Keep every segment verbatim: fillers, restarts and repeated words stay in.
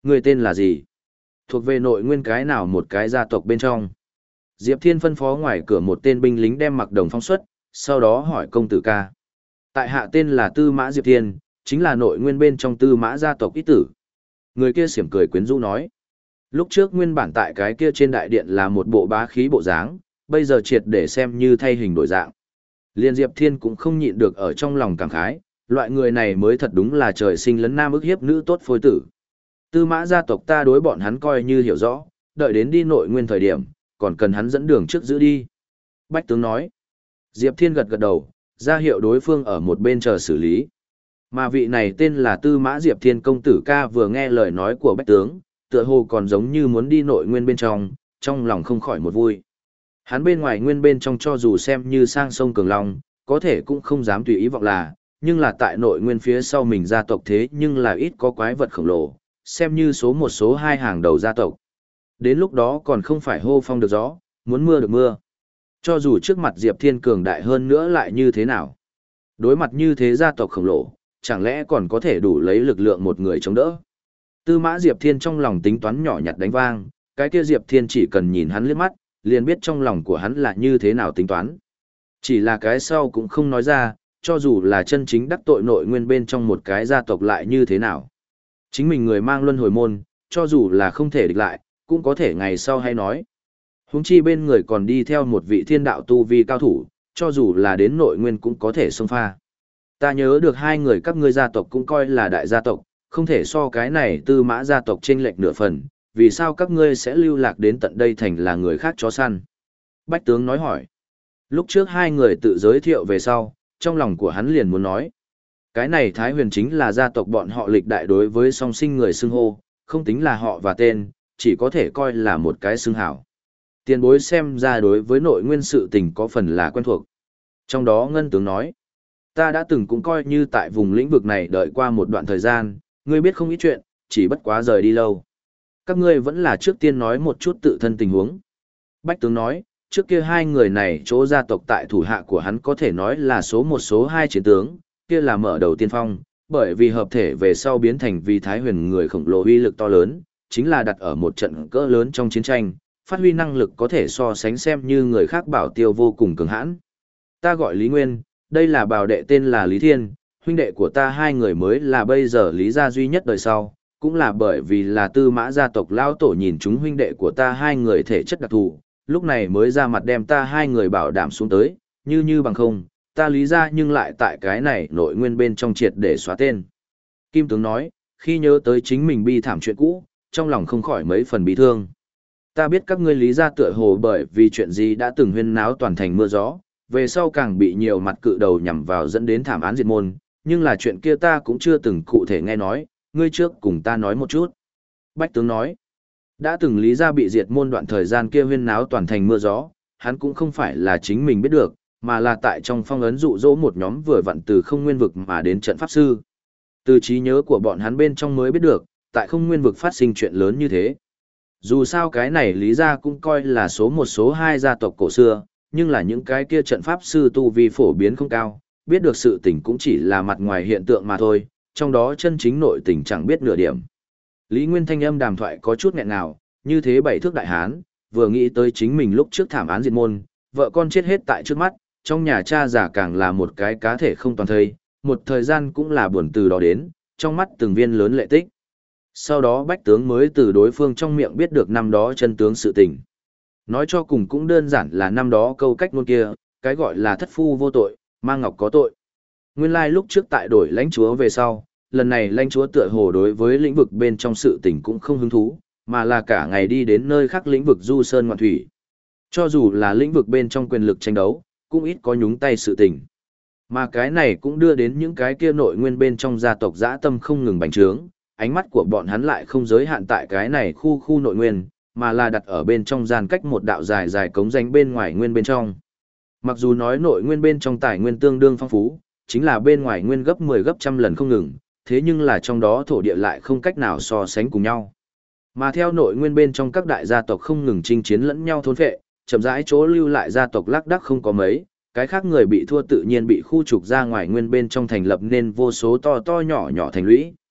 Người tên là gì? Thuộc về nội nguyên cái nào một cái gia tộc bên trong? Diệp Thiên phân phó ngoài cửa một tên binh lính đem mặc đồng phong xuất, sau đó hỏi công tử ca. Tại hạ tên là Tư Mã Diệp Thiên, chính là nội nguyên bên trong Tư Mã gia tộc ít tử. Người kia xỉm cười quyến rũ nói. Lúc trước nguyên bản tại cái kia trên đại điện là một bộ bá khí bộ dáng, bây giờ triệt để xem như thay hình đổi dạng. Liên Diệp Thiên cũng không nhịn được ở trong lòng cảm khái, loại người này mới thật đúng là trời sinh lấn nam ức hiếp nữ tốt phôi tử. Tư Mã gia tộc ta đối bọn hắn coi như hiểu rõ, đợi đến đi nội nguyên thời điểm, còn cần hắn dẫn đường trước giữ đi. Bách tướng nói. Diệp Thiên gật gật đầu, ra hiệu đối phương ở một bên chờ xử lý. Mà vị này tên là Tư Mã Diệp Thiên công tử ca vừa nghe lời nói của Bách tướng, tựa hồ còn giống như muốn đi nội nguyên bên trong, trong lòng không khỏi một vui. Hắn bên ngoài nguyên bên trong cho dù xem như sang sông Cường Long, có thể cũng không dám tùy ý vọng là, nhưng là tại nội nguyên phía sau mình gia tộc thế nhưng là ít có quái vật khổng lồ, xem như số một số hai hàng đầu gia tộc. Đến lúc đó còn không phải hô phong được gió, muốn mưa được mưa. Cho dù trước mặt Diệp Thiên cường đại hơn nữa lại như thế nào. Đối mặt như thế gia tộc khổng lồ, chẳng lẽ còn có thể đủ lấy lực lượng một người chống đỡ. Tư Mã Diệp Thiên trong lòng tính toán nhỏ nhặt đánh vang, cái kia Diệp Thiên chỉ cần nhìn hắn liếc mắt, liền biết trong lòng của hắn là như thế nào tính toán. Chỉ là cái sau cũng không nói ra, cho dù là chân chính đắc tội nội nguyên bên trong một cái gia tộc lại như thế nào. Chính mình người mang luân hồi môn, cho dù là không thể địch lại, cũng có thể ngày sau hay nói. Huống chi bên người còn đi theo một vị thiên đạo tu vi cao thủ, cho dù là đến nội nguyên cũng có thể xông pha. Ta nhớ được hai người các ngươi gia tộc cũng coi là đại gia tộc, không thể so cái này Tư Mã gia tộc chênh lệch nửa phần, vì sao các ngươi sẽ lưu lạc đến tận đây thành là người khác chó săn? Bách tướng nói hỏi. Lúc trước hai người tự giới thiệu về sau, trong lòng của hắn liền muốn nói. Cái này Thái Huyền chính là gia tộc bọn họ lịch đại đối với song sinh người xưng hô, không tính là họ và tên, chỉ có thể coi là một cái xưng hảo. Tiền bối xem ra đối với nội nguyên sự tình có phần là quen thuộc. Trong đó Ngân tướng nói, ta đã từng cũng coi như tại vùng lĩnh vực này đợi qua một đoạn thời gian, ngươi biết không ít chuyện, chỉ bất quá rời đi lâu. Các ngươi vẫn là trước tiên nói một chút tự thân tình huống. Bách tướng nói, trước kia hai người này chỗ gia tộc tại thủ hạ của hắn có thể nói là số một số hai chiến tướng, kia là mở đầu tiên phong, bởi vì hợp thể về sau biến thành vì Thái Huyền người khổng lồ uy lực to lớn, chính là đặt ở một trận cỡ lớn trong chiến tranh, phát huy năng lực có thể so sánh xem như người khác bảo tiêu vô cùng cường hãn. Ta gọi Lý Nguyên, đây là bảo đệ tên là Lý Thiên, huynh đệ của ta hai người mới là bây giờ Lý gia duy nhất đời sau, cũng là bởi vì là Tư Mã gia tộc lão tổ nhìn chúng huynh đệ của ta hai người thể chất đặc thù, lúc này mới ra mặt đem ta hai người bảo đảm xuống tới, như như bằng không, ta Lý gia nhưng lại tại cái này nội nguyên bên trong triệt để xóa tên. Kim tướng nói, khi nhớ tới chính mình bi thảm chuyện cũ, trong lòng không khỏi mấy phần bi thương. Ta biết các ngươi Lý gia tựa hồ bởi vì chuyện gì đã từng huyên náo toàn thành mưa gió, về sau càng bị nhiều mặt cự đầu nhằm vào dẫn đến thảm án diệt môn, nhưng là chuyện kia ta cũng chưa từng cụ thể nghe nói, ngươi trước cùng ta nói một chút. Bách tướng nói, đã từng Lý gia bị diệt môn đoạn thời gian kia huyên náo toàn thành mưa gió, hắn cũng không phải là chính mình biết được, mà là tại trong phong ấn dụ dỗ một nhóm vừa vặn từ không nguyên vực mà đến trận pháp sư. Từ trí nhớ của bọn hắn bên trong mới biết được, tại không nguyên vực phát sinh chuyện lớn như thế. Dù sao cái này Lý gia cũng coi là số một số hai gia tộc cổ xưa, nhưng là những cái kia trận pháp sư tu vi phổ biến không cao, biết được sự tình cũng chỉ là mặt ngoài hiện tượng mà thôi, trong đó chân chính nội tình chẳng biết nửa điểm. Lý Nguyên thanh âm đàm thoại có chút nghẹn ngào, như thế bảy thước đại hán, vừa nghĩ tới chính mình lúc trước thảm án diệt môn, vợ con chết hết tại trước mắt, trong nhà cha già càng là một cái cá thể không toàn thây, một thời gian cũng là buồn từ đó đến, trong mắt từng viên lớn lệ tích. Sau đó bách tướng mới từ đối phương trong miệng biết được năm đó chân tướng sự tình. Nói cho cùng cũng đơn giản là năm đó câu cách ngôn kia, cái gọi là thất phu vô tội, mang ngọc có tội. Nguyên lai like lúc trước tại đổi lãnh chúa về sau, lần này lãnh chúa tựa hồ đối với lĩnh vực bên trong sự tình cũng không hứng thú, mà là cả ngày đi đến nơi khác lĩnh vực du sơn ngoạn thủy. Cho dù là lĩnh vực bên trong quyền lực tranh đấu, cũng ít có nhúng tay sự tình. Mà cái này cũng đưa đến những cái kia nội nguyên bên trong gia tộc dã tâm không ngừng bành trướng, ánh mắt của bọn hắn lại không giới hạn tại cái này khu khu nội nguyên, mà là đặt ở bên trong gian cách một đạo dài dài cống danh bên ngoài nguyên bên trong. Mặc dù nói nội nguyên bên trong tài nguyên tương đương phong phú, chính là bên ngoài nguyên gấp mười gấp trăm lần không ngừng, thế nhưng là trong đó thổ địa lại không cách nào so sánh cùng nhau. Mà theo nội nguyên bên trong các đại gia tộc không ngừng chinh chiến lẫn nhau thôn phệ, chậm rãi chỗ lưu lại gia tộc lác đác không có mấy, cái khác người bị thua tự nhiên bị khu trục ra ngoài nguyên bên trong thành lập nên vô số to to nhỏ nhỏ thành lũy.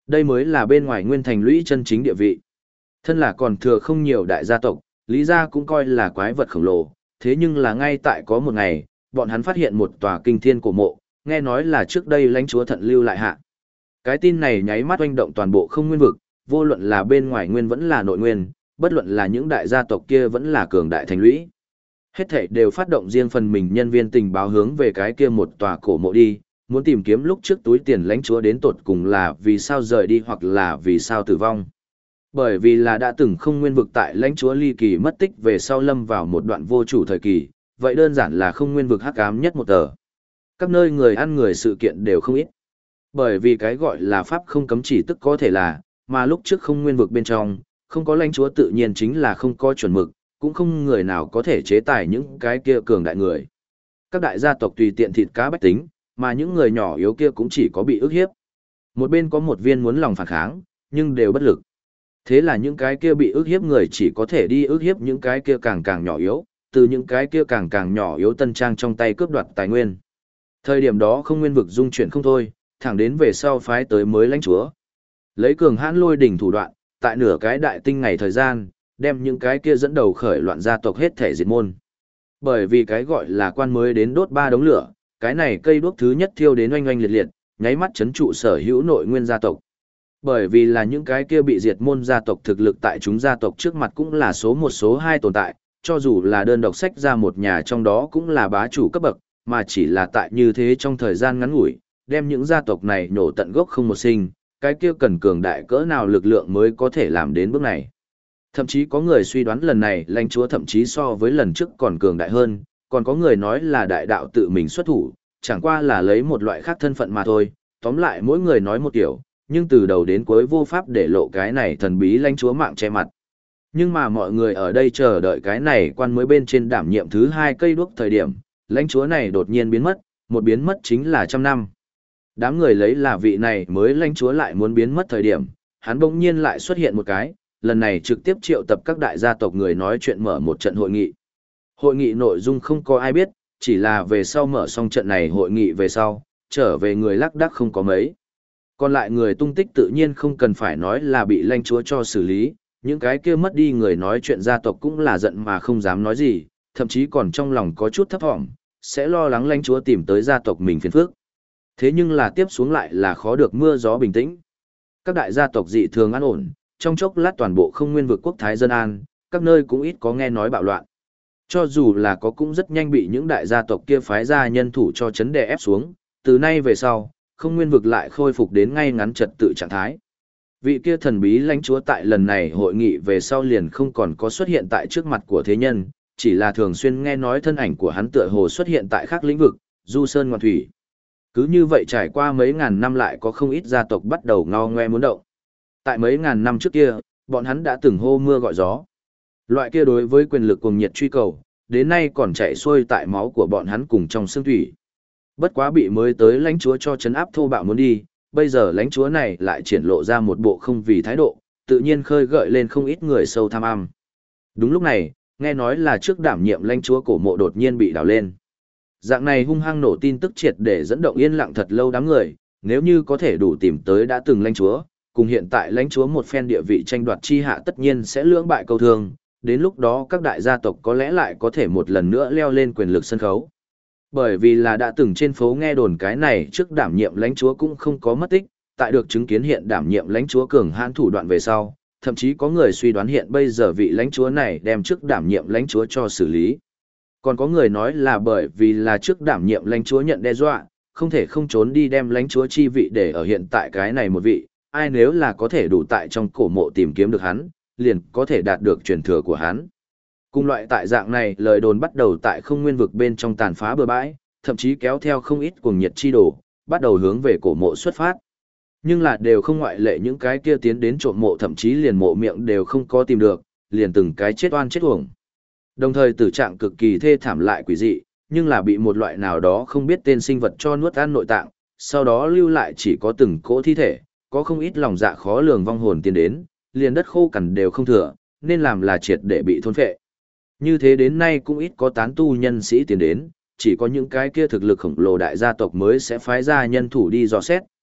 Đây mới là bên ngoài nguyên thành lũy chân chính địa vị. Thân là còn thừa không nhiều đại gia tộc, Lý gia cũng coi là quái vật khổng lồ, thế nhưng là ngay tại có một ngày, bọn hắn phát hiện một tòa kinh thiên cổ mộ, nghe nói là trước đây lãnh chúa Thận lưu lại hạ. Cái tin này nháy mắt oanh động toàn bộ không nguyên vực, vô luận là bên ngoài nguyên vẫn là nội nguyên, bất luận là những đại gia tộc kia vẫn là cường đại thành lũy. Hết thảy đều phát động riêng phần mình nhân viên tình báo hướng về cái kia một tòa cổ mộ đi, muốn tìm kiếm lúc trước túi tiền lãnh chúa đến tột cùng là vì sao rời đi hoặc là vì sao tử vong. Bởi vì là đã từng không nguyên vực tại lãnh chúa ly kỳ mất tích về sau lâm vào một đoạn vô chủ thời kỳ, vậy đơn giản là không nguyên vực hắc ám nhất một tờ. Các nơi người ăn người sự kiện đều không ít. Bởi vì cái gọi là pháp không cấm chỉ tức có thể là, mà lúc trước không nguyên vực bên trong, không có lãnh chúa tự nhiên chính là không có chuẩn mực, cũng không người nào có thể chế tài những cái kia cường đại người. Các đại gia tộc tùy tiện thịt cá bách tính, mà những người nhỏ yếu kia cũng chỉ có bị ức hiếp. Một bên có một viên muốn lòng phản kháng, nhưng đều bất lực. Thế là những cái kia bị ức hiếp người chỉ có thể đi ức hiếp những cái kia càng càng nhỏ yếu, từ những cái kia càng càng nhỏ yếu tân trang trong tay cướp đoạt tài nguyên. Thời điểm đó không nguyên vực dung chuyển không thôi, thẳng đến về sau phái tới mới lãnh chúa. Lấy cường hãn lôi đỉnh thủ đoạn, tại nửa cái đại tinh ngày thời gian, đem những cái kia dẫn đầu khởi loạn gia tộc hết thể diệt môn. Bởi vì cái gọi là quan mới đến đốt ba đống lửa, cái này cây đuốc thứ nhất thiêu đến oanh oanh liệt liệt, nháy mắt chấn trụ sở hữu nội nguyên gia tộc. Bởi vì là những cái kia bị diệt môn gia tộc thực lực tại chúng gia tộc trước mặt cũng là số một số hai tồn tại, cho dù là đơn độc sách ra một nhà trong đó cũng là bá chủ cấp bậc, mà chỉ là tại như thế trong thời gian ngắn ngủi, đem những gia tộc này nổ tận gốc không một sinh, cái kia cần cường đại cỡ nào lực lượng mới có thể làm đến bước này. Thậm chí có người suy đoán lần này lãnh chúa thậm chí so với lần trước còn cường đại hơn, còn có người nói là đại đạo tự mình xuất thủ, chẳng qua là lấy một loại khác thân phận mà thôi, tóm lại mỗi người nói một kiểu, nhưng từ đầu đến cuối vô pháp để lộ cái này thần bí lãnh chúa mạng che mặt. Nhưng mà mọi người ở đây chờ đợi cái này quan mới bên trên đảm nhiệm thứ hai cây đuốc thời điểm, lãnh chúa này đột nhiên biến mất, một biến mất chính là trăm năm. Đám người lấy là vị này mới lãnh chúa lại muốn biến mất thời điểm, hắn bỗng nhiên lại xuất hiện một cái, lần này trực tiếp triệu tập các đại gia tộc người nói chuyện mở một trận hội nghị. Hội nghị nội dung không có ai biết, chỉ là về sau mở xong trận này hội nghị về sau, trở về người lác đác không có mấy. Còn lại người tung tích tự nhiên không cần phải nói là bị lãnh chúa cho xử lý, những cái kia mất đi người nói chuyện gia tộc cũng là giận mà không dám nói gì, thậm chí còn trong lòng có chút thấp thỏm, sẽ lo lắng lãnh chúa tìm tới gia tộc mình phiền phức. Thế nhưng là tiếp xuống lại là khó được mưa gió bình tĩnh. Các đại gia tộc dị thường an ổn, trong chốc lát toàn bộ không nguyên vực quốc thái dân an, các nơi cũng ít có nghe nói bạo loạn. Cho dù là có cũng rất nhanh bị những đại gia tộc kia phái ra nhân thủ cho chấn đè ép xuống, từ nay về sau, không nguyên vực lại khôi phục đến ngay ngắn trật tự trạng thái. Vị kia thần bí lãnh chúa tại lần này hội nghị về sau liền không còn có xuất hiện tại trước mặt của thế nhân, chỉ là thường xuyên nghe nói thân ảnh của hắn tựa hồ xuất hiện tại các lĩnh vực, du sơn ngoạn thủy. Cứ như vậy trải qua mấy ngàn năm lại có không ít gia tộc bắt đầu ngao ngoe muốn động. Tại mấy ngàn năm trước kia, bọn hắn đã từng hô mưa gọi gió. Loại kia đối với quyền lực cuồng nhiệt truy cầu, đến nay còn chạy xuôi tại máu của bọn hắn cùng trong xương thủy. Bất quá bị mới tới lãnh chúa cho chấn áp thô bạo muốn đi, bây giờ lãnh chúa này lại triển lộ ra một bộ không vì thái độ, tự nhiên khơi gợi lên không ít người sâu tham am. Đúng lúc này, nghe nói là trước đảm nhiệm lãnh chúa cổ mộ đột nhiên bị đào lên. Dạng này hung hăng nổ tin tức triệt để dẫn động yên lặng thật lâu đám người, nếu như có thể đủ tìm tới đã từng lãnh chúa, cùng hiện tại lãnh chúa một phen địa vị tranh đoạt chi hạ tất nhiên sẽ lưỡng bại câu thương, đến lúc đó các đại gia tộc có lẽ lại có thể một lần nữa leo lên quyền lực sân khấu. Bởi vì là đã từng trên phố nghe đồn cái này trước đảm nhiệm lãnh chúa cũng không có mất tích, tại được chứng kiến hiện đảm nhiệm lãnh chúa cường hãn thủ đoạn về sau, thậm chí có người suy đoán hiện bây giờ vị lãnh chúa này đem trước đảm nhiệm lãnh chúa cho xử lý. Còn có người nói là bởi vì là trước đảm nhiệm lãnh chúa nhận đe dọa, không thể không trốn đi đem lãnh chúa chi vị để ở hiện tại cái này một vị, ai nếu là có thể đủ tại trong cổ mộ tìm kiếm được hắn, liền có thể đạt được truyền thừa của hắn. Cùng loại tại dạng này, lời đồn bắt đầu tại không nguyên vực bên trong tàn phá bừa bãi, thậm chí kéo theo không ít cuồng nhiệt chi đồ, bắt đầu hướng về cổ mộ xuất phát. Nhưng là đều không ngoại lệ những cái kia tiến đến trộm mộ thậm chí liền mộ miệng đều không có tìm được, liền từng cái chết oan chết uổng. Đồng thời tử trạng cực kỳ thê thảm lại quỷ dị, nhưng là bị một loại nào đó không biết tên sinh vật cho nuốt ăn nội tạng, sau đó lưu lại chỉ có từng cỗ thi thể, có không ít lòng dạ khó lường vong hồn tiến đến, liền đất khô cằn đều không thừa, nên làm là triệt để bị thôn phệ. Như thế đến nay cũng ít có tán tu nhân sĩ tiến đến, chỉ có những cái kia thực lực khổng lồ đại gia tộc mới sẽ phái ra nhân thủ đi dò xét,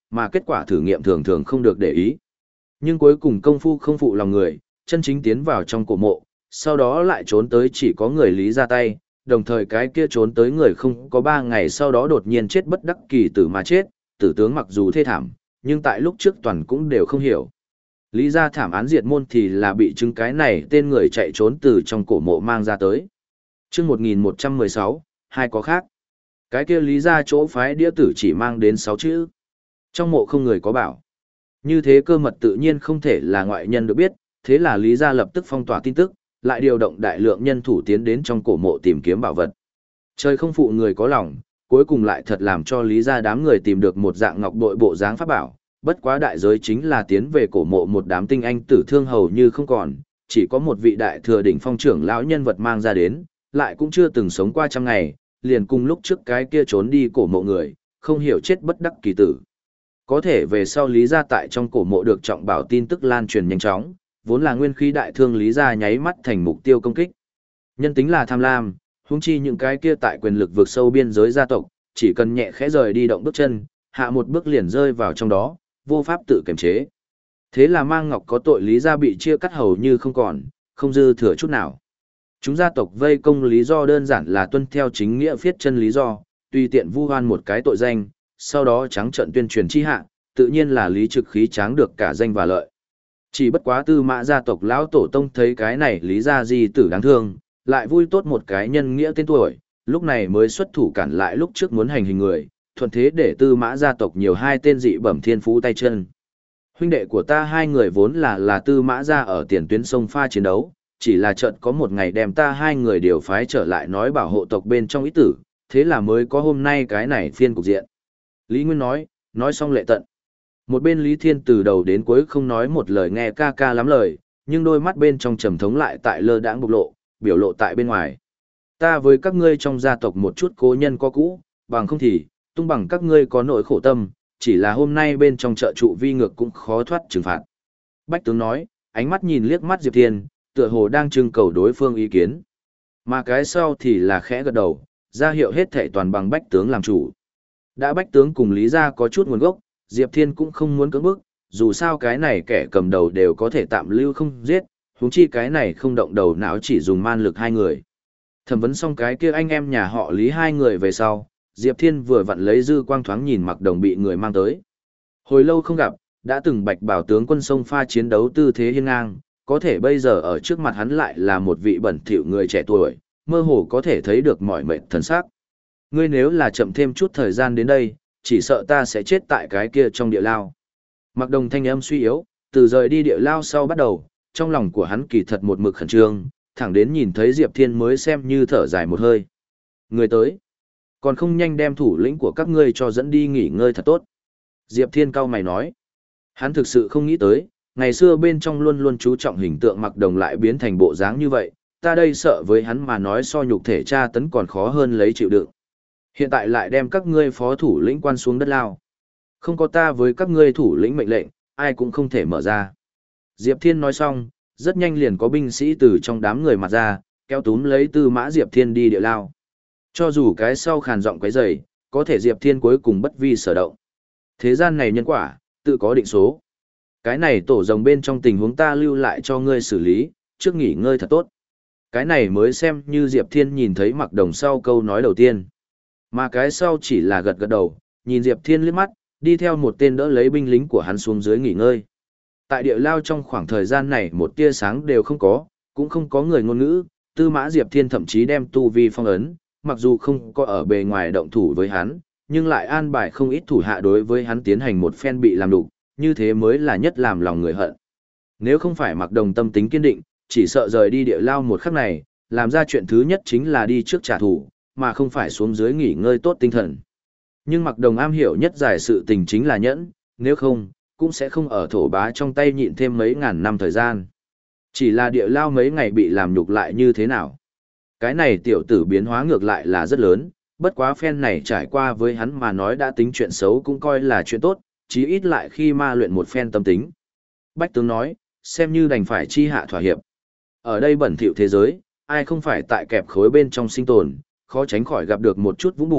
mà kết quả thử nghiệm thường thường không được để ý. Nhưng cuối cùng công phu không phụ lòng người, chân chính tiến vào trong cổ mộ, sau đó lại trốn tới chỉ có người Lý ra tay, đồng thời cái kia trốn tới người không có ba ngày sau đó đột nhiên chết bất đắc kỳ tử mà chết, tử tướng mặc dù thê thảm, nhưng tại lúc trước toàn cũng đều không hiểu. Lý ra thảm án diệt môn thì là bị chứng cái này tên người chạy trốn từ trong cổ mộ mang ra tới. chương một nghìn một trăm mười sáu, hai có khác. Cái kia Lý ra chỗ phái đĩa tử chỉ mang đến sáu chữ. Trong mộ không người có bảo. Như thế cơ mật tự nhiên không thể là ngoại nhân được biết, thế là Lý ra lập tức phong tỏa tin tức, lại điều động đại lượng nhân thủ tiến đến trong cổ mộ tìm kiếm bảo vật. Trời không phụ người có lòng, cuối cùng lại thật làm cho Lý ra đám người tìm được một dạng ngọc bội bộ dáng pháp bảo, bất quá đại giới chính là tiến về cổ mộ một đám tinh anh tử thương hầu như không còn, chỉ có một vị đại thừa đỉnh phong trưởng lão nhân vật mang ra đến, lại cũng chưa từng sống qua trăm ngày, liền cùng lúc trước cái kia trốn đi cổ mộ người, không hiểu chết bất đắc kỳ tử. Có thể về sau Lý gia tại trong cổ mộ được trọng bảo tin tức lan truyền nhanh chóng, vốn là nguyên khí đại thương Lý gia nháy mắt thành mục tiêu công kích. Nhân tính là tham lam, huống chi những cái kia tại quyền lực vượt sâu biên giới gia tộc, chỉ cần nhẹ khẽ rời đi động bước chân, hạ một bước liền rơi vào trong đó, vô pháp tự kiềm chế. Thế là Mang Ngọc có tội Lý gia bị chia cắt hầu như không còn, không dư thừa chút nào. Chúng gia tộc vây công lý do đơn giản là tuân theo chính nghĩa phiết chân lý do, tùy tiện vu oan một cái tội danh, sau đó trắng trợn tuyên truyền chi hạ, tự nhiên là lý trực khí tráng được cả danh và lợi. Chỉ bất quá Tư Mã gia tộc lão tổ tông thấy cái này Lý gia di tử đáng thương, lại vui tốt một cái nhân nghĩa tên tuổi, lúc này mới xuất thủ cản lại lúc trước muốn hành hình người, thuận thế để Tư Mã gia tộc nhiều hai tên dị bẩm thiên phú tay chân. Huynh đệ của ta hai người vốn là là Tư Mã gia ở tiền tuyến sông pha chiến đấu, chỉ là chợt có một ngày đem ta hai người điều phái trở lại nói bảo hộ tộc bên trong ý tử, thế là mới có hôm nay cái này phiên cục diện. Lý Nguyên nói, nói xong lệ tận. Một bên Lý Thiên từ đầu đến cuối không nói một lời nghe ca ca lắm lời, nhưng đôi mắt bên trong trầm thống lại tại lơ đãng bộc lộ, biểu lộ tại bên ngoài. Ta với các ngươi trong gia tộc một chút cố nhân có cũ, bằng không thì, tung bằng các ngươi có nỗi khổ tâm, chỉ là hôm nay bên trong chợ trụ vi ngược cũng khó thoát trừng phạt. Bách tướng nói, ánh mắt nhìn liếc mắt Diệp Thiên, tựa hồ đang trưng cầu đối phương ý kiến. Mà cái sau thì là khẽ gật đầu, ra hiệu hết thảy toàn bằng Bách tướng làm chủ. Đã Bách tướng cùng Lý gia có chút nguồn gốc, Diệp Thiên cũng không muốn cưỡng bức, dù sao cái này kẻ cầm đầu đều có thể tạm lưu không giết, huống chi cái này không động đầu não chỉ dùng man lực hai người. Thẩm vấn xong cái kia anh em nhà họ Lý hai người về sau, Diệp Thiên vừa vặn lấy dư quang thoáng nhìn Mặc Đồng bị người mang tới. Hồi lâu không gặp, đã từng bạch bảo tướng quân sông pha chiến đấu tư thế hiên ngang, có thể bây giờ ở trước mặt hắn lại là một vị bẩn thỉu người trẻ tuổi, mơ hồ có thể thấy được mọi mệnh thần sắc. Ngươi nếu là chậm thêm chút thời gian đến đây, chỉ sợ ta sẽ chết tại cái kia trong địa lao. Mặc Đồng thanh âm suy yếu, từ rời đi địa lao sau bắt đầu, trong lòng của hắn kỳ thật một mực khẩn trương, thẳng đến nhìn thấy Diệp Thiên mới xem như thở dài một hơi. Người tới, còn không nhanh đem thủ lĩnh của các ngươi cho dẫn đi nghỉ ngơi thật tốt. Diệp Thiên cau mày nói, hắn thực sự không nghĩ tới, ngày xưa bên trong luôn luôn chú trọng hình tượng Mặc Đồng lại biến thành bộ dáng như vậy, ta đây sợ với hắn mà nói so nhục thể tra tấn còn khó hơn lấy chịu đựng. Hiện tại lại đem các ngươi phó thủ lĩnh quan xuống đất lao. Không có ta với các ngươi thủ lĩnh mệnh lệnh, ai cũng không thể mở ra. Diệp Thiên nói xong, rất nhanh liền có binh sĩ từ trong đám người mặt ra, kéo túm lấy Tư Mã Diệp Thiên đi địa lao. Cho dù cái sau khàn giọng quấy rầy, có thể Diệp Thiên cuối cùng bất vi sở động. Thế gian này nhân quả, tự có định số. Cái này tổ rồng bên trong tình huống ta lưu lại cho ngươi xử lý, trước nghỉ ngơi thật tốt. Cái này mới xem như Diệp Thiên nhìn thấy Mặc Đồng sau câu nói đầu tiên. Mà cái sau chỉ là gật gật đầu, nhìn Diệp Thiên liếc mắt, đi theo một tên đỡ lấy binh lính của hắn xuống dưới nghỉ ngơi. Tại địa lao trong khoảng thời gian này một tia sáng đều không có, cũng không có người ngôn ngữ, Tư Mã Diệp Thiên thậm chí đem tu vi phong ấn, mặc dù không có ở bề ngoài động thủ với hắn, nhưng lại an bài không ít thủ hạ đối với hắn tiến hành một phen bị làm đục, như thế mới là nhất làm lòng người hận. Nếu không phải Mặc Đồng tâm tính kiên định, chỉ sợ rời đi địa lao một khắc này, làm ra chuyện thứ nhất chính là đi trước trả thù, mà không phải xuống dưới nghỉ ngơi tốt tinh thần. Nhưng Mặc Đồng am hiểu nhất giải sự tình chính là nhẫn, nếu không, cũng sẽ không ở thổ bá trong tay nhịn thêm mấy ngàn năm thời gian. Chỉ là địa lao mấy ngày bị làm nhục lại như thế nào. Cái này tiểu tử biến hóa ngược lại là rất lớn, bất quá phen này trải qua với hắn mà nói đã tính chuyện xấu cũng coi là chuyện tốt, chí ít lại khi ma luyện một phen tâm tính. Bách tướng nói, xem như đành phải chi hạ thỏa hiệp. Ở đây bẩn thỉu thế giới, ai không phải tại kẹp khối bên trong sinh tồn, khó tránh khỏi gặp được một chút vũng bùn,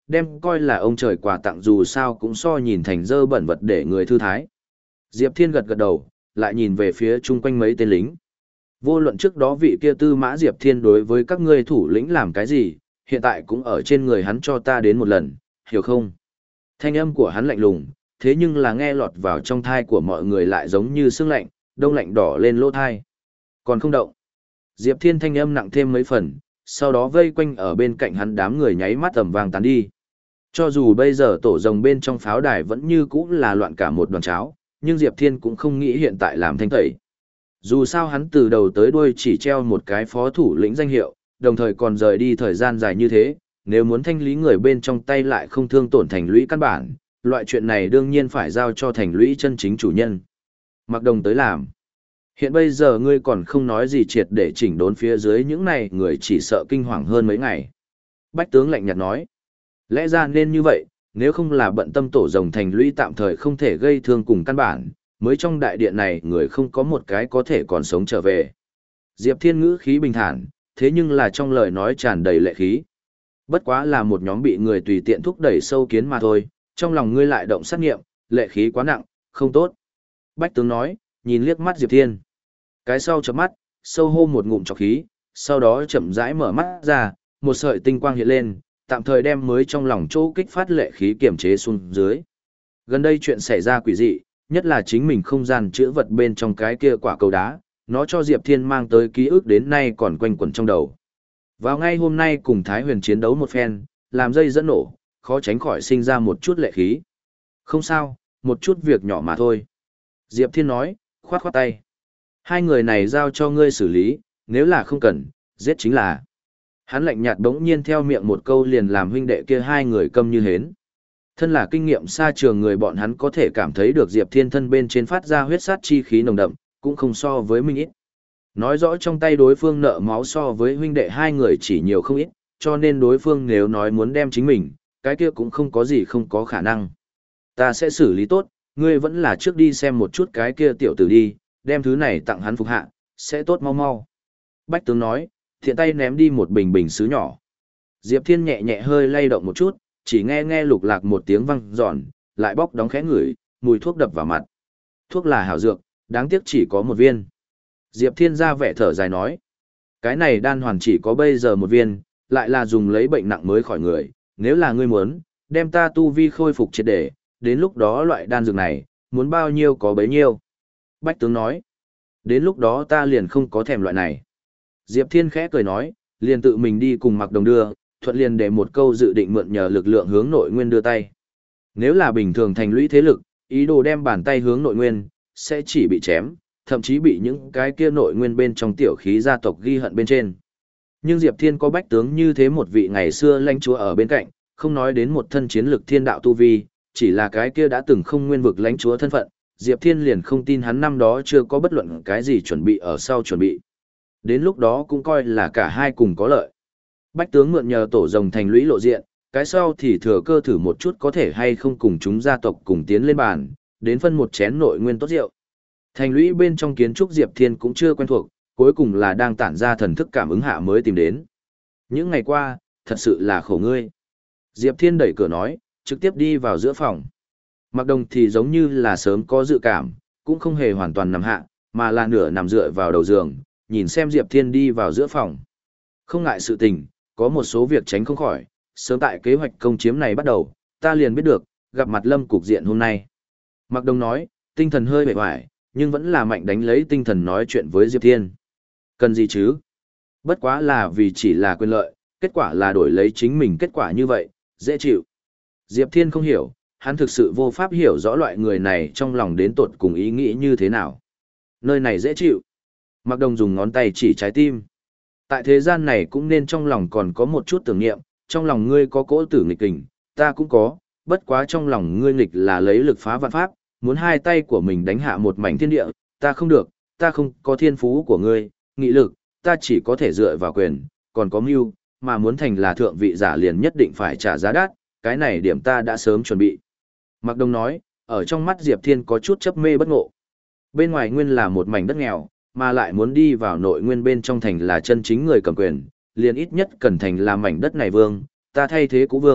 đem coi là ông trời quà tặng dù sao cũng so nhìn thành dơ bẩn vật để người thư thái. Diệp Thiên gật gật đầu, lại nhìn về phía chung quanh mấy tên lính. Vô luận trước đó vị kia Tư Mã Diệp Thiên đối với các ngươi thủ lĩnh làm cái gì, hiện tại cũng ở trên người hắn cho ta đến một lần, hiểu không? Thanh âm của hắn lạnh lùng, thế nhưng là nghe lọt vào trong thai của mọi người lại giống như sương lạnh, đông lạnh đỏ lên lỗ thai. Còn không động. Diệp Thiên thanh âm nặng thêm mấy phần, sau đó vây quanh ở bên cạnh hắn đám người nháy mắt tầm vàng tán đi. Cho dù bây giờ tổ rồng bên trong pháo đài vẫn như cũ là loạn cả một đoàn cháo, nhưng Diệp Thiên cũng không nghĩ hiện tại làm thanh tẩy. Dù sao hắn từ đầu tới đuôi chỉ treo một cái phó thủ lĩnh danh hiệu, đồng thời còn rời đi thời gian dài như thế, nếu muốn thanh lý người bên trong tay lại không thương tổn thành lũy căn bản, loại chuyện này đương nhiên phải giao cho thành lũy chân chính chủ nhân. Mặc Đồng tới làm. Hiện bây giờ ngươi còn không nói gì triệt để chỉnh đốn phía dưới những này người chỉ sợ kinh hoàng hơn mấy ngày. Bách tướng lạnh nhạt nói. Lẽ ra nên như vậy, nếu không là bận tâm tổ rồng thành lũy tạm thời không thể gây thương cùng căn bản, mới trong đại điện này người không có một cái có thể còn sống trở về. Diệp Thiên ngữ khí bình thản, thế nhưng là trong lời nói tràn đầy lệ khí. Bất quá là một nhóm bị người tùy tiện thúc đẩy sâu kiến mà thôi, trong lòng ngươi lại động sát nghiệm, lệ khí quá nặng, không tốt. Bách tướng nói, nhìn liếc mắt Diệp Thiên. Cái sau chớp mắt, sâu hô một ngụm trọc khí, sau đó chậm rãi mở mắt ra, một sợi tinh quang hiện lên, tạm thời đem mới trong lòng chỗ kích phát lệ khí kiểm chế xuống dưới. Gần đây chuyện xảy ra quỷ dị, nhất là chính mình không gian chữa vật bên trong cái kia quả cầu đá, nó cho Diệp Thiên mang tới ký ức đến nay còn quanh quẩn trong đầu. Vào ngay hôm nay cùng Thái Huyền chiến đấu một phen, làm dây dẫn nổ, khó tránh khỏi sinh ra một chút lệ khí. Không sao, một chút việc nhỏ mà thôi. Diệp Thiên nói, khoát khoát tay. Hai người này giao cho ngươi xử lý, nếu là không cần, giết chính là. Hắn lạnh nhạt bỗng nhiên theo miệng một câu liền làm huynh đệ kia hai người câm như hến. Thân là kinh nghiệm xa trường người bọn hắn có thể cảm thấy được Diệp Thiên thân bên trên phát ra huyết sát chi khí nồng đậm, cũng không so với mình ít. Nói rõ trong tay đối phương nợ máu so với huynh đệ hai người chỉ nhiều không ít, cho nên đối phương nếu nói muốn đem chính mình, cái kia cũng không có gì không có khả năng. Ta sẽ xử lý tốt, ngươi vẫn là trước đi xem một chút cái kia tiểu tử đi, đem thứ này tặng hắn phục hạ, sẽ tốt mau mau. Bách tướng nói, thiện tay ném đi một bình bình sứ nhỏ. Diệp Thiên nhẹ nhẹ hơi lay động một chút, chỉ nghe nghe lục lạc một tiếng vang giòn, lại bóc đóng khẽ ngửi, mùi thuốc đập vào mặt. Thuốc là hảo dược, đáng tiếc chỉ có một viên. Diệp Thiên ra vẻ thở dài nói, cái này đan hoàn chỉ có bây giờ một viên, lại là dùng lấy bệnh nặng mới khỏi người, nếu là ngươi muốn, đem ta tu vi khôi phục triệt để, đến lúc đó loại đan dược này, muốn bao nhiêu có bấy nhiêu. Bách tướng nói, đến lúc đó ta liền không có thèm loại này. Diệp Thiên khẽ cười nói, liền tự mình đi cùng Mặc Đồng đưa, thuận liền để một câu dự định mượn nhờ lực lượng hướng nội nguyên đưa tay. Nếu là bình thường thành lũy thế lực, ý đồ đem bàn tay hướng nội nguyên, sẽ chỉ bị chém, thậm chí bị những cái kia nội nguyên bên trong tiểu khí gia tộc ghi hận bên trên. Nhưng Diệp Thiên có bách tướng như thế một vị ngày xưa lãnh chúa ở bên cạnh, không nói đến một thân chiến lực thiên đạo tu vi, chỉ là cái kia đã từng không nguyên vực lãnh chúa thân phận, Diệp Thiên liền không tin hắn năm đó chưa có bất luận cái gì chuẩn bị ở sau chuẩn bị. Đến lúc đó cũng coi là cả hai cùng có lợi. Bách tướng mượn nhờ tổ rồng thành lũy lộ diện, cái sau thì thừa cơ thử một chút có thể hay không cùng chúng gia tộc cùng tiến lên bàn, đến phân một chén nội nguyên tốt rượu. Thành lũy bên trong kiến trúc Diệp Thiên cũng chưa quen thuộc, cuối cùng là đang tản ra thần thức cảm ứng hạ mới tìm đến. Những ngày qua, thật sự là khổ ngươi. Diệp Thiên đẩy cửa nói, trực tiếp đi vào giữa phòng. Mặc Đồng thì giống như là sớm có dự cảm, cũng không hề hoàn toàn nằm hạ, mà là nửa nằm dựa vào đầu giường, nhìn xem Diệp Thiên đi vào giữa phòng. Không ngại sự tình, có một số việc tránh không khỏi, sớm tại kế hoạch công chiếm này bắt đầu, ta liền biết được, gặp mặt Lâm cục diện hôm nay. Mặc Đồng nói, tinh thần hơi bề hoài, nhưng vẫn là mạnh đánh lấy tinh thần nói chuyện với Diệp Thiên. Cần gì chứ? Bất quá là vì chỉ là quyền lợi, kết quả là đổi lấy chính mình kết quả như vậy, dễ chịu. Diệp Thiên không hiểu, hắn thực sự vô pháp hiểu rõ loại người này trong lòng đến tột cùng ý nghĩ như thế nào. Nơi này dễ chịu. Mặc Đồng dùng ngón tay chỉ trái tim. Tại thế gian này cũng nên trong lòng còn có một chút tưởng niệm, trong lòng ngươi có cỗ tử nghịch kình, ta cũng có, bất quá trong lòng ngươi nghịch là lấy lực phá vạn pháp, muốn hai tay của mình đánh hạ một mảnh thiên địa, ta không được, ta không có thiên phú của ngươi, nghị lực, ta chỉ có thể dựa vào quyền, còn có mưu, mà muốn thành là thượng vị giả liền nhất định phải trả giá đắt, cái này điểm ta đã sớm chuẩn bị. Mạc Đông nói, ở trong mắt Diệp Thiên có chút chấp mê bất ngộ. Bên ngoài nguyên là một mảnh đất nghèo, mà lại muốn đi vào nội nguyên bên trong thành là chân chính người cầm quyền, liền ít nhất cần thành là mảnh đất này vương, ta thay thế cũ vương,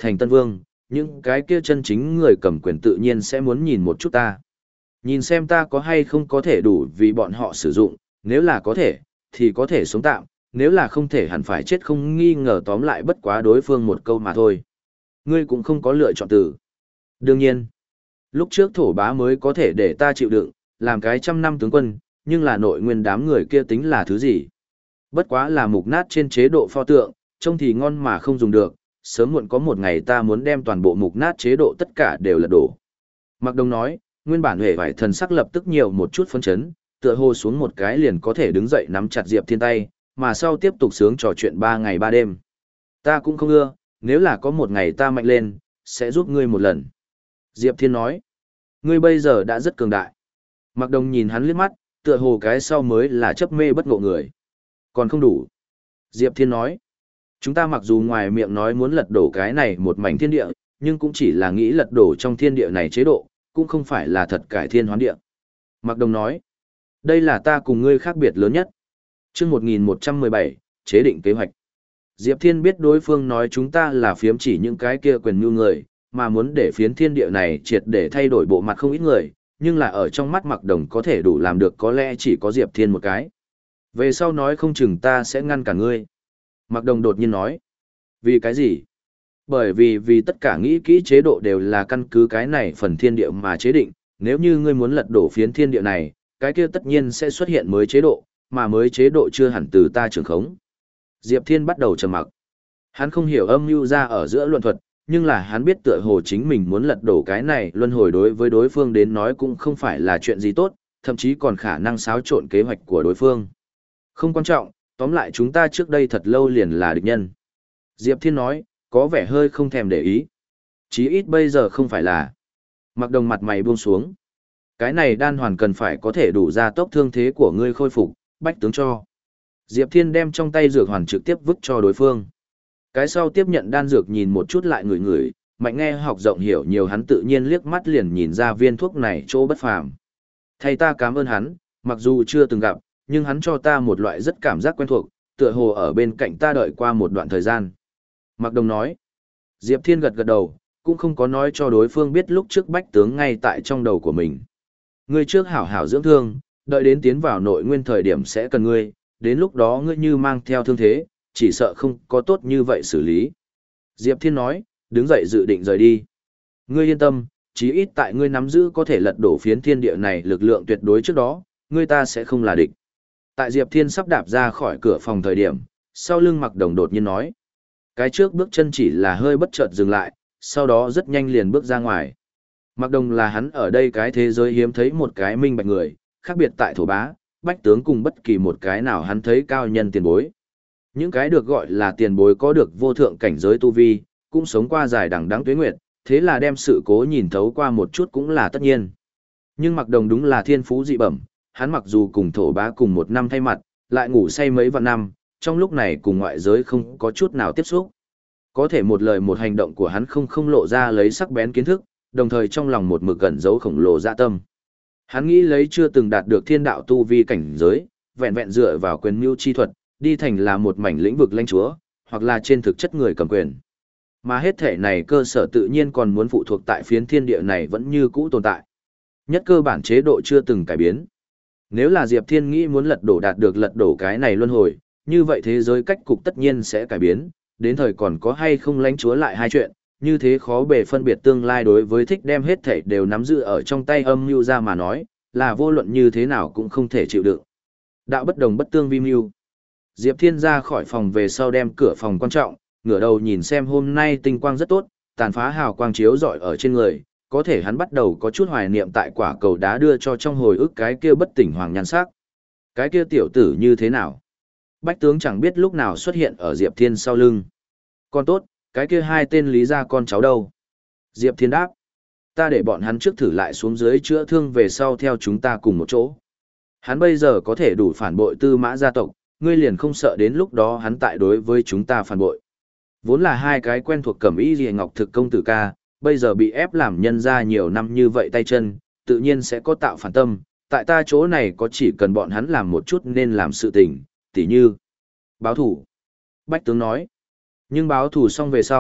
thành Tân Vương, những cái kia chân chính người cầm quyền tự nhiên sẽ muốn nhìn một chút ta. Nhìn xem ta có hay không có thể đủ vì bọn họ sử dụng, nếu là có thể, thì có thể sống tạm, nếu là không thể hẳn phải chết không nghi ngờ, tóm lại bất quá đối phương một câu mà thôi. Ngươi cũng không có lựa chọn từ. Đương nhiên, lúc trước thổ bá mới có thể để ta chịu đựng, làm cái trăm năm tướng quân, nhưng là nội nguyên đám người kia tính là thứ gì? Bất quá là mục nát trên chế độ pho tượng, trông thì ngon mà không dùng được, sớm muộn có một ngày ta muốn đem toàn bộ mục nát chế độ tất cả đều lật đổ. Mạc Đông nói, nguyên bản hề vải thần sắc lập tức nhiều một chút phấn chấn, tựa hồ xuống một cái liền có thể đứng dậy nắm chặt Diệp Thiên tay, mà sau tiếp tục sướng trò chuyện ba ngày ba đêm. Ta cũng không ưa, nếu là có một ngày ta mạnh lên, sẽ giúp ngươi một lần. Diệp Thiên nói, ngươi bây giờ đã rất cường đại. Mạc Đông nhìn hắn liếc mắt, tựa hồ cái sau mới là chấp mê bất ngộ người. Còn không đủ. Diệp Thiên nói, chúng ta mặc dù ngoài miệng nói muốn lật đổ cái này một mảnh thiên địa, nhưng cũng chỉ là nghĩ lật đổ trong thiên địa này chế độ, cũng không phải là thật cải thiên hoán địa. Mạc Đông nói, đây là ta cùng ngươi khác biệt lớn nhất. Chương một nghìn một trăm mười bảy, chế định kế hoạch. Diệp Thiên biết đối phương nói chúng ta là phiếm chỉ những cái kia quyền mưu người, mà muốn để phiến thiên địa này triệt để thay đổi bộ mặt không ít người, nhưng là ở trong mắt Mạc Đồng có thể đủ làm được có lẽ chỉ có Diệp Thiên một cái. Về sau nói không chừng ta sẽ ngăn cả ngươi. Mạc Đồng đột nhiên nói. Vì cái gì? Bởi vì vì tất cả nghĩ kỹ chế độ đều là căn cứ cái này phần thiên địa mà chế định, nếu như ngươi muốn lật đổ phiến thiên địa này, cái kia tất nhiên sẽ xuất hiện mới chế độ, mà mới chế độ chưa hẳn từ ta trường khống. Diệp Thiên bắt đầu trầm mặc. Hắn không hiểu âm mưu ra ở giữa luận thuật, nhưng là hắn biết tựa hồ chính mình muốn lật đổ cái này luân hồi đối với đối phương đến nói cũng không phải là chuyện gì tốt, thậm chí còn khả năng xáo trộn kế hoạch của đối phương. Không quan trọng, tóm lại chúng ta trước đây thật lâu liền là địch nhân. Diệp Thiên nói, có vẻ hơi không thèm để ý. Chí ít bây giờ không phải là. Mặc Đồng mặt mày buông xuống. Cái này đan hoàn cần phải có thể đủ ra tốc thương thế của ngươi khôi phục, bách tướng cho. Diệp Thiên đem trong tay dược hoàn trực tiếp vứt cho đối phương. Cái sau tiếp nhận đan dược nhìn một chút lại ngửi ngửi, mạnh nghe học rộng hiểu nhiều, hắn tự nhiên liếc mắt liền nhìn ra viên thuốc này chỗ bất phàm. Thay ta cảm ơn hắn, mặc dù chưa từng gặp, nhưng hắn cho ta một loại rất cảm giác quen thuộc, tựa hồ ở bên cạnh ta đợi qua một đoạn thời gian. Mạc Đồng nói. Diệp Thiên gật gật đầu, cũng không có nói cho đối phương biết lúc trước bách tướng ngay tại trong đầu của mình. Ngươi trước hảo hảo dưỡng thương, đợi đến tiến vào nội nguyên thời điểm sẽ cần ngươi, đến lúc đó ngươi như mang theo thương thế, chỉ sợ không có tốt như vậy xử lý. Diệp Thiên nói, đứng dậy dự định rời đi. Ngươi yên tâm, chí ít tại ngươi nắm giữ có thể lật đổ phiến thiên địa này lực lượng tuyệt đối trước đó, ngươi ta sẽ không là địch. Tại Diệp Thiên sắp đạp ra khỏi cửa phòng thời điểm, sau lưng Mạc Đồng đột nhiên nói. Cái trước bước chân chỉ là hơi bất chợt dừng lại, sau đó rất nhanh liền bước ra ngoài. Mạc Đồng là hắn ở đây cái thế giới hiếm thấy một cái minh bạch người, khác biệt tại thổ bá, bách tướng cùng bất kỳ một cái nào hắn thấy cao nhân tiền bối. Những cái được gọi là tiền bối có được vô thượng cảnh giới tu vi, cũng sống qua dài đằng đẵng tuế nguyệt, thế là đem sự cố nhìn thấu qua một chút cũng là tất nhiên. Nhưng Mạc Đồng đúng là thiên phú dị bẩm, hắn mặc dù cùng thổ bá cùng một năm thay mặt, lại ngủ say mấy vạn năm, trong lúc này cùng ngoại giới không có chút nào tiếp xúc. Có thể một lời một hành động của hắn không không lộ ra lấy sắc bén kiến thức, đồng thời trong lòng một mực gần giấu khổng lồ dạ tâm. Hắn nghĩ lấy chưa từng đạt được thiên đạo tu vi cảnh giới, vẹn vẹn dựa vào quyền mưu chi thuật, đi thành là một mảnh lĩnh vực lãnh chúa, hoặc là trên thực chất người cầm quyền. Mà hết thể này cơ sở tự nhiên còn muốn phụ thuộc tại phiến thiên địa này vẫn như cũ tồn tại. Nhất cơ bản chế độ chưa từng cải biến. Nếu là Diệp Thiên nghĩ muốn lật đổ đạt được lật đổ cái này luân hồi, như vậy thế giới cách cục tất nhiên sẽ cải biến, đến thời còn có hay không lãnh chúa lại hai chuyện, như thế khó bề phân biệt tương lai đối với thích đem hết thảy đều nắm giữ ở trong tay âm mưu ra mà nói, là vô luận như thế nào cũng không thể chịu đựng. Đạo bất đồng bất tương vi mưu. Diệp Thiên ra khỏi phòng về sau đem cửa phòng quan trọng, ngửa đầu nhìn xem hôm nay tinh quang rất tốt, tàn phá hào quang chiếu rọi ở trên người, có thể hắn bắt đầu có chút hoài niệm tại quả cầu đá đưa cho trong hồi ức cái kia bất tỉnh hoàng nhan sắc. Cái kia tiểu tử như thế nào? Bách tướng chẳng biết lúc nào xuất hiện ở Diệp Thiên sau lưng. Con tốt, cái kia hai tên lý gia con cháu đâu? Diệp Thiên đáp. Ta để bọn hắn trước thử lại xuống dưới chữa thương về sau theo chúng ta cùng một chỗ. Hắn bây giờ có thể đủ phản bội Tư Mã gia tộc, ngươi liền không sợ đến lúc đó hắn tại đối với chúng ta phản bội. Vốn là hai cái quen thuộc cẩm y liễu ngọc thực công tử ca, bây giờ bị ép làm nhân ra nhiều năm như vậy tay chân, tự nhiên sẽ có tạo phản tâm. Tại ta chỗ này có chỉ cần bọn hắn làm một chút nên làm sự tình, tỉ như báo thủ. Bách tướng nói. Nhưng báo thủ xong về sau,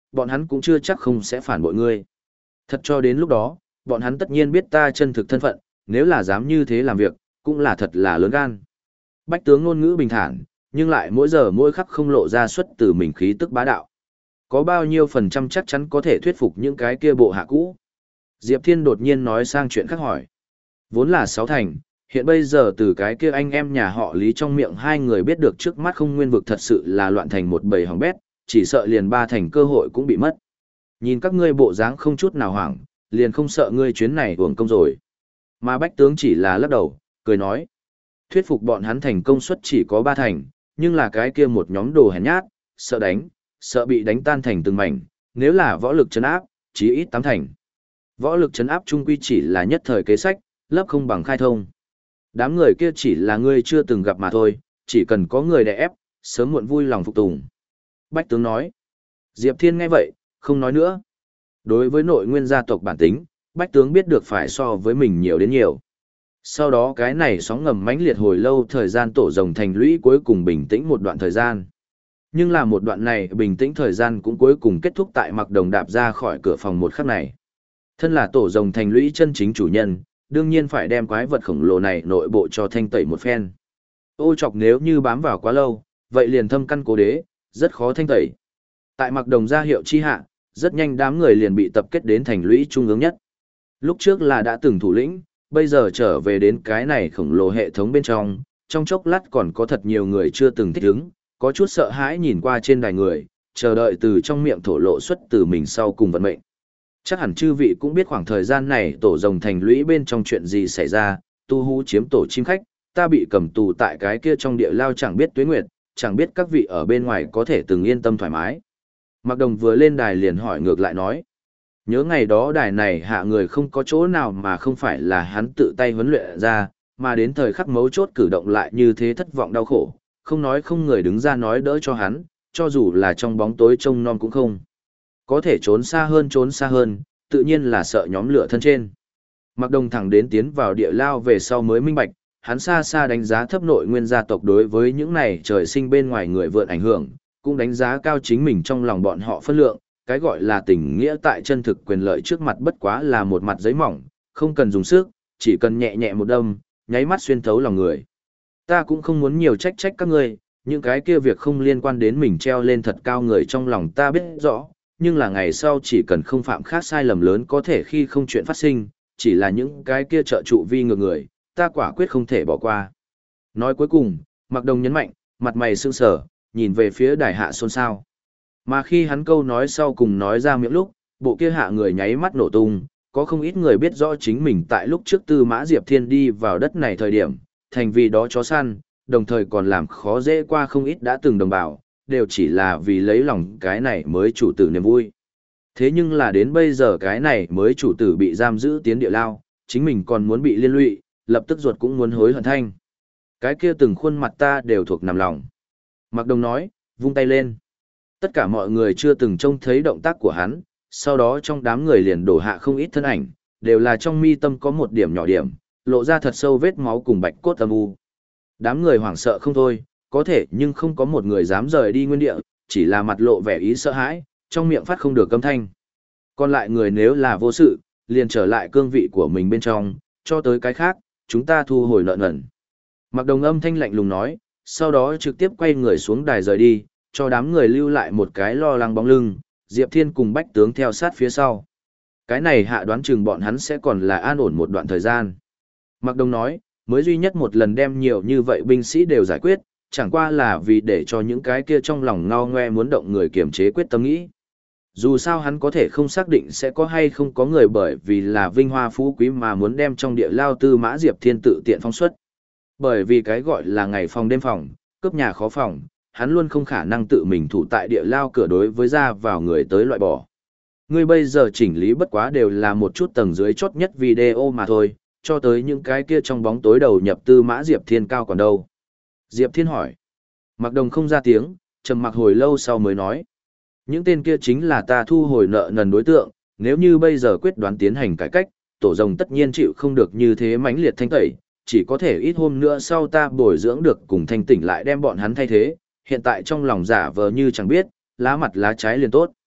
bọn hắn cũng chưa chắc không sẽ phản bội ngươi. Thật cho đến lúc đó, bọn hắn tất nhiên biết ta chân thực thân phận, nếu là dám như thế làm việc, cũng là thật là lớn gan. Bách tướng ngôn ngữ bình thản, nhưng lại mỗi giờ mỗi khắc không lộ ra xuất từ mình khí tức bá đạo. Có bao nhiêu phần trăm chắc chắn có thể thuyết phục những cái kia bộ hạ cũ? Diệp Thiên đột nhiên nói sang chuyện khác hỏi. Vốn là sáu thành, hiện bây giờ từ cái kia anh em nhà họ Lý trong miệng hai người biết được trước mắt không nguyên vực thật sự là loạn thành một bầy hỏng bét, chỉ sợ liền ba thành cơ hội cũng bị mất. Nhìn các ngươi bộ dáng không chút nào hoảng, liền không sợ ngươi chuyến này uổng công rồi. Mà Bách tướng chỉ là lắc đầu, cười nói. Thuyết phục bọn hắn thành công suất chỉ có ba thành, nhưng là cái kia một nhóm đồ hèn nhát, sợ đánh, sợ bị đánh tan thành từng mảnh, nếu là võ lực trấn áp, chí ít tám thành. Võ lực trấn áp trung quy chỉ là nhất thời kế sách, lấp không bằng khai thông. Đám người kia chỉ là ngươi chưa từng gặp mà thôi, chỉ cần có người đè ép, sớm muộn vui lòng phục tùng. Bách tướng nói. Diệp Thiên nghe vậy, không nói nữa. Đối với nội nguyên gia tộc bản tính, Bách tướng biết được phải so với mình nhiều đến nhiều. Sau đó cái này sóng ngầm mãnh liệt hồi lâu thời gian tổ rồng thành lũy cuối cùng bình tĩnh một đoạn thời gian. Nhưng là một đoạn này bình tĩnh thời gian cũng cuối cùng kết thúc tại Mặc Đồng đạp ra khỏi cửa phòng một khắc này. Thân là tổ rồng thành lũy chân chính chủ nhân, đương nhiên phải đem quái vật khổng lồ này nội bộ cho thanh tẩy một phen. Ô chọc nếu như bám vào quá lâu, vậy liền thâm căn cố đế, rất khó thanh tẩy. Tại Mặc Đồng ra hiệu chi hạ, rất nhanh đám người liền bị tập kết đến thành lũy trung ương nhất. Lúc trước là đã từng thủ lĩnh, bây giờ trở về đến cái này khổng lồ hệ thống bên trong, trong chốc lát còn có thật nhiều người chưa từng thích ứng, có chút sợ hãi nhìn qua trên đài người, chờ đợi từ trong miệng thổ lộ xuất từ mình sau cùng vận mệnh. Chắc hẳn chư vị cũng biết khoảng thời gian này tổ rồng thành lũy bên trong chuyện gì xảy ra, tu hú chiếm tổ chim khách, ta bị cầm tù tại cái kia trong địa lao chẳng biết tuế nguyệt, chẳng biết các vị ở bên ngoài có thể từng yên tâm thoải mái. Mặc Đồng vừa lên đài liền hỏi ngược lại nói. Nhớ ngày đó đài này hạ người không có chỗ nào mà không phải là hắn tự tay huấn luyện ra, mà đến thời khắc mấu chốt cử động lại như thế thất vọng đau khổ, không nói không người đứng ra nói đỡ cho hắn, cho dù là trong bóng tối trông non cũng không. Có thể trốn xa hơn trốn xa hơn, tự nhiên là sợ nhóm lửa thân trên. Mặc Đồng thẳng đến tiến vào địa lao về sau mới minh bạch, hắn xa xa đánh giá thấp nội nguyên gia tộc đối với những này trời sinh bên ngoài người vượn ảnh hưởng, cũng đánh giá cao chính mình trong lòng bọn họ phân lượng, cái gọi là tình nghĩa tại chân thực quyền lợi trước mặt bất quá là một mặt giấy mỏng, không cần dùng sức, chỉ cần nhẹ nhẹ một đâm, nháy mắt xuyên thấu lòng người. Ta cũng không muốn nhiều trách trách các ngươi, những cái kia việc không liên quan đến mình treo lên thật cao người trong lòng ta biết rõ, nhưng là ngày sau chỉ cần không phạm khác sai lầm lớn có thể khi không chuyện phát sinh, chỉ là những cái kia trợ trụ vi ngược người, ta quả quyết không thể bỏ qua. Nói cuối cùng, Mặc Đồng nhấn mạnh, mặt mày sương sở, nhìn về phía đài hạ xôn xao. Mà khi hắn câu nói sau cùng nói ra miệng lúc, bộ kia hạ người nháy mắt nổ tung, có không ít người biết rõ chính mình tại lúc trước Tư Mã Diệp Thiên đi vào đất này thời điểm, thành vì đó chó săn, đồng thời còn làm khó dễ qua không ít đã từng đồng bào, đều chỉ là vì lấy lòng cái này mới chủ tử niềm vui. Thế nhưng là đến bây giờ cái này mới chủ tử bị giam giữ tiến địa lao, chính mình còn muốn bị liên lụy, lập tức ruột cũng muốn hối hận thanh. Cái kia từng khuôn mặt ta đều thuộc nằm lòng. Mặc Đồng nói, vung tay lên. Tất cả mọi người chưa từng trông thấy động tác của hắn, sau đó trong đám người liền đổ hạ không ít thân ảnh, đều là trong mi tâm có một điểm nhỏ điểm, lộ ra thật sâu vết máu cùng bạch cốt âm u. Đám người hoảng sợ không thôi, có thể nhưng không có một người dám rời đi nguyên địa, chỉ là mặt lộ vẻ ý sợ hãi, trong miệng phát không được âm thanh. Còn lại người nếu là vô sự, liền trở lại cương vị của mình bên trong, cho tới cái khác, chúng ta thu hồi nợ nần. Mặc Đồng âm thanh lạnh lùng nói, sau đó trực tiếp quay người xuống đài rời đi, cho đám người lưu lại một cái lo lắng bóng lưng, Diệp Thiên cùng Bách tướng theo sát phía sau. Cái này hạ đoán chừng bọn hắn sẽ còn là an ổn một đoạn thời gian. Mặc Đồng nói, mới duy nhất một lần đem nhiều như vậy binh sĩ đều giải quyết, chẳng qua là vì để cho những cái kia trong lòng ngao ngoe muốn động người kiềm chế quyết tâm nghĩ. Dù sao hắn có thể không xác định sẽ có hay không có người bởi vì là vinh hoa phú quý mà muốn đem trong địa lao Tư Mã Diệp Thiên tự tiện phóng xuất. Bởi vì cái gọi là ngày phòng đêm phòng, cướp nhà khó phòng, hắn luôn không khả năng tự mình thủ tại địa lao cửa đối với ra vào người tới loại bỏ. Ngươi bây giờ chỉnh lý bất quá đều là một chút tầng dưới chốt nhất video mà thôi, cho tới những cái kia trong bóng tối đầu nhập Tư Mã Diệp Thiên cao còn đâu. Diệp Thiên hỏi. Mặc Đồng không ra tiếng, trầm mặc hồi lâu sau mới nói. Những tên kia chính là ta thu hồi nợ nần đối tượng, nếu như bây giờ quyết đoán tiến hành cải cách, tổ rồng tất nhiên chịu không được như thế mãnh liệt thanh tẩy, chỉ có thể ít hôm nữa sau ta bồi dưỡng được cùng thanh tỉnh lại đem bọn hắn thay thế, hiện tại trong lòng giả vờ như chẳng biết, lá mặt lá trái liền tốt.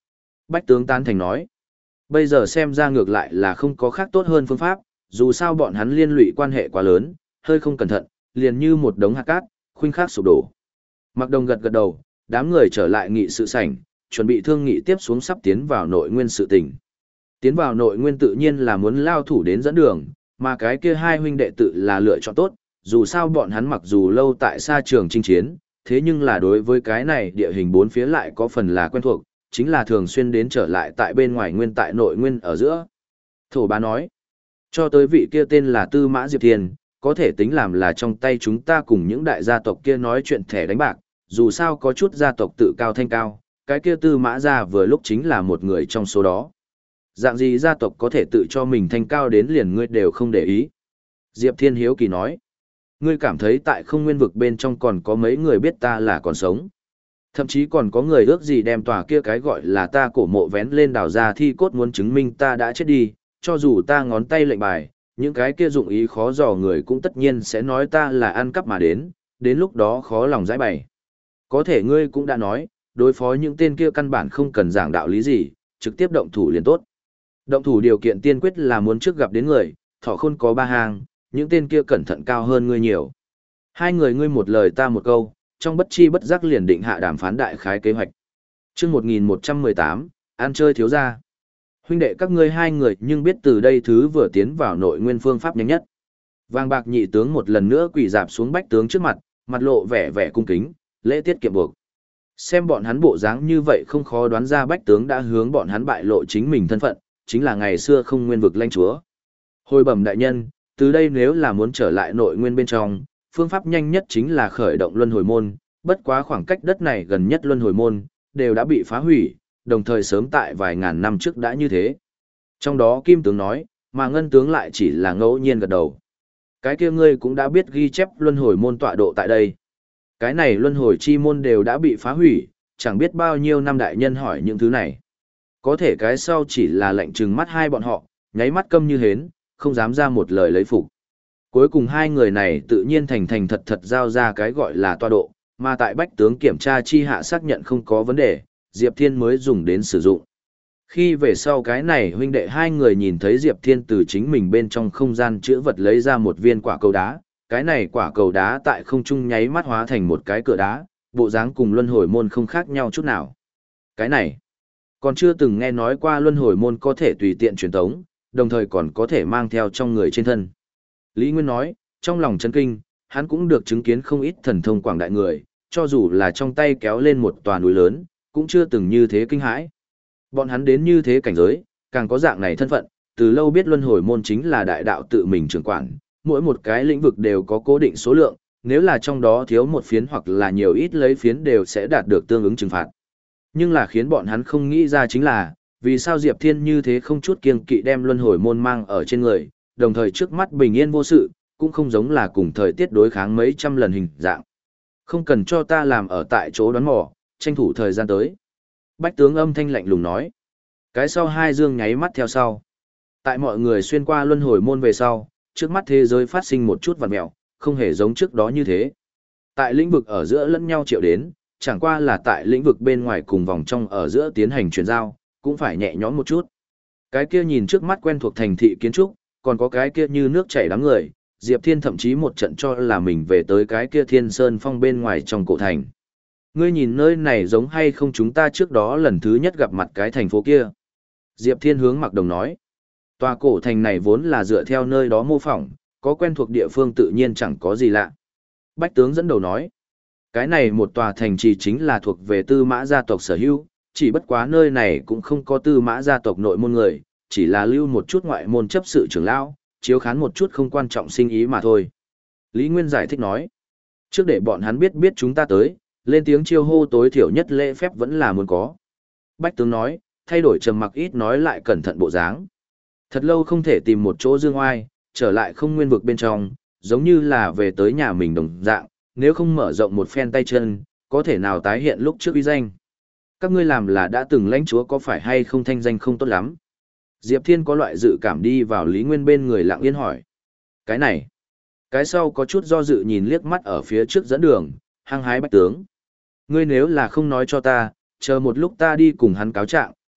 Bách tướng tán thành nói. Bây giờ xem ra ngược lại là không có khác tốt hơn phương pháp, dù sao bọn hắn liên lụy quan hệ quá lớn, hơi không cẩn thận, liền như một đống hạt cát, khuynh khắc sụp đổ. Mặc Đồng gật gật đầu, đám người trở lại nghị sự sảnh, chuẩn bị thương nghị tiếp xuống sắp tiến vào nội nguyên sự tình. Tiến vào nội nguyên tự nhiên là muốn lao thủ đến dẫn đường, mà cái kia hai huynh đệ tự là lựa chọn tốt, dù sao bọn hắn mặc dù lâu tại xa trường chinh chiến, thế nhưng là đối với cái này địa hình bốn phía lại có phần là quen thuộc, chính là thường xuyên đến trở lại tại bên ngoài nguyên tại nội nguyên ở giữa. Thổ bá nói, cho tới vị kia tên là Tư Mã Diệp Thiên, có thể tính làm là trong tay chúng ta cùng những đại gia tộc kia nói chuyện thẻ đánh bạc, dù sao có chút gia tộc tự cao thanh cao, cái kia Tư Mã gia vừa lúc chính là một người trong số đó. Dạng gì gia tộc có thể tự cho mình thanh cao đến liền ngươi đều không để ý. Diệp Thiên hiếu kỳ nói, ngươi cảm thấy tại không nguyên vực bên trong còn có mấy người biết ta là còn sống. Thậm chí còn có người ước gì đem tòa kia cái gọi là ta cổ mộ vén lên đào ra thi cốt muốn chứng minh ta đã chết đi, cho dù ta ngón tay lệnh bài, những cái kia dụng ý khó dò người cũng tất nhiên sẽ nói ta là ăn cắp mà đến, đến lúc đó khó lòng giải bày. Có thể ngươi cũng đã nói, đối phó những tên kia căn bản không cần giảng đạo lý gì, trực tiếp động thủ liền tốt. Động thủ điều kiện tiên quyết là muốn trước gặp đến người, thọ khôn có ba hàng, những tên kia cẩn thận cao hơn ngươi nhiều. Hai người ngươi một lời ta một câu, trong bất chi bất giác liền định hạ đàm phán đại khái kế hoạch. Chương một nghìn một trăm mười tám, ăn chơi thiếu gia. Huynh đệ các ngươi hai người nhưng biết từ đây thứ vừa tiến vào nội nguyên phương pháp nhanh nhất. Vàng bạc nhị tướng một lần nữa quỳ dạp xuống bách tướng trước mặt, mặt lộ vẻ vẻ cung kính, lễ tiết kiệm buộc. Xem bọn hắn bộ dáng như vậy không khó đoán ra bách tướng đã hướng bọn hắn bại lộ chính mình thân phận, chính là ngày xưa không nguyên vực lãnh chúa. Hồi bẩm đại nhân, từ đây nếu là muốn trở lại nội nguyên bên trong, phương pháp nhanh nhất chính là khởi động luân hồi môn, bất quá khoảng cách đất này gần nhất luân hồi môn, đều đã bị phá hủy, đồng thời sớm tại vài ngàn năm trước đã như thế. Trong đó Kim tướng nói, mà Ngân tướng lại chỉ là ngẫu nhiên gật đầu. Cái kia ngươi cũng đã biết ghi chép luân hồi môn tọa độ tại đây. Cái này luân hồi chi môn đều đã bị phá hủy, chẳng biết bao nhiêu năm đại nhân hỏi những thứ này. Có thể cái sau chỉ là lạnh trừng mắt hai bọn họ, nháy mắt câm như hến, không dám ra một lời lấy phục. Cuối cùng hai người này tự nhiên thành thành thật thật giao ra cái gọi là tọa độ, mà tại bách tướng kiểm tra chi hạ xác nhận không có vấn đề, Diệp Thiên mới dùng đến sử dụng. Khi về sau cái này huynh đệ hai người nhìn thấy Diệp Thiên từ chính mình bên trong không gian chữ vật lấy ra một viên quả cầu đá, cái này quả cầu đá tại không trung nháy mắt hóa thành một cái cửa đá, bộ dáng cùng luân hồi môn không khác nhau chút nào. Cái này, còn chưa từng nghe nói qua luân hồi môn có thể tùy tiện truyền tống, đồng thời còn có thể mang theo trong người trên thân. Lý Nguyên nói, trong lòng chấn kinh, hắn cũng được chứng kiến không ít thần thông quảng đại người, cho dù là trong tay kéo lên một tòa núi lớn, cũng chưa từng như thế kinh hãi. Bọn hắn đến như thế cảnh giới, càng có dạng này thân phận, từ lâu biết luân hồi môn chính là đại đạo tự mình trưởng quản, mỗi một cái lĩnh vực đều có cố định số lượng, nếu là trong đó thiếu một phiến hoặc là nhiều ít lấy phiến đều sẽ đạt được tương ứng trừng phạt. Nhưng là khiến bọn hắn không nghĩ ra chính là, vì sao Diệp Thiên như thế không chút kiêng kỵ đem luân hồi môn mang ở trên người, đồng thời trước mắt bình yên vô sự, cũng không giống là cùng thời tiết đối kháng mấy trăm lần hình dạng. Không cần cho ta làm ở tại chỗ đoán mò, tranh thủ thời gian tới. Bách tướng âm thanh lạnh lùng nói. Cái sau hai dương nháy mắt theo sau. Tại mọi người xuyên qua luân hồi môn về sau, trước mắt thế giới phát sinh một chút vặn mẹo, không hề giống trước đó như thế. Tại lĩnh vực ở giữa lẫn nhau triệu đến, chẳng qua là tại lĩnh vực bên ngoài cùng vòng trong ở giữa tiến hành chuyển giao, cũng phải nhẹ nhõm một chút. Cái kia nhìn trước mắt quen thuộc thành thị kiến trúc, còn có cái kia như nước chảy đám người, Diệp Thiên thậm chí một trận cho là mình về tới cái kia Thiên Sơn Phong bên ngoài trong cổ thành. Ngươi nhìn nơi này giống hay không chúng ta trước đó lần thứ nhất gặp mặt cái thành phố kia. Diệp Thiên hướng Mạc Đồng nói. Tòa cổ thành này vốn là dựa theo nơi đó mô phỏng, có quen thuộc địa phương tự nhiên chẳng có gì lạ. Bách tướng dẫn đầu nói. Cái này một tòa thành trì chính là thuộc về Tư Mã gia tộc sở hữu, chỉ bất quá nơi này cũng không có Tư Mã gia tộc nội môn người, chỉ là lưu một chút ngoại môn chấp sự trưởng lão, chiếu khán một chút không quan trọng sinh ý mà thôi. Lý Nguyên giải thích nói. Trước để bọn hắn biết biết chúng ta tới, lên tiếng chiêu hô tối thiểu nhất lễ phép vẫn là muốn có. Bách tướng nói, thay đổi trầm mặc ít nói lại cẩn thận bộ dáng. Thật lâu không thể tìm một chỗ dương oai, trở lại không nguyên vực bên trong, giống như là về tới nhà mình đồng dạng, nếu không mở rộng một phen tay chân, có thể nào tái hiện lúc trước uy danh. Các ngươi làm là đã từng lãnh chúa có phải hay không thanh danh không tốt lắm. Diệp Thiên có loại dự cảm đi vào Lý Nguyên bên người lặng yên hỏi. Cái này, cái sau có chút do dự nhìn liếc mắt ở phía trước dẫn đường, hăng hái bách tướng. Ngươi nếu là không nói cho ta, chờ một lúc ta đi cùng hắn cáo trạng,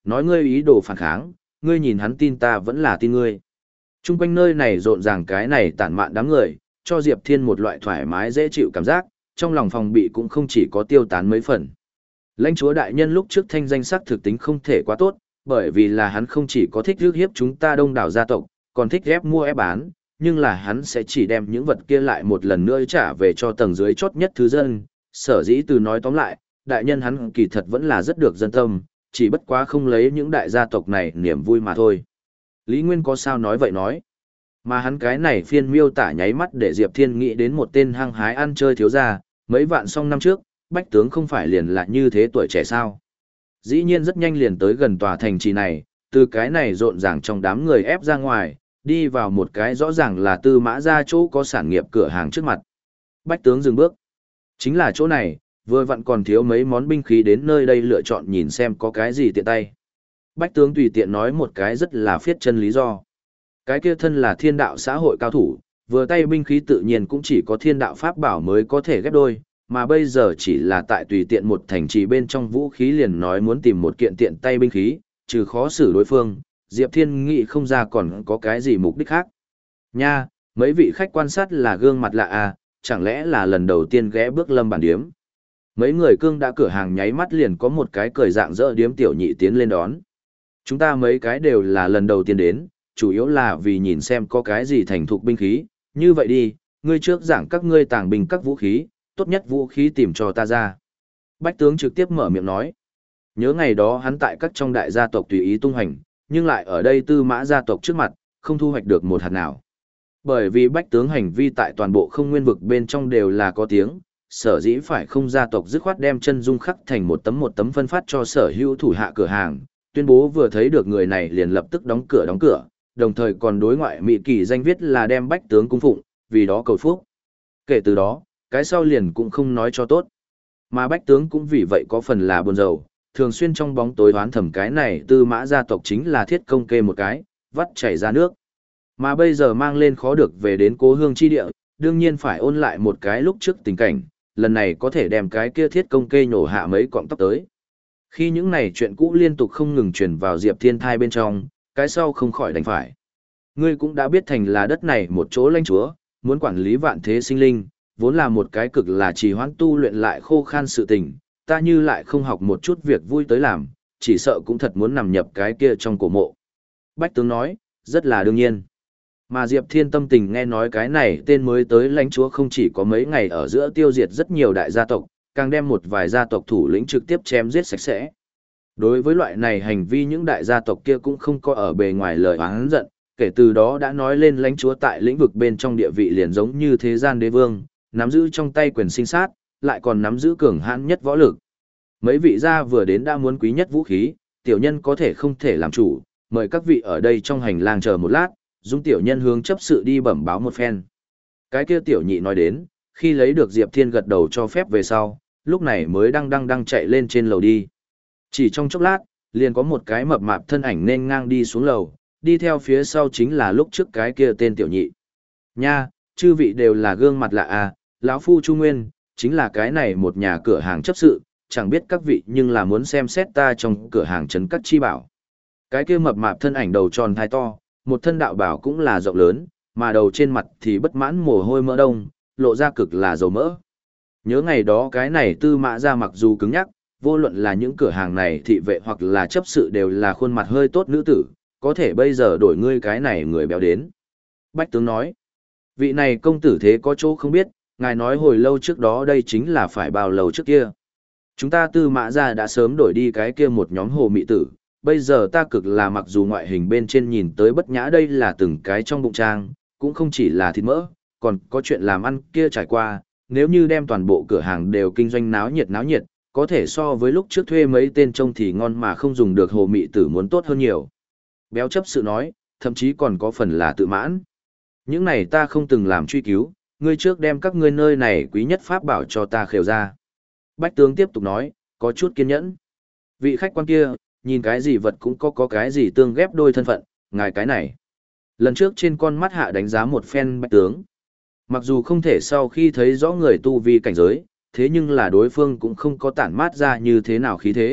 Nói ngươi ý đồ phản kháng, ngươi nhìn hắn tin ta vẫn là tin ngươi. Trung quanh nơi này rộn ràng cái này tản mạn đám người, cho Diệp Thiên một loại thoải mái dễ chịu cảm giác, trong lòng phòng bị cũng không chỉ có tiêu tán mấy phần. Lãnh chúa đại nhân lúc trước thanh danh sắc thực tính không thể quá tốt, bởi vì là hắn không chỉ có thích rước hiếp chúng ta đông đảo gia tộc, còn thích ép mua ép bán, nhưng là hắn sẽ chỉ đem những vật kia lại một lần nữa trả về cho tầng dưới chốt nhất thứ dân. Sở dĩ từ nói tóm lại, đại nhân hắn kỳ thật vẫn là rất được dân tâm, chỉ bất quá không lấy những đại gia tộc này niềm vui mà thôi. Lý Nguyên có sao nói vậy nói. Mà hắn cái này phiên miêu tả nháy mắt để Diệp Thiên nghĩ đến một tên hăng hái ăn chơi thiếu gia, mấy vạn song năm trước, bách tướng không phải liền là như thế tuổi trẻ sao. Dĩ nhiên rất nhanh liền tới gần tòa thành trì này, từ cái này rộn ràng trong đám người ép ra ngoài, đi vào một cái rõ ràng là Tư Mã gia chỗ có sản nghiệp cửa hàng trước mặt. Bách tướng dừng bước. Chính là chỗ này, vừa vặn còn thiếu mấy món binh khí đến nơi đây lựa chọn nhìn xem có cái gì tiện tay. Bách tướng tùy tiện nói một cái rất là phiết chân lý do. Cái kia thân là thiên đạo xã hội cao thủ, vừa tay binh khí tự nhiên cũng chỉ có thiên đạo pháp bảo mới có thể ghép đôi, mà bây giờ chỉ là tại tùy tiện một thành trì bên trong vũ khí liền nói muốn tìm một kiện tiện tay binh khí, trừ khó xử đối phương, Diệp Thiên nghĩ không ra còn có cái gì mục đích khác. Nha, mấy vị khách quan sát là gương mặt lạ à, chẳng lẽ là lần đầu tiên ghé bước Lâm bản điếm. Mấy người cương đã cửa hàng nháy mắt liền có một cái cười dạng dỡ điếm tiểu nhị tiến lên đón. Chúng ta mấy cái đều là lần đầu tiên đến, chủ yếu là vì nhìn xem có cái gì thành thục binh khí, như vậy đi, ngươi trước giảng các ngươi tàng binh các vũ khí, tốt nhất vũ khí tìm cho ta ra. Bách tướng trực tiếp mở miệng nói. Nhớ ngày đó hắn tại các trong đại gia tộc tùy ý tung hành, nhưng lại ở đây Tư Mã gia tộc trước mặt, không thu hoạch được một hạt nào. Bởi vì bách tướng hành vi tại toàn bộ không nguyên vực bên trong đều là có tiếng, sở dĩ phải không gia tộc dứt khoát đem chân dung khắc thành một tấm một tấm phân phát cho sở hữu thủ hạ cửa hàng, tuyên bố vừa thấy được người này liền lập tức đóng cửa đóng cửa, đồng thời còn đối ngoại mỹ kỳ danh viết là đem bách tướng cung phụng, vì đó cầu phúc. Kể từ đó, cái sau liền cũng không nói cho tốt. Mà bách tướng cũng vì vậy có phần là buồn rầu, thường xuyên trong bóng tối đoán thầm cái này Tư Mã gia tộc chính là thiết công kê một cái, vắt chảy ra nước. Mà bây giờ mang lên khó được về đến cố hương chi địa, đương nhiên phải ôn lại một cái lúc trước tình cảnh, lần này có thể đem cái kia thiết công kê nhổ hạ mấy cọng tóc tới. Khi những này chuyện cũ liên tục không ngừng truyền vào Diệp Thiên thai bên trong, cái sau không khỏi đành phải. Ngươi cũng đã biết thành là đất này một chỗ lãnh chúa, muốn quản lý vạn thế sinh linh, vốn là một cái cực là trì hoãn tu luyện lại khô khan sự tình, ta như lại không học một chút việc vui tới làm, chỉ sợ cũng thật muốn nằm nhập cái kia trong cổ mộ. Bách tướng nói, rất là đương nhiên. Mà Diệp Thiên tâm tình nghe nói cái này tên mới tới lãnh chúa không chỉ có mấy ngày ở giữa tiêu diệt rất nhiều đại gia tộc, càng đem một vài gia tộc thủ lĩnh trực tiếp chém giết sạch sẽ. Đối với loại này hành vi những đại gia tộc kia cũng không có ở bề ngoài lời oán giận, kể từ đó đã nói lên lãnh chúa tại lĩnh vực bên trong địa vị liền giống như thế gian đế vương, nắm giữ trong tay quyền sinh sát, lại còn nắm giữ cường hãn nhất võ lực. Mấy vị gia vừa đến đã muốn quý nhất vũ khí, tiểu nhân có thể không thể làm chủ, mời các vị ở đây trong hành lang chờ một lát, dung tiểu nhân hướng chấp sự đi bẩm báo một phen. Cái kia tiểu nhị nói đến, khi lấy được Diệp Thiên gật đầu cho phép về sau, lúc này mới đang đang đang chạy lên trên lầu đi. Chỉ trong chốc lát, liền có một cái mập mạp thân ảnh nên ngang đi xuống lầu, đi theo phía sau chính là lúc trước cái kia tên tiểu nhị. Nha, chư vị đều là gương mặt lạ à, lão phu Chu Nguyên, chính là cái này một nhà cửa hàng chấp sự, chẳng biết các vị nhưng là muốn xem xét ta trong cửa hàng trấn các chi bảo. Cái kia mập mạp thân ảnh đầu tròn thai to, một thân đạo bảo cũng là rộng lớn, mà đầu trên mặt thì bất mãn mồ hôi mỡ đông, lộ ra cực là dầu mỡ. Nhớ ngày đó cái này Tư Mã ra mặc dù cứng nhắc, vô luận là những cửa hàng này thị vệ hoặc là chấp sự đều là khuôn mặt hơi tốt nữ tử, có thể bây giờ đổi ngươi cái này người béo đến. Bách tướng nói, vị này công tử thế có chỗ không biết, ngài nói hồi lâu trước đó đây chính là phải bao lâu trước kia. Chúng ta Tư Mã ra đã sớm đổi đi cái kia một nhóm hồ mị tử, bây giờ ta cực là mặc dù ngoại hình bên trên nhìn tới bất nhã đây là từng cái trong bụng trang, cũng không chỉ là thịt mỡ, còn có chuyện làm ăn kia trải qua, nếu như đem toàn bộ cửa hàng đều kinh doanh náo nhiệt náo nhiệt, có thể so với lúc trước thuê mấy tên trông thì ngon mà không dùng được hồ mị tử muốn tốt hơn nhiều. Béo chấp sự nói, thậm chí còn có phần là tự mãn. Những này ta không từng làm truy cứu, ngươi trước đem các ngươi nơi này quý nhất pháp bảo cho ta khều ra. Bách tướng tiếp tục nói, có chút kiên nhẫn. Vị khách quan kia, nhìn cái gì vật cũng có có cái gì tương ghép đôi thân phận, ngài cái này. Lần trước trên con mắt hạ đánh giá một phen bách tướng. Mặc dù không thể sau khi thấy rõ người tu vi cảnh giới, thế nhưng là đối phương cũng không có tản mát ra như thế nào khí thế,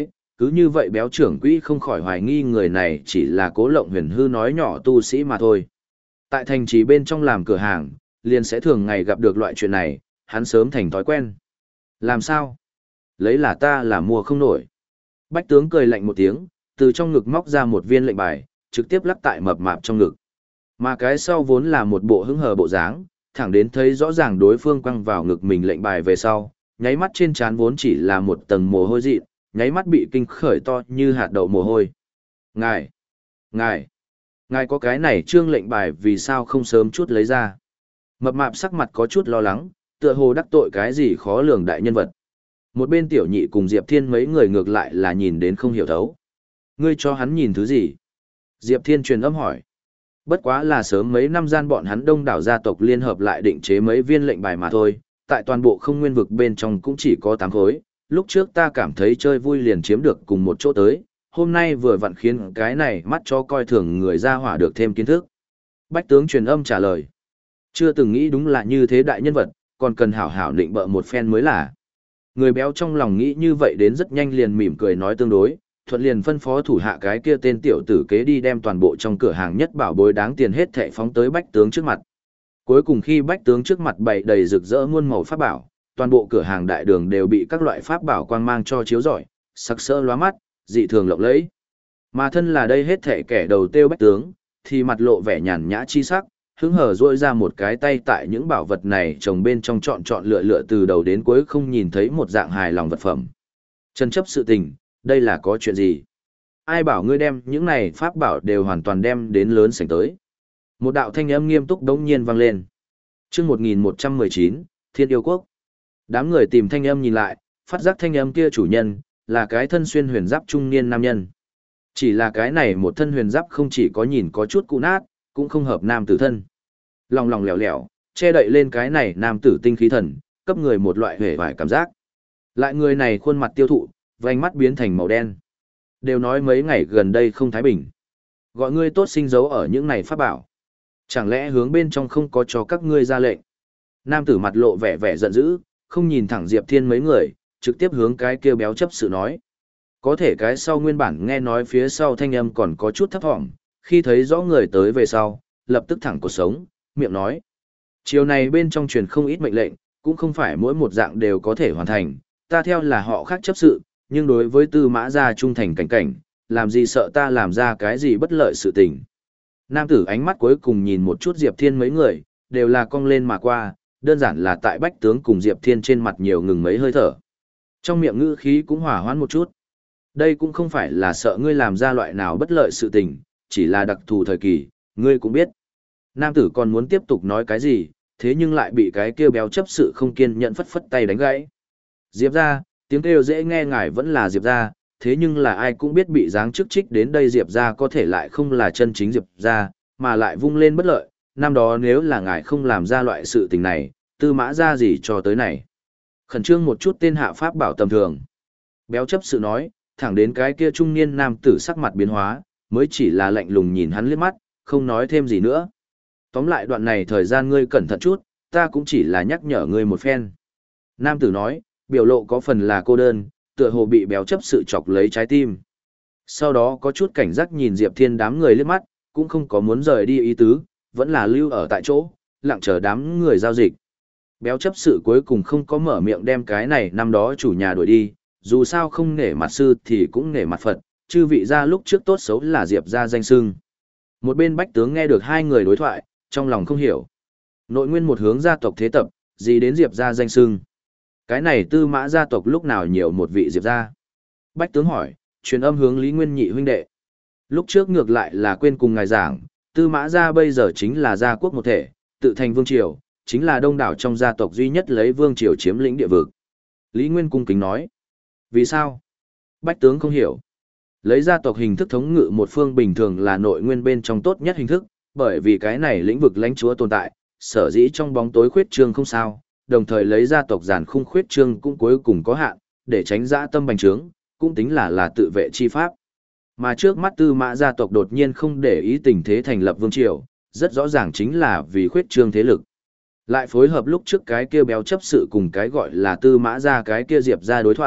Cứ như vậy béo trưởng quỹ không khỏi hoài nghi người này chỉ là cố lộng huyền hư nói nhỏ tu sĩ mà thôi. Tại thành trì bên trong làm cửa hàng, liền sẽ thường ngày gặp được loại chuyện này, hắn sớm thành thói quen. Làm sao? Lấy là ta là mua không nổi. Bách tướng cười lạnh một tiếng, từ trong ngực móc ra một viên lệnh bài, trực tiếp lắc tại mập mạp trong ngực. Mà cái sau vốn là một bộ hứng hờ bộ dáng, thẳng đến thấy rõ ràng đối phương quăng vào ngực mình lệnh bài về sau, nháy mắt trên trán vốn chỉ là một tầng mồ hôi dị, nháy mắt bị kinh khởi to như hạt đậu mồ hôi. Ngài! Ngài! Ngài có cái này trương lệnh bài vì sao không sớm chút lấy ra? Mập mạp sắc mặt có chút lo lắng, tựa hồ đắc tội cái gì khó lường đại nhân vật. Một bên tiểu nhị cùng Diệp Thiên mấy người ngược lại là nhìn đến không hiểu thấu. Ngươi cho hắn nhìn thứ gì? Diệp Thiên truyền âm hỏi. Bất quá là sớm mấy năm gian bọn hắn đông đảo gia tộc liên hợp lại định chế mấy viên lệnh bài mà thôi, tại toàn bộ không nguyên vực bên trong cũng chỉ có tám khối, lúc trước ta cảm thấy chơi vui liền chiếm được cùng một chỗ tới, hôm nay vừa vặn khiến cái này mắt cho coi thường người ra hỏa được thêm kiến thức. Bách tướng truyền âm trả lời. Chưa từng nghĩ đúng là như thế đại nhân vật, còn cần hảo hảo định bợ một phen mới là. Người béo trong lòng nghĩ như vậy đến rất nhanh liền mỉm cười nói tương đối, thuận liền phân phó thủ hạ cái kia tên tiểu tử kế đi đem toàn bộ trong cửa hàng nhất bảo bối đáng tiền hết thệ phóng tới bách tướng trước mặt. Cuối cùng khi bách tướng trước mặt bày đầy rực rỡ muôn màu pháp bảo, toàn bộ cửa hàng đại đường đều bị các loại pháp bảo quang mang cho chiếu rọi, sắc sỡ lóa mắt, dị thường lộng lẫy. Mà thân là đây hết thệ kẻ đầu tiêu bách tướng, thì mặt lộ vẻ nhàn nhã chi sắc, hứng hở duỗi ra một cái tay tại những bảo vật này trồng bên trong chọn chọn lựa lựa từ đầu đến cuối không nhìn thấy một dạng hài lòng vật phẩm. Chân chấp sự tình, đây là có chuyện gì? Ai bảo ngươi đem những này pháp bảo đều hoàn toàn đem đến lớn sảnh tới? Một đạo thanh âm nghiêm túc đống nhiên vang lên. Chương một nghìn một trăm mười chín, Thiên Yêu Quốc. Đám người tìm thanh âm nhìn lại, phát giác thanh âm kia chủ nhân là cái thân xuyên huyền giáp trung niên nam nhân. Chỉ là cái này một thân huyền giáp không chỉ có nhìn có chút cũ nát, cũng không hợp nam tử thân. Lòng lòng lẻo lẻo, che đậy lên cái này nam tử tinh khí thần, cấp người một loại hề vải cảm giác. Lại người này khuôn mặt tiêu thụ, vành mắt biến thành màu đen. Đều nói mấy ngày gần đây không thái bình. Gọi ngươi tốt sinh dấu ở những này pháp bảo. Chẳng lẽ hướng bên trong không có cho các ngươi ra lệnh? Nam tử mặt lộ vẻ vẻ giận dữ, không nhìn thẳng Diệp Thiên mấy người, trực tiếp hướng cái kia béo chấp sự nói. Có thể cái sau nguyên bản nghe nói phía sau thanh âm còn có chút thấp thỏm, khi thấy rõ người tới về sau, lập tức thẳng cột sống, miệng nói. Chiều này bên trong truyền không ít mệnh lệnh, cũng không phải mỗi một dạng đều có thể hoàn thành, ta theo là họ khác chấp sự, nhưng đối với tư mã gia trung thành cảnh cảnh, làm gì sợ ta làm ra cái gì bất lợi sự tình. Nam tử ánh mắt cuối cùng nhìn một chút Diệp Thiên mấy người, đều là cong lên mà qua, đơn giản là tại bách tướng cùng Diệp Thiên trên mặt nhiều ngừng mấy hơi thở. Trong miệng ngữ khí cũng hỏa hoãn một chút. Đây cũng không phải là sợ ngươi làm ra loại nào bất lợi sự tình, chỉ là đặc thù thời kỳ, ngươi cũng biết. Nam tử còn muốn tiếp tục nói cái gì, thế nhưng lại bị cái kêu béo chấp sự không kiên nhẫn phất phất tay đánh gãy. Diệp ra, tiếng kêu dễ nghe ngài vẫn là Diệp ra, thế nhưng là ai cũng biết bị giáng chức trích đến đây Diệp ra có thể lại không là chân chính Diệp ra, mà lại vung lên bất lợi, năm đó nếu là ngài không làm ra loại sự tình này, tư mã ra gì cho tới này. Khẩn trương một chút tên hạ pháp bảo tầm thường. Béo chấp sự nói, thẳng đến cái kia trung niên nam tử sắc mặt biến hóa, mới chỉ là lạnh lùng nhìn hắn liếc mắt, không nói thêm gì nữa. Tóm lại đoạn này thời gian ngươi cẩn thận chút, ta cũng chỉ là nhắc nhở ngươi một phen. Nam tử nói, biểu lộ có phần là cô đơn, tựa hồ bị béo chấp sự chọc lấy trái tim. Sau đó có chút cảnh giác nhìn Diệp Thiên đám người liếc mắt, cũng không có muốn rời đi ý tứ, vẫn là lưu ở tại chỗ, lặng chờ đám người giao dịch. Béo chấp sự cuối cùng không có mở miệng đem cái này năm đó chủ nhà đuổi đi, dù sao không nể mặt sư thì cũng nể mặt Phật, chư vị gia lúc trước tốt xấu là Diệp gia danh xưng. Một bên bách tướng nghe được hai người đối thoại, trong lòng không hiểu. Nội nguyên một hướng gia tộc thế tập, gì đến Diệp gia danh xưng. Cái này tư mã gia tộc lúc nào nhiều một vị Diệp gia. Bách tướng hỏi, truyền âm hướng Lý Nguyên nhị huynh đệ. Lúc trước ngược lại là quên cùng ngài giảng, tư mã gia bây giờ chính là gia quốc một thể, tự thành vương triều, chính là đông đảo trong gia tộc duy nhất lấy vương triều chiếm lĩnh địa vực. Lý Nguyên cung kính nói. Vì sao? Bách tướng không hiểu. Lấy gia tộc hình thức thống ngự một phương bình thường là nội nguyên bên trong tốt nhất hình thức, bởi vì cái này lĩnh vực lãnh chúa tồn tại, sở dĩ trong bóng tối khuyết trương không sao, đồng thời lấy gia tộc giàn khung khuyết trương cũng cuối cùng có hạn, để tránh dã tâm bành trướng, cũng tính là là tự vệ chi pháp. Mà trước mắt tư mã gia tộc đột nhiên không để ý tình thế thành lập vương triều, rất rõ ràng chính là vì khuyết trương thế lực. Lại phối hợp lúc trước cái kia béo chấp sự cùng cái gọi là tư mã gia cái kia diệp gia đối thoại,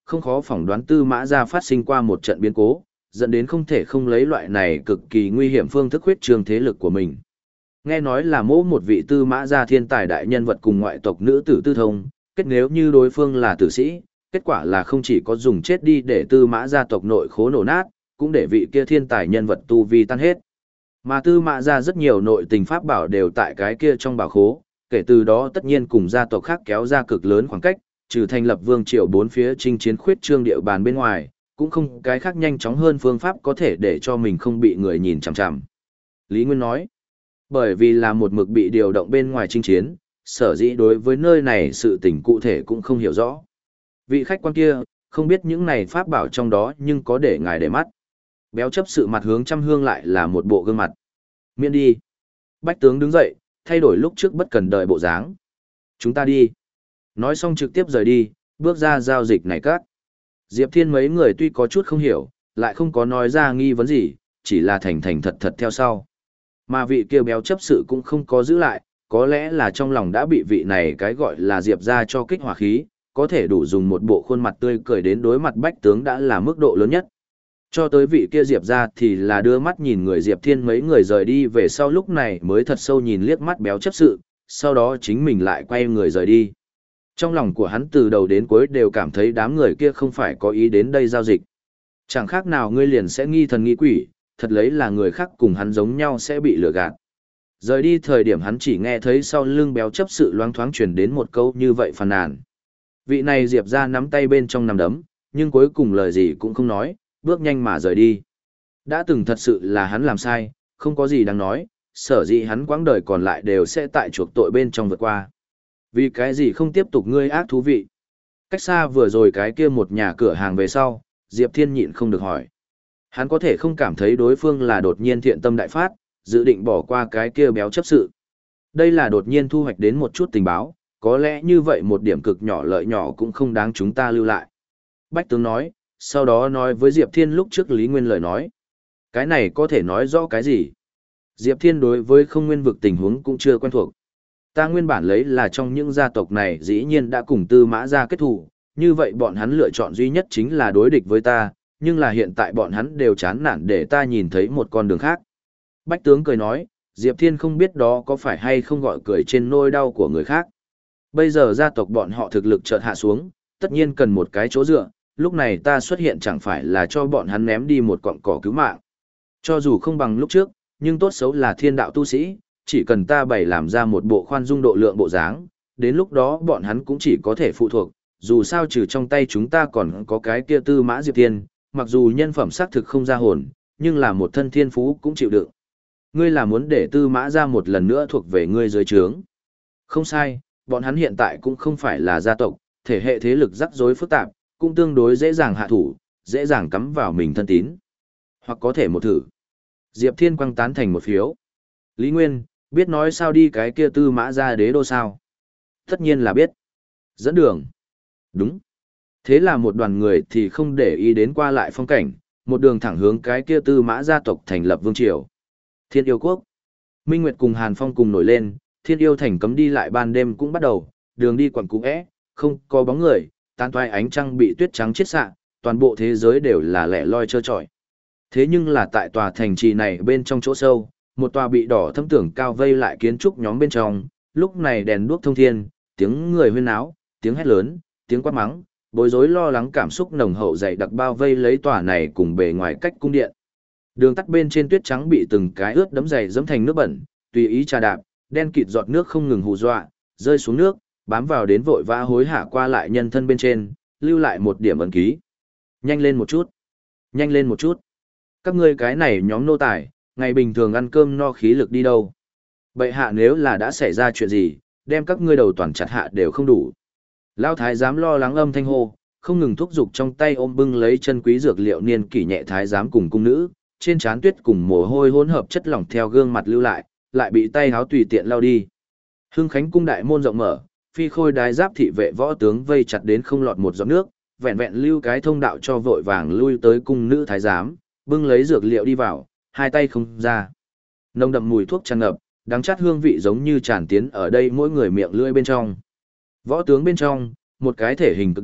không khó phỏng đoán Tư Mã gia phát sinh qua một trận biến cố, dẫn đến không thể không lấy loại này cực kỳ nguy hiểm phương thức huyết trương thế lực của mình. Nghe nói là mỗ một vị Tư Mã gia thiên tài đại nhân vật cùng ngoại tộc nữ tử Tư Thông, kết nếu như đối phương là tử sĩ, kết quả là không chỉ có dùng chết đi để Tư Mã gia tộc nội khố nổ nát, cũng để vị kia thiên tài nhân vật tu vi tan hết. Mà Tư Mã gia rất nhiều nội tình pháp bảo đều tại cái kia trong bảo khố, kể từ đó tất nhiên cùng gia tộc khác kéo ra cực lớn khoảng cách, trừ thành lập vương triều bốn phía chinh chiến khuyết trương địa bàn bên ngoài, cũng không cái khác nhanh chóng hơn phương pháp có thể để cho mình không bị người nhìn chằm chằm. Lý Nguyên nói, bởi vì là một mực bị điều động bên ngoài chinh chiến, sở dĩ đối với nơi này sự tình cụ thể cũng không hiểu rõ. Vị khách quan kia, không biết những này pháp bảo trong đó nhưng có để ngài để mắt. Béo chấp sự mặt hướng trăm hương lại là một bộ gương mặt. Miễn đi. Bách tướng đứng dậy, thay đổi lúc trước bất cần đợi bộ dáng. Chúng ta đi. Nói xong trực tiếp rời đi, bước ra giao dịch này các. Diệp Thiên mấy người tuy có chút không hiểu, lại không có nói ra nghi vấn gì, chỉ là thành thành thật thật theo sau. Mà vị kia béo chấp sự cũng không có giữ lại, có lẽ là trong lòng đã bị vị này cái gọi là Diệp ra cho kích hỏa khí, có thể đủ dùng một bộ khuôn mặt tươi cười đến đối mặt bách tướng đã là mức độ lớn nhất. Cho tới vị kia Diệp ra thì là đưa mắt nhìn người Diệp Thiên mấy người rời đi về sau lúc này mới thật sâu nhìn liếc mắt béo chấp sự, sau đó chính mình lại quay người rời đi. Trong lòng của hắn từ đầu đến cuối đều cảm thấy đám người kia không phải có ý đến đây giao dịch. Chẳng khác nào ngươi liền sẽ nghi thần nghi quỷ, thật lấy là người khác cùng hắn giống nhau sẽ bị lừa gạt. Rời đi thời điểm hắn chỉ nghe thấy sau lưng béo chấp sự loáng thoáng truyền đến một câu như vậy phàn nàn. Vị này Diệp ra nắm tay bên trong nắm đấm, nhưng cuối cùng lời gì cũng không nói, bước nhanh mà rời đi. Đã từng thật sự là hắn làm sai, không có gì đáng nói, sở dĩ hắn quãng đời còn lại đều sẽ tại chuộc tội bên trong vượt qua. Vì cái gì không tiếp tục ngươi ác thú vị? Cách xa vừa rồi cái kia một nhà cửa hàng về sau, Diệp Thiên nhịn không được hỏi. Hắn có thể không cảm thấy đối phương là đột nhiên thiện tâm đại phát, dự định bỏ qua cái kia béo chấp sự. Đây là đột nhiên thu hoạch đến một chút tình báo, có lẽ như vậy một điểm cực nhỏ lợi nhỏ cũng không đáng chúng ta lưu lại. Bách tướng nói, sau đó nói với Diệp Thiên lúc trước Lý Nguyên lời nói. Cái này có thể nói rõ cái gì? Diệp Thiên đối với không nguyên vực tình huống cũng chưa quen thuộc. Ta nguyên bản lấy là trong những gia tộc này dĩ nhiên đã cùng Tư Mã gia kết thù, như vậy bọn hắn lựa chọn duy nhất chính là đối địch với ta, nhưng là hiện tại bọn hắn đều chán nản để ta nhìn thấy một con đường khác. Bách tướng cười nói, Diệp Thiên không biết đó có phải hay không gọi cười trên nỗi đau của người khác. Bây giờ gia tộc bọn họ thực lực chợt hạ xuống, tất nhiên cần một cái chỗ dựa, lúc này ta xuất hiện chẳng phải là cho bọn hắn ném đi một cọng cỏ cứu mạng. Cho dù không bằng lúc trước, nhưng tốt xấu là thiên đạo tu sĩ, chỉ cần ta bày làm ra một bộ khoan dung độ lượng bộ dáng, đến lúc đó bọn hắn cũng chỉ có thể phụ thuộc, dù sao trừ trong tay chúng ta còn có cái kia Tư Mã Diệp Thiên, mặc dù nhân phẩm xác thực không ra hồn, nhưng là một thân thiên phú cũng chịu đựng. Ngươi là muốn để Tư Mã ra một lần nữa thuộc về ngươi dưới trướng. Không sai, bọn hắn hiện tại cũng không phải là gia tộc, thể hệ thế lực rắc rối phức tạp, cũng tương đối dễ dàng hạ thủ, dễ dàng cắm vào mình thân tín. Hoặc có thể một thử. Diệp Thiên quăng tán thành một phiếu. Lý Nguyên, biết nói sao đi cái kia Tư Mã ra đế đô sao? Tất nhiên là biết. Dẫn đường. Đúng. Thế là một đoàn người thì không để ý đến qua lại phong cảnh, một đường thẳng hướng cái kia Tư Mã gia tộc thành lập vương triều. Thiên Yêu Quốc. Minh Nguyệt cùng Hàn Phong cùng nổi lên, Thiên Yêu thành cấm đi lại ban đêm cũng bắt đầu, đường đi quẩn cũ é, không có bóng người, tan toái ánh trăng bị tuyết trắng chiết xạ, toàn bộ thế giới đều là lẻ loi trơ trọi. Thế nhưng là tại tòa thành trì này bên trong chỗ sâu, một tòa bị đỏ thâm tưởng cao vây lại kiến trúc nhóm bên trong, lúc này đèn đuốc thông thiên, tiếng người huyên náo, tiếng hét lớn, tiếng quát mắng, bối rối lo lắng cảm xúc nồng hậu dày đặc bao vây lấy tòa này cùng bề ngoài cách cung điện. Đường tắt bên trên tuyết trắng bị từng cái ướt đẫm dày dẫm thành nước bẩn, tùy ý trà đạp, đen kịt giọt nước không ngừng hù dọa, rơi xuống nước, bám vào đến vội vã hối hả qua lại nhân thân bên trên, lưu lại một điểm ấn ký. Nhanh lên một chút, nhanh lên một chút. Các ngươi cái này nhóm nô tài, ngày bình thường ăn cơm no khí lực đi đâu? Bệ hạ nếu là đã xảy ra chuyện gì, đem các ngươi đầu toàn chặt hạ đều không đủ. Lão thái giám lo lắng âm thanh hô, không ngừng thúc giục trong tay ôm bưng lấy chân quý dược liệu niên kỷ nhẹ thái giám cùng cung nữ, trên trán tuyết cùng mồ hôi hỗn hợp chất lỏng theo gương mặt lưu lại, lại bị tay háo tùy tiện lao đi. Hưng Khánh cung đại môn rộng mở, phi khôi đái giáp thị vệ võ tướng vây chặt đến không lọt một giọt nước, vẹn vẹn lưu cái thông đạo cho vội vàng lui tới cung nữ thái giám, bưng lấy dược liệu đi vào, hai tay không ra. Nồng đậm mùi thuốc tràn ngập, đắng chát hương vị giống như tràn tiến ở đây mỗi người miệng lưỡi bên trong. Võ tướng bên trong, một cái thể hình cực đại,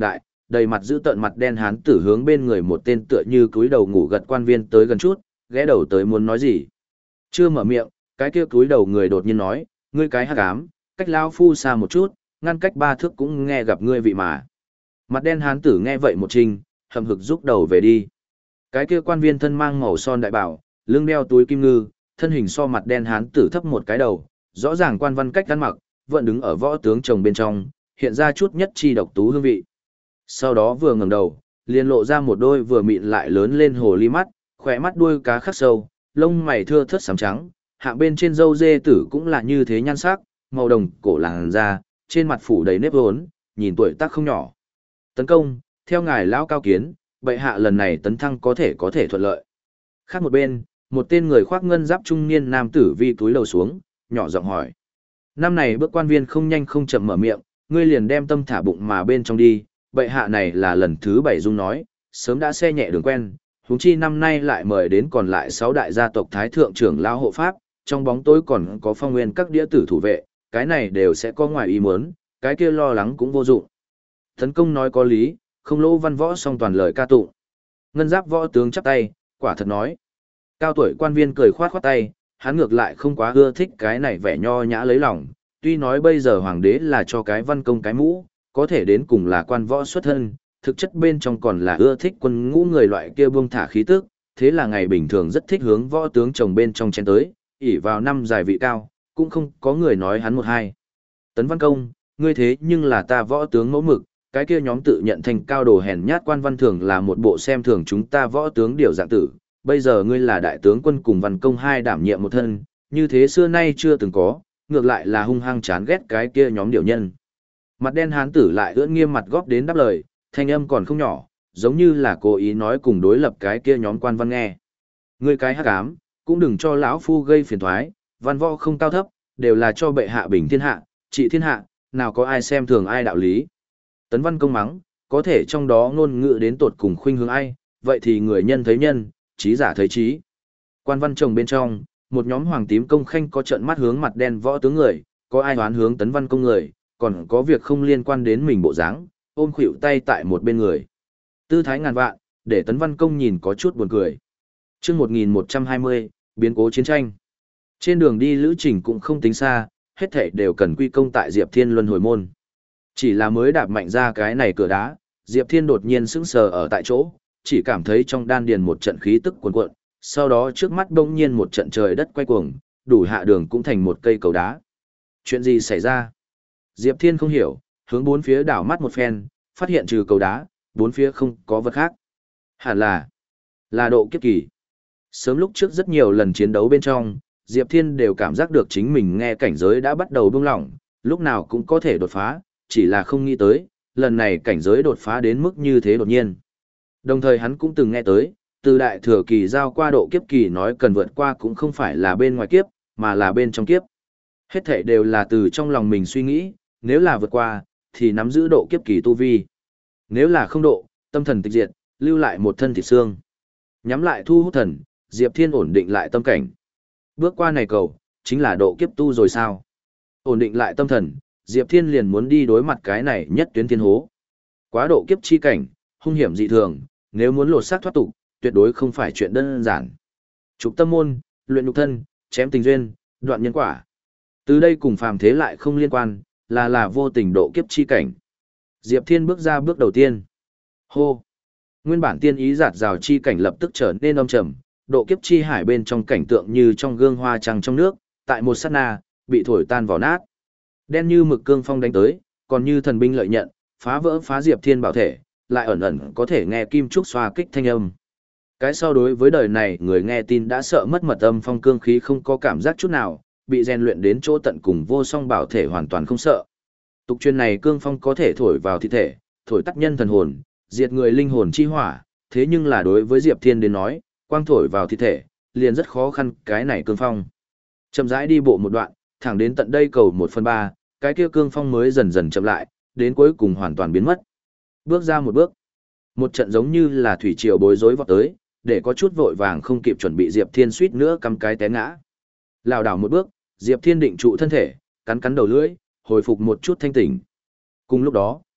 đầy mặt giữ tợn mặt đen hán tử hướng bên người một tên tựa như cúi đầu ngủ gật quan viên tới gần chút, ghé đầu tới muốn nói gì. Chưa mở miệng, cái kia cúi đầu người đột nhiên nói, ngươi cái hắc ám, cách lao phu xa một chút, ngăn cách ba thước cũng nghe gặp ngươi vị mà. Mặt đen hán tử nghe vậy một trình, hầm hực rút đầu về đi. Cái kia quan viên thân mang màu son đại bảo, lưng đeo túi kim ngư, thân hình so mặt đen hán tử thấp một cái đầu, rõ ràng quan văn cách ăn mặc, vẫn đứng ở võ tướng chồng bên trong, hiện ra chút nhất chi độc tú hương vị. Sau đó vừa ngẩng đầu, liền lộ ra một đôi vừa mịn lại lớn lên hồ ly mắt, khỏe mắt đuôi cá khắc sâu, lông mày thưa thớt xám trắng, hạ bên trên râu dê tử cũng là như thế nhan sắc, màu đồng cổ làn da, trên mặt phủ đầy nếp vốn, nhìn tuổi tác không nhỏ. Tấn công, theo ngài lão cao kiến, bệ hạ lần này tấn thăng có thể có thể thuận lợi. Khác một bên, một tên người khoác ngân giáp trung niên nam tử vi túi lầu xuống, nhỏ giọng hỏi. Năm này bước quan viên không nhanh không chậm mở miệng, ngươi liền đem tâm thả bụng mà bên trong đi, bệ hạ này là lần thứ bảy dung nói, sớm đã xe nhẹ đường quen, huống chi năm nay lại mời đến còn lại sáu đại gia tộc thái thượng trưởng lao hộ pháp, trong bóng tối còn có phong nguyên các đĩa tử thủ vệ, cái này đều sẽ có ngoài ý muốn, cái kia lo lắng cũng vô dụng. Tấn công nói có lý, không lỗ văn võ song toàn lời ca tụng. Ngân giáp võ tướng chắp tay, quả thật nói. Cao tuổi quan viên cười khoát khoát tay, hắn ngược lại không quá ưa thích cái này vẻ nho nhã lấy lòng, tuy nói bây giờ hoàng đế là cho cái văn công cái mũ, có thể đến cùng là quan võ xuất thân, thực chất bên trong còn là ưa thích quân ngũ người loại kia buông thả khí tức, thế là ngày bình thường rất thích hướng võ tướng chồng bên trong chen tới, ỷ vào năm dài vị cao, cũng không có người nói hắn một hai. Tấn Văn Công, ngươi thế nhưng là ta võ tướng mẫu mực, cái kia nhóm tự nhận thành cao đồ hèn nhát quan văn thường là một bộ xem thường chúng ta võ tướng điều dạng tử, bây giờ ngươi là đại tướng quân cùng Văn Công hai đảm nhiệm một thân, như thế xưa nay chưa từng có, ngược lại là hung hăng chán ghét cái kia nhóm điều nhân. Mặt đen hán tử lại ưỡn nghiêm mặt góp đến đáp lời, thanh âm còn không nhỏ, giống như là cố ý nói cùng đối lập cái kia nhóm quan văn nghe. Ngươi cái hắc ám, cũng đừng cho lão phu gây phiền toái, văn võ không cao thấp, đều là cho bệ hạ bình thiên hạ, trị thiên hạ, nào có ai xem thường ai đạo lý. Tấn Văn Công mắng, có thể trong đó ngôn ngữ đến tột cùng khuynh hướng ai, vậy thì người nhân thấy nhân, trí giả thấy trí. Quan văn chồng bên trong, một nhóm hoàng tím công khanh có trận mắt hướng mặt đen võ tướng người, có ai đoán hướng Tấn Văn Công người, còn có việc không liên quan đến mình bộ dáng, ôm khuỷu tay tại một bên người. Tư thái ngàn vạn, để Tấn Văn Công nhìn có chút buồn cười. Chương một nghìn một trăm hai mươi, biến cố chiến tranh. Trên đường đi lữ trình cũng không tính xa, hết thảy đều cần quy công tại Diệp Thiên Luân Hồi môn. Chỉ là mới đạp mạnh ra cái này cửa đá, Diệp Thiên đột nhiên sững sờ ở tại chỗ, chỉ cảm thấy trong đan điền một trận khí tức cuồn cuộn, sau đó trước mắt bỗng nhiên một trận trời đất quay cuồng, đủ hạ đường cũng thành một cây cầu đá. Chuyện gì xảy ra? Diệp Thiên không hiểu, hướng bốn phía đảo mắt một phen, phát hiện trừ cầu đá, bốn phía không có vật khác. Hẳn là, là độ kiếp kỳ. Sớm lúc trước rất nhiều lần chiến đấu bên trong, Diệp Thiên đều cảm giác được chính mình nghe cảnh giới đã bắt đầu buông lỏng, lúc nào cũng có thể đột phá, chỉ là không nghĩ tới, lần này cảnh giới đột phá đến mức như thế đột nhiên. Đồng thời hắn cũng từng nghe tới, từ đại thừa kỳ giao qua độ kiếp kỳ nói cần vượt qua cũng không phải là bên ngoài kiếp, mà là bên trong kiếp. Hết thảy đều là từ trong lòng mình suy nghĩ, nếu là vượt qua, thì nắm giữ độ kiếp kỳ tu vi. Nếu là không độ, tâm thần tịch diệt, lưu lại một thân thịt xương. Nhắm lại thu hút thần, Diệp Thiên ổn định lại tâm cảnh. Bước qua này cầu, chính là độ kiếp tu rồi sao? Ổn định lại tâm thần, Diệp Thiên liền muốn đi đối mặt cái này nhất tuyến thiên hố. Quá độ kiếp chi cảnh, hung hiểm dị thường, nếu muốn lột xác thoát tục, tuyệt đối không phải chuyện đơn giản. Trục tâm môn, luyện nhục thân, chém tình duyên, đoạn nhân quả. Từ đây cùng phàm thế lại không liên quan, là là vô tình độ kiếp chi cảnh. Diệp Thiên bước ra bước đầu tiên. Hô! Nguyên bản tiên ý giạt rào chi cảnh lập tức trở nên âm trầm, độ kiếp chi hải bên trong cảnh tượng như trong gương hoa trăng trong nước, tại một sát na, bị thổi tan vào nát. Đen như mực cương phong đánh tới, còn như thần binh lợi nhận, phá vỡ phá Diệp Thiên bảo thể, lại ẩn ẩn có thể nghe kim trúc xoa kích thanh âm. Cái so đối với đời này người nghe tin đã sợ mất mật âm phong cương khí không có cảm giác chút nào, bị rèn luyện đến chỗ tận cùng vô song bảo thể hoàn toàn không sợ. Tục truyền này cương phong có thể thổi vào thi thể, thổi tắt nhân thần hồn, diệt người linh hồn chi hỏa, thế nhưng là đối với Diệp Thiên đến nói, quang thổi vào thi thể, liền rất khó khăn cái này cương phong. Chậm rãi đi bộ một đoạn, thẳng đến tận đây cầu một phần ba, cái kia cương phong mới dần dần chậm lại, đến cuối cùng hoàn toàn biến mất. Bước ra một bước, một trận giống như là thủy triều bối rối vọt tới, để có chút vội vàng không kịp chuẩn bị Diệp Thiên suýt nữa cắm cái té ngã. Lảo đảo một bước, Diệp Thiên định trụ thân thể, cắn cắn đầu lưỡi, hồi phục một chút thanh tỉnh. Cùng lúc đó,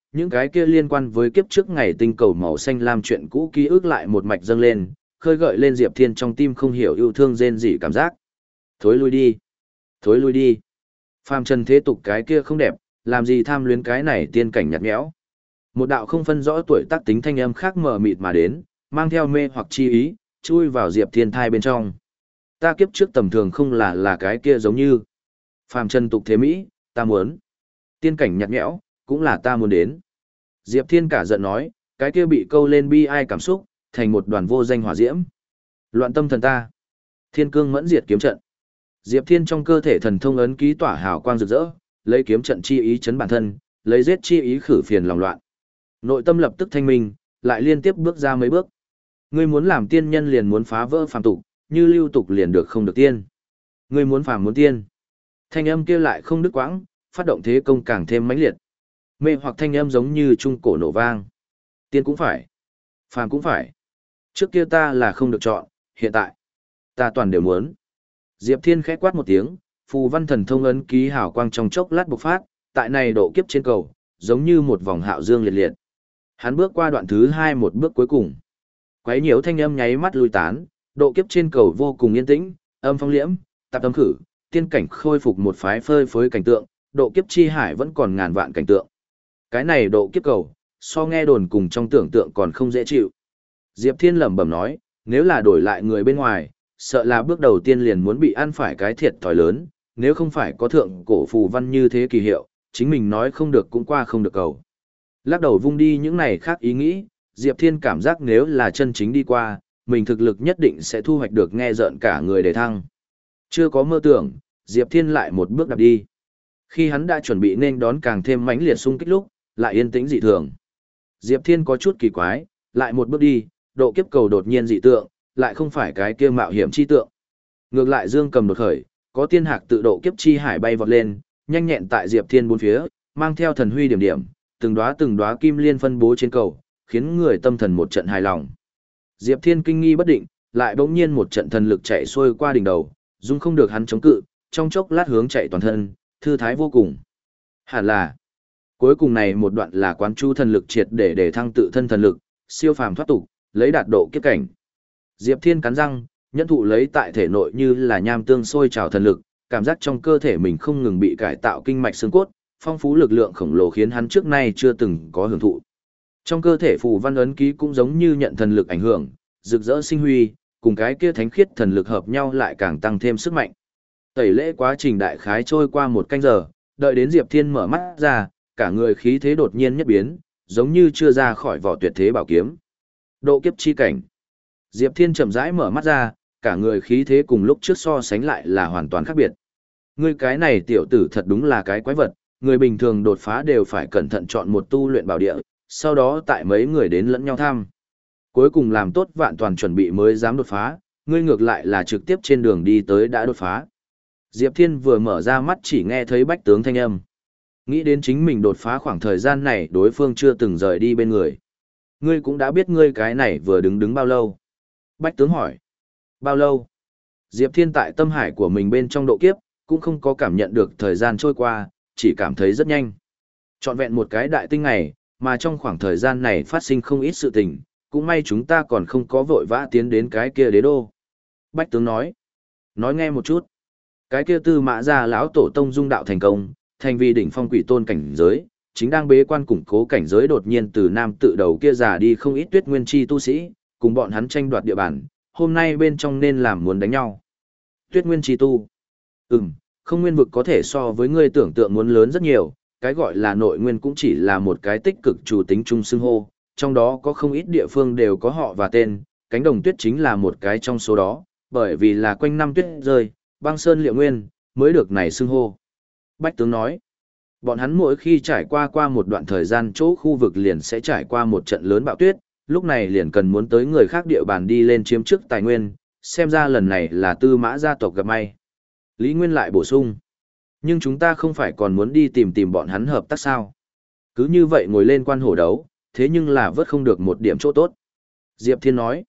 những cái kia liên quan với kiếp trước ngày tinh cầu màu xanh lam chuyện cũ ký ức lại một mạch dâng lên, khơi gợi lên Diệp Thiên trong tim không hiểu yêu thương rên rỉ cảm giác. Thối lui đi, thối lui đi. Phàm trần thế tục cái kia không đẹp, làm gì tham luyến cái này tiên cảnh nhạt nhẽo. Một đạo không phân rõ tuổi tác tính thanh âm khác mờ mịt mà đến, mang theo mê hoặc chi ý, chui vào Diệp Thiên thai bên trong. Ta kiếp trước tầm thường không là là cái kia giống như phàm trần tục thế mỹ, ta muốn. Tiên cảnh nhạt nhẽo, cũng là ta muốn đến. Diệp Thiên cả giận nói, cái kia bị câu lên bi ai cảm xúc, thành một đoàn vô danh hỏa diễm. Loạn tâm thần ta. Thiên cương mẫn diệt kiếm trận. Diệp Thiên trong cơ thể thần thông ấn ký tỏa hào quang rực rỡ, lấy kiếm trận chi ý chấn bản thân, lấy giết chi ý khử phiền lòng loạn. Nội tâm lập tức thanh minh, lại liên tiếp bước ra mấy bước. Ngươi muốn làm tiên nhân liền muốn phá vỡ phàm tục, như lưu tục liền được không được tiên. Ngươi muốn phàm muốn tiên. Thanh âm kia lại không đứt quãng, phát động thế công càng thêm mãnh liệt. Mê hoặc thanh âm giống như trung cổ nổ vang. Tiên cũng phải, phàm cũng phải. Trước kia ta là không được chọn, hiện tại ta toàn đều muốn. Diệp Thiên khẽ quát một tiếng, phù văn thần thông ấn ký hào quang trong chốc lát bộc phát, tại này độ kiếp trên cầu, giống như một vòng hạo dương liệt liệt. Hắn bước qua đoạn thứ hai một bước cuối cùng. Quấy nhiễu thanh âm nháy mắt lui tán, độ kiếp trên cầu vô cùng yên tĩnh, âm phong liễm, tạp âm khử, tiên cảnh khôi phục một phái phơi phới cảnh tượng, độ kiếp chi hải vẫn còn ngàn vạn cảnh tượng. Cái này độ kiếp cầu, so nghe đồn cùng trong tưởng tượng còn không dễ chịu. Diệp Thiên lẩm bẩm nói, nếu là đổi lại người bên ngoài, sợ là bước đầu tiên liền muốn bị ăn phải cái thiệt thòi lớn, nếu không phải có thượng cổ phù văn như thế kỳ hiệu, chính mình nói không được cũng qua không được cầu. Lắc đầu vung đi những này khác ý nghĩ, Diệp Thiên cảm giác nếu là chân chính đi qua, mình thực lực nhất định sẽ thu hoạch được nghe rợn cả người để thăng. Chưa có mơ tưởng, Diệp Thiên lại một bước đạp đi. Khi hắn đã chuẩn bị nên đón càng thêm mãnh liệt xung kích lúc, lại yên tĩnh dị thường. Diệp Thiên có chút kỳ quái, lại một bước đi, độ kiếp cầu đột nhiên dị tượng, lại không phải cái kia mạo hiểm chi tượng. Ngược lại Dương cầm đột khởi, có tiên hạc tự độ kiếp chi hải bay vọt lên, nhanh nhẹn tại Diệp Thiên bốn phía, mang theo thần huy điểm điểm, từng đóa từng đóa kim liên phân bố trên cầu, khiến người tâm thần một trận hài lòng. Diệp Thiên kinh nghi bất định, lại bỗng nhiên một trận thần lực chạy xuôi qua đỉnh đầu, dung không được hắn chống cự, trong chốc lát hướng chạy toàn thân, thư thái vô cùng. Hẳn là, cuối cùng này một đoạn là quán chu thần lực triệt để để thăng tự thân thần lực, siêu phàm thoát tục, lấy đạt độ kiếp cảnh. Diệp Thiên cắn răng, nhẫn thụ lấy tại thể nội như là nham tương sôi trào thần lực, cảm giác trong cơ thể mình không ngừng bị cải tạo kinh mạch xương cốt, phong phú lực lượng khổng lồ khiến hắn trước nay chưa từng có hưởng thụ. Trong cơ thể phù văn ấn ký cũng giống như nhận thần lực ảnh hưởng, rực rỡ sinh huy, cùng cái kia thánh khiết thần lực hợp nhau lại càng tăng thêm sức mạnh. Tẩy lễ quá trình đại khái trôi qua một canh giờ, đợi đến Diệp Thiên mở mắt ra, cả người khí thế đột nhiên nhất biến, giống như chưa ra khỏi vỏ tuyệt thế bảo kiếm. Độ kiếp chi cảnh. Diệp Thiên chậm rãi mở mắt ra, cả người khí thế cùng lúc trước so sánh lại là hoàn toàn khác biệt. Ngươi cái này tiểu tử thật đúng là cái quái vật, người bình thường đột phá đều phải cẩn thận chọn một tu luyện bảo địa, sau đó tại mấy người đến lẫn nhau thăm. Cuối cùng làm tốt vạn toàn chuẩn bị mới dám đột phá, ngươi ngược lại là trực tiếp trên đường đi tới đã đột phá. Diệp Thiên vừa mở ra mắt chỉ nghe thấy bách tướng thanh âm. Nghĩ đến chính mình đột phá khoảng thời gian này đối phương chưa từng rời đi bên người. Ngươi cũng đã biết ngươi cái này vừa đứng đứng bao lâu. Bách tướng hỏi. Bao lâu? Diệp Thiên tại tâm hải của mình bên trong độ kiếp, cũng không có cảm nhận được thời gian trôi qua, chỉ cảm thấy rất nhanh. Trọn vẹn một cái đại tinh ngày, mà trong khoảng thời gian này phát sinh không ít sự tình, cũng may chúng ta còn không có vội vã tiến đến cái kia đế đô. Bách tướng nói. Nói nghe một chút. Cái kia tư mã gia lão tổ tông dung đạo thành công, thành vì đỉnh phong quỷ tôn cảnh giới, chính đang bế quan củng cố cảnh giới đột nhiên từ nam tự đầu kia già đi không ít tuyết nguyên chi tu sĩ, cùng bọn hắn tranh đoạt địa bàn, hôm nay bên trong nên làm muốn đánh nhau. Tuyết nguyên chi tu. Ừm, không nguyên vực có thể so với ngươi tưởng tượng muốn lớn rất nhiều, cái gọi là nội nguyên cũng chỉ là một cái tích cực chủ tính chung xưng hô, trong đó có không ít địa phương đều có họ và tên, cánh đồng tuyết chính là một cái trong số đó, bởi vì là quanh năm tuyết rơi, băng sơn liệu nguyên, mới được này xưng hô. Bách tướng nói, bọn hắn mỗi khi trải qua qua một đoạn thời gian chỗ khu vực liền sẽ trải qua một trận lớn bão tuyết, lúc này liền cần muốn tới người khác địa bàn đi lên chiếm trước tài nguyên, xem ra lần này là tư mã gia tộc gặp may. Lý Nguyên lại bổ sung, nhưng chúng ta không phải còn muốn đi tìm tìm bọn hắn hợp tác sao? Cứ như vậy ngồi lên quan hổ đấu, thế nhưng là vớt không được một điểm chỗ tốt. Diệp Thiên nói,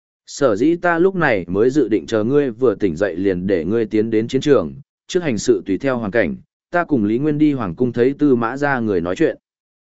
sở dĩ ta lúc này mới dự định chờ ngươi vừa tỉnh dậy liền để ngươi tiến đến chiến trường, trước hành sự tùy theo hoàn cảnh, ta cùng Lý Nguyên đi hoàng cung thấy tư mã ra người nói chuyện.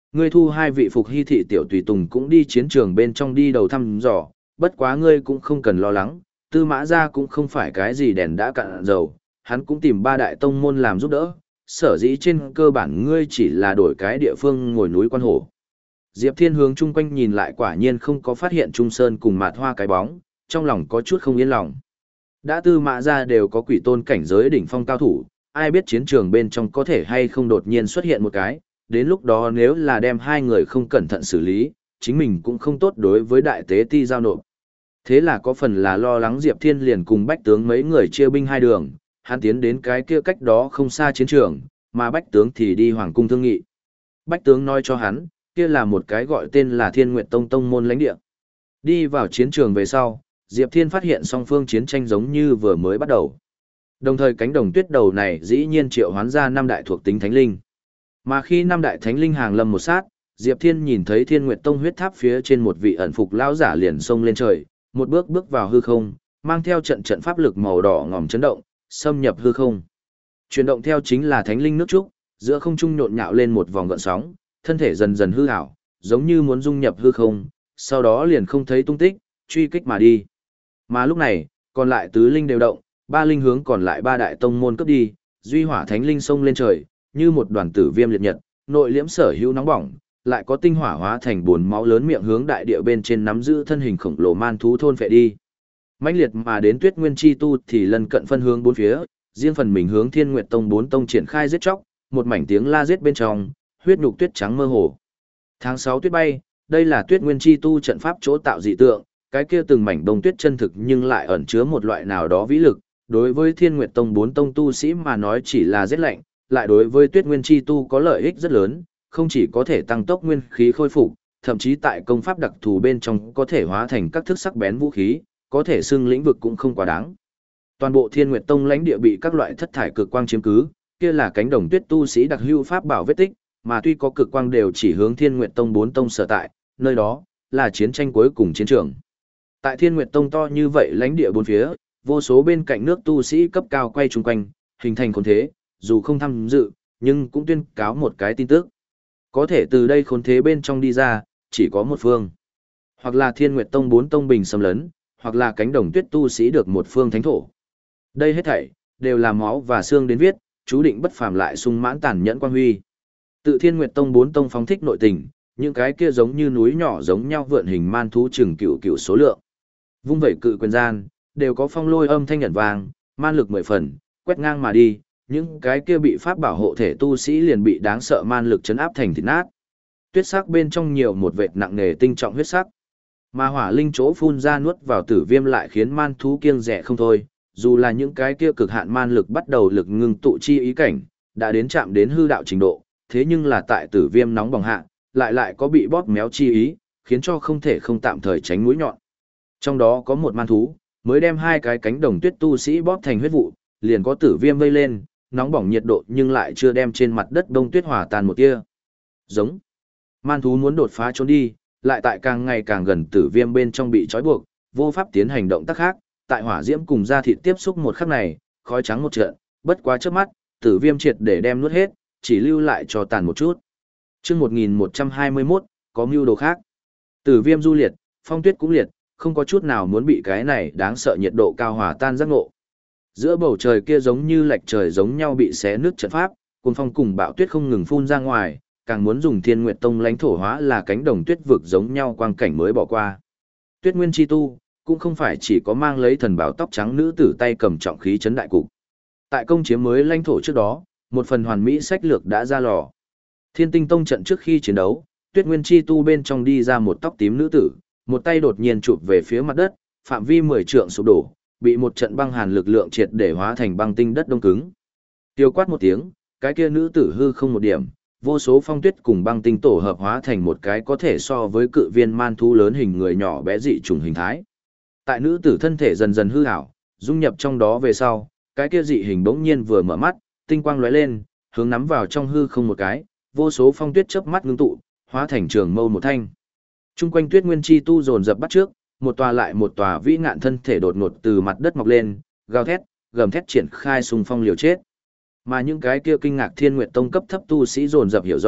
Ngươi thu hai vị phục hy thị tiểu tùy tùng cũng đi chiến trường bên trong đi đầu thăm dò, bất quá ngươi cũng không cần lo lắng, Tư Mã gia cũng không phải cái gì đèn đã cạn dầu, hắn cũng tìm ba đại tông môn làm giúp đỡ, sở dĩ trên cơ bản ngươi chỉ là đổi cái địa phương ngồi núi quan hổ. Diệp Thiên hướng chung quanh nhìn lại quả nhiên không có phát hiện Trung Sơn cùng Mạt Hoa cái bóng, trong lòng có chút không yên lòng. Đã Tư Mã gia đều có quỷ tôn cảnh giới đỉnh phong cao thủ, ai biết chiến trường bên trong có thể hay không đột nhiên xuất hiện một cái, đến lúc đó nếu là đem hai người không cẩn thận xử lý, chính mình cũng không tốt đối với đại tế ti giao nộp. Thế là có phần là lo lắng Diệp Thiên liền cùng Bách tướng mấy người chia binh hai đường, hắn tiến đến cái kia cách đó không xa chiến trường, mà Bách tướng thì đi hoàng cung thương nghị. Bách tướng nói cho hắn, kia là một cái gọi tên là Thiên Nguyệt Tông tông môn lãnh địa. Đi vào chiến trường về sau, Diệp Thiên phát hiện song phương chiến tranh giống như vừa mới bắt đầu. Đồng thời cánh đồng tuyết đầu này dĩ nhiên triệu hoán ra năm đại thuộc tính thánh linh. Mà khi năm đại thánh linh hàng lâm một sát, Diệp Thiên nhìn thấy Thiên Nguyệt Tông huyết tháp phía trên một vị ẩn phục lão giả liền xông lên trời, một bước bước vào hư không, mang theo trận trận pháp lực màu đỏ ngòm chấn động, xâm nhập hư không. Chuyển động theo chính là thánh linh nước trúc, giữa không trung nhộn nhạo lên một vòng gợn sóng, thân thể dần dần hư ảo, giống như muốn dung nhập hư không, sau đó liền không thấy tung tích, truy kích mà đi. Mà lúc này, còn lại tứ linh đều động, ba linh hướng còn lại ba đại tông môn cướp đi, duy hỏa thánh linh xông lên trời, như một đoàn tử viêm liệt nhật, nội liễm sở hữu nóng bỏng, lại có tinh hỏa hóa thành buồn máu lớn miệng hướng đại địa bên trên nắm giữ thân hình khổng lồ man thú thôn phệ đi. Mãnh liệt mà đến Tuyết Nguyên Chi Tu thì lần cận phân hướng bốn phía, riêng phần mình hướng Thiên Nguyệt Tông bốn tông triển khai giết chóc, một mảnh tiếng la giết bên trong, huyết nhục tuyết trắng mơ hồ. Tháng sáu tuyết bay, đây là Tuyết Nguyên Chi Tu trận pháp chỗ tạo dị tượng, cái kia từng mảnh đông tuyết chân thực nhưng lại ẩn chứa một loại nào đó vĩ lực, đối với Thiên Nguyệt Tông bốn tông tu sĩ mà nói chỉ là giết lạnh, lại đối với Tuyết Nguyên Chi Tu có lợi ích rất lớn, không chỉ có thể tăng tốc nguyên khí khôi phục, thậm chí tại công pháp đặc thù bên trong có thể hóa thành các thức sắc bén vũ khí, có thể xưng lĩnh vực cũng không quá đáng. Toàn bộ Thiên Nguyệt Tông lãnh địa bị các loại thất thải cực quang chiếm cứ, kia là cánh đồng tuyết tu sĩ đặc hữu pháp bảo vết tích, mà tuy có cực quang đều chỉ hướng Thiên Nguyệt Tông bốn tông sở tại, nơi đó là chiến tranh cuối cùng chiến trường. Tại Thiên Nguyệt Tông to như vậy lãnh địa bốn phía, vô số bên cạnh nước tu sĩ cấp cao quay chung quanh, hình thành khốn thế, dù không tham dự, nhưng cũng tuyên cáo một cái tin tức. Có thể từ đây khốn thế bên trong đi ra, chỉ có một phương. Hoặc là Thiên Nguyệt Tông bốn tông bình xâm lấn, hoặc là cánh đồng tuyết tu sĩ được một phương thánh thổ. Đây hết thảy đều là máu và xương đến viết, chú định bất phàm lại sung mãn tàn nhẫn quang huy. Tự Thiên Nguyệt Tông bốn tông phóng thích nội tình, những cái kia giống như núi nhỏ giống nhau vượn hình man thú chừng cựu cựu số lượng. Vung vẩy cự quyền gian, đều có phong lôi âm thanh nhận vàng, man lực mười phần, quét ngang mà đi, những cái kia bị pháp bảo hộ thể tu sĩ liền bị đáng sợ man lực chấn áp thành thịt nát. Tuyết sắc bên trong nhiều một vệt nặng nề tinh trọng huyết sắc. Mà hỏa linh chỗ phun ra nuốt vào tử viêm lại khiến man thú kiêng dè không thôi, dù là những cái kia cực hạn man lực bắt đầu lực ngưng tụ chi ý cảnh, đã đến chạm đến hư đạo trình độ, thế nhưng là tại tử viêm nóng bỏng hạ, lại lại có bị bóp méo chi ý, khiến cho không thể không tạm thời tránh mũi nhọn. Trong đó có một man thú, mới đem hai cái cánh đồng tuyết tu sĩ bóp thành huyết vụ, liền có tử viêm vây lên, nóng bỏng nhiệt độ nhưng lại chưa đem trên mặt đất đông tuyết hòa tan một tia. Giống. Man thú muốn đột phá trốn đi, lại tại càng ngày càng gần tử viêm bên trong bị trói buộc, vô pháp tiến hành động tác khác, tại hỏa diễm cùng da thịt tiếp xúc một khắc này, khói trắng một trận, bất quá chớp mắt, tử viêm triệt để đem nuốt hết, chỉ lưu lại cho tàn một chút. Chương một nghìn một trăm hai mươi mốt, có mưu đồ khác. Tử viêm du liệt, phong tuyết cũng liệt, không có chút nào muốn bị cái này đáng sợ nhiệt độ cao hòa tan giác ngộ. Giữa bầu trời kia giống như lệch trời giống nhau bị xé nứt trận pháp, cuồng phong cùng bão tuyết không ngừng phun ra ngoài, càng muốn dùng Thiên Nguyệt Tông lãnh thổ hóa là cánh đồng tuyết vực giống nhau quang cảnh mới bỏ qua. Tuyết Nguyên Chi Tu cũng không phải chỉ có mang lấy thần bảo tóc trắng nữ tử tay cầm trọng khí chấn đại cục. Tại công chiếm mới lãnh thổ trước đó, một phần hoàn mỹ sách lược đã ra lò. Thiên Tinh Tông trận trước khi chiến đấu, Tuyết Nguyên Chi Tu bên trong đi ra một tóc tím nữ tử, một tay đột nhiên chụp về phía mặt đất, phạm vi mười trượng sụp đổ, bị một trận băng hàn lực lượng triệt để hóa thành băng tinh đất đông cứng. Tiêu quát một tiếng, cái kia nữ tử hư không một điểm, vô số phong tuyết cùng băng tinh tổ hợp hóa thành một cái có thể so với cự viên man thú lớn hình người nhỏ bé dị trùng hình thái. Tại nữ tử thân thể dần dần hư ảo, dung nhập trong đó về sau, cái kia dị hình bỗng nhiên vừa mở mắt, tinh quang lóe lên, hướng nắm vào trong hư không một cái, vô số phong tuyết chớp mắt ngưng tụ, hóa thành trường mâu một thanh. Trung quanh Tuyết Nguyên Chi Tu dồn dập bắt trước, một tòa lại một tòa vĩ ngạn thân thể đột ngột từ mặt đất mọc lên, gào thét, gầm thét triển khai xung phong liều chết. Mà những cái kia kinh ngạc Thiên Nguyệt Tông cấp thấp tu sĩ dồn dập hiểu rõ,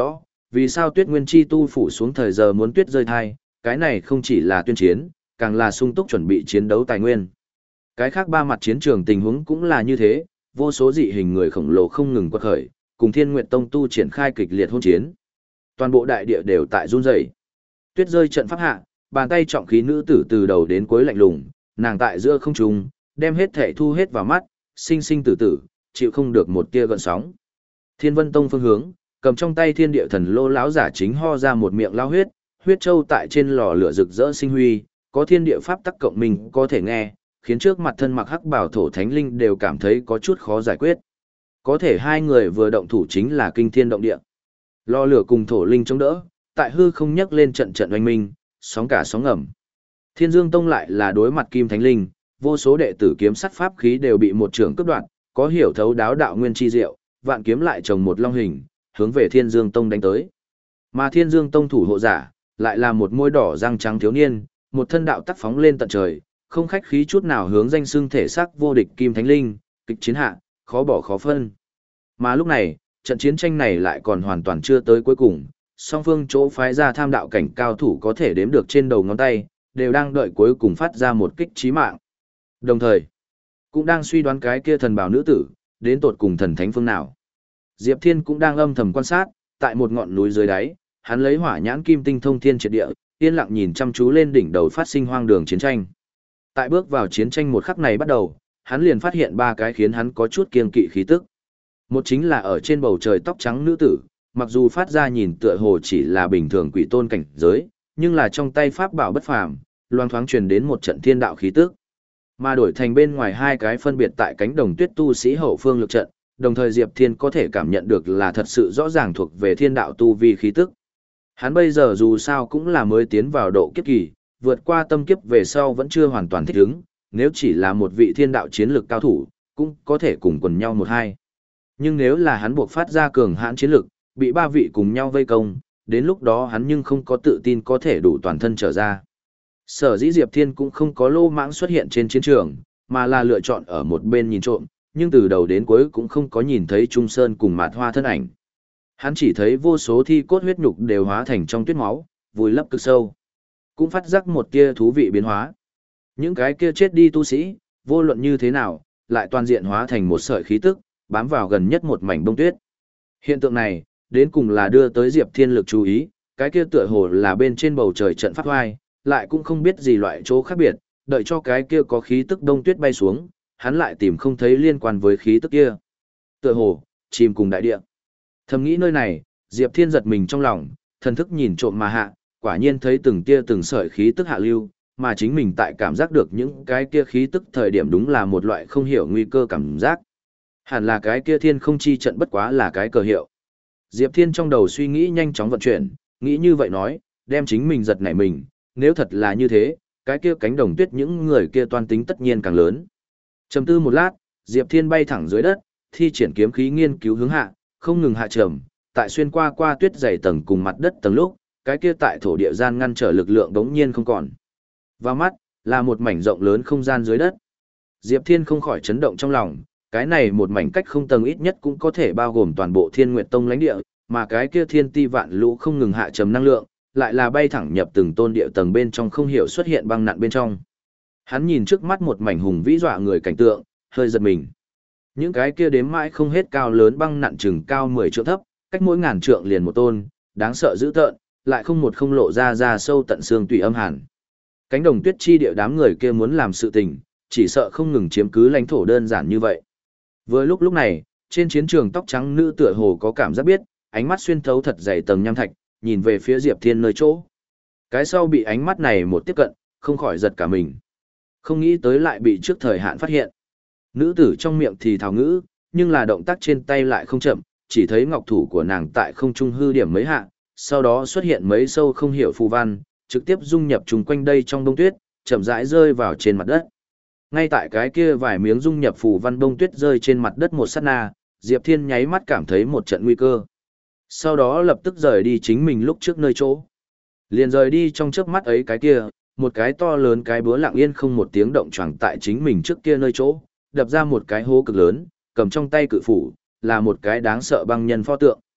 vì sao Tuyết Nguyên Chi tu phủ xuống thời giờ muốn tuyết rơi thai, cái này không chỉ là tuyên chiến, càng là sung túc chuẩn bị chiến đấu tài nguyên. Cái khác ba mặt chiến trường tình huống cũng là như thế, vô số dị hình người khổng lồ không ngừng quật khởi, cùng Thiên Nguyệt Tông tu triển khai kịch liệt hôn chiến. Toàn bộ đại địa đều tại run rẩy. Tuyết rơi trận pháp hạ, bàn tay trọng khí nữ tử từ đầu đến cuối lạnh lùng, nàng tại giữa không trung, đem hết thể thu hết vào mắt, sinh sinh tử tử, chịu không được một tia gợn sóng. Thiên Vân Tông phương hướng, cầm trong tay Thiên Địa Thần Lô lão giả chính ho ra một miệng lao huyết, huyết châu tại trên lò lửa rực rỡ sinh huy, có thiên địa pháp tắc cộng mình có thể nghe, khiến trước mặt thân mặc hắc bảo thổ thánh linh đều cảm thấy có chút khó giải quyết. Có thể hai người vừa động thủ chính là kinh thiên động địa. Lò lửa cùng thổ linh chống đỡ, tại hư không nhấc lên trận trận oanh minh, sóng cả sóng ngầm. Thiên Dương Tông lại là đối mặt kim thánh linh, vô số đệ tử kiếm sắt pháp khí đều bị một trưởng cướp đoạt, có hiểu thấu đáo đạo nguyên chi diệu, vạn kiếm lại trồng một long hình, hướng về Thiên Dương Tông đánh tới. Mà Thiên Dương Tông thủ hộ giả, lại là một môi đỏ răng trắng thiếu niên, một thân đạo tắc phóng lên tận trời, không khách khí chút nào hướng danh xưng thể xác vô địch kim thánh linh, kịch chiến hạ, khó bỏ khó phân. Mà lúc này, trận chiến tranh này lại còn hoàn toàn chưa tới cuối cùng, song phương chỗ phái ra tham đạo cảnh cao thủ có thể đếm được trên đầu ngón tay, đều đang đợi cuối cùng phát ra một kích chí mạng. Đồng thời, cũng đang suy đoán cái kia thần bào nữ tử, đến tột cùng thần thánh phương nào. Diệp Thiên cũng đang âm thầm quan sát, tại một ngọn núi dưới đáy, hắn lấy hỏa nhãn kim tinh thông thiên triệt địa, yên lặng nhìn chăm chú lên đỉnh đầu phát sinh hoang đường chiến tranh. Tại bước vào chiến tranh một khắc này bắt đầu, hắn liền phát hiện ba cái khiến hắn có chút kiêng kỵ khí tức. Một chính là ở trên bầu trời tóc trắng nữ tử, mặc dù phát ra nhìn tựa hồ chỉ là bình thường quỷ tôn cảnh giới, nhưng là trong tay pháp bảo bất phàm, loang thoáng truyền đến một trận thiên đạo khí tức. Mà đổi thành bên ngoài hai cái phân biệt tại cánh đồng tuyết tu sĩ hậu phương lực trận, đồng thời Diệp Thiên có thể cảm nhận được là thật sự rõ ràng thuộc về thiên đạo tu vi khí tức. Hắn bây giờ dù sao cũng là mới tiến vào độ kiếp kỳ, vượt qua tâm kiếp về sau vẫn chưa hoàn toàn thích ứng, nếu chỉ là một vị thiên đạo chiến lực cao thủ, cũng có thể cùng quần nhau một hai. Nhưng nếu là hắn buộc phát ra cường hãn chiến lực, bị ba vị cùng nhau vây công, đến lúc đó hắn nhưng không có tự tin có thể đủ toàn thân trở ra. Sở dĩ Diệp Thiên cũng không có lô mãng xuất hiện trên chiến trường, mà là lựa chọn ở một bên nhìn trộm, nhưng từ đầu đến cuối cũng không có nhìn thấy Trung Sơn cùng Mạt Hoa thân ảnh. Hắn chỉ thấy vô số thi cốt huyết nhục đều hóa thành trong tuyết máu, vùi lấp cực sâu. Cũng phát giác một tia thú vị biến hóa. Những cái kia chết đi tu sĩ, vô luận như thế nào, lại toàn diện hóa thành một sợi khí tức, bám vào gần nhất một mảnh bông tuyết. Hiện tượng này, đến cùng là đưa tới Diệp Thiên lực chú ý, cái kia tựa hồ là bên trên bầu trời trận pháp hoai, lại cũng không biết gì loại chỗ khác biệt, đợi cho cái kia có khí tức đông tuyết bay xuống, hắn lại tìm không thấy liên quan với khí tức kia. Tựa hồ, chìm cùng đại địa. Thầm nghĩ nơi này, Diệp Thiên giật mình trong lòng, thần thức nhìn trộm mà hạ, quả nhiên thấy từng tia từng sợi khí tức hạ lưu, mà chính mình tại cảm giác được những cái kia khí tức thời điểm đúng là một loại không hiểu nguy cơ cảm giác. Hẳn là cái kia thiên không chi trận bất quá là cái cờ hiệu. Diệp Thiên trong đầu suy nghĩ nhanh chóng vận chuyển, nghĩ như vậy nói, đem chính mình giật nảy mình, nếu thật là như thế, cái kia cánh đồng tuyết những người kia toan tính tất nhiên càng lớn. Trầm tư một lát, Diệp Thiên bay thẳng dưới đất, thi triển kiếm khí nghiên cứu hướng hạ, không ngừng hạ trầm, tại xuyên qua qua tuyết dày tầng cùng mặt đất tầng lúc, cái kia tại thổ địa gian ngăn trở lực lượng đống nhiên không còn. Vào mắt, là một mảnh rộng lớn không gian dưới đất. Diệp Thiên không khỏi chấn động trong lòng, cái này một mảnh cách không tầng ít nhất cũng có thể bao gồm toàn bộ Thiên Nguyệt Tông lãnh địa, mà cái kia thiên ti vạn lũ không ngừng hạ trầm năng lượng, lại là bay thẳng nhập từng tôn địa tầng bên trong không hiểu xuất hiện băng nặn bên trong. Hắn nhìn trước mắt một mảnh hùng vĩ dọa người cảnh tượng, hơi giật mình. Những cái kia đếm mãi không hết cao lớn băng nặn chừng cao mười trượng thấp, cách mỗi ngàn trượng liền một tôn, đáng sợ dữ tợn, lại không một không lộ ra ra sâu tận xương tùy âm hàn. Cánh đồng tuyết chi địa đám người kia muốn làm sự tình, chỉ sợ không ngừng chiếm cứ lãnh thổ đơn giản như vậy. Vừa lúc lúc này, trên chiến trường tóc trắng nữ tựa hồ có cảm giác biết, ánh mắt xuyên thấu thật dày tầng nham thạch, nhìn về phía Diệp Thiên nơi chỗ. Cái sau bị ánh mắt này một tiếp cận, không khỏi giật cả mình. Không nghĩ tới lại bị trước thời hạn phát hiện. Nữ tử trong miệng thì thào ngữ, nhưng là động tác trên tay lại không chậm, chỉ thấy ngọc thủ của nàng tại không trung hư điểm mấy hạ, sau đó xuất hiện mấy sâu không hiểu phù văn, trực tiếp dung nhập chung quanh đây trong bông tuyết, chậm rãi rơi vào trên mặt đất. Ngay tại cái kia vài miếng dung nhập phù văn bông tuyết rơi trên mặt đất một sát na, Diệp Thiên nháy mắt cảm thấy một trận nguy cơ. Sau đó lập tức rời đi chính mình lúc trước nơi chỗ. Liền rời đi trong chớp mắt ấy cái kia, một cái to lớn cái búa lặng yên không một tiếng động choàng tại chính mình trước kia nơi chỗ, đập ra một cái hố cực lớn, cầm trong tay cự phủ, là một cái đáng sợ băng nhân pho tượng.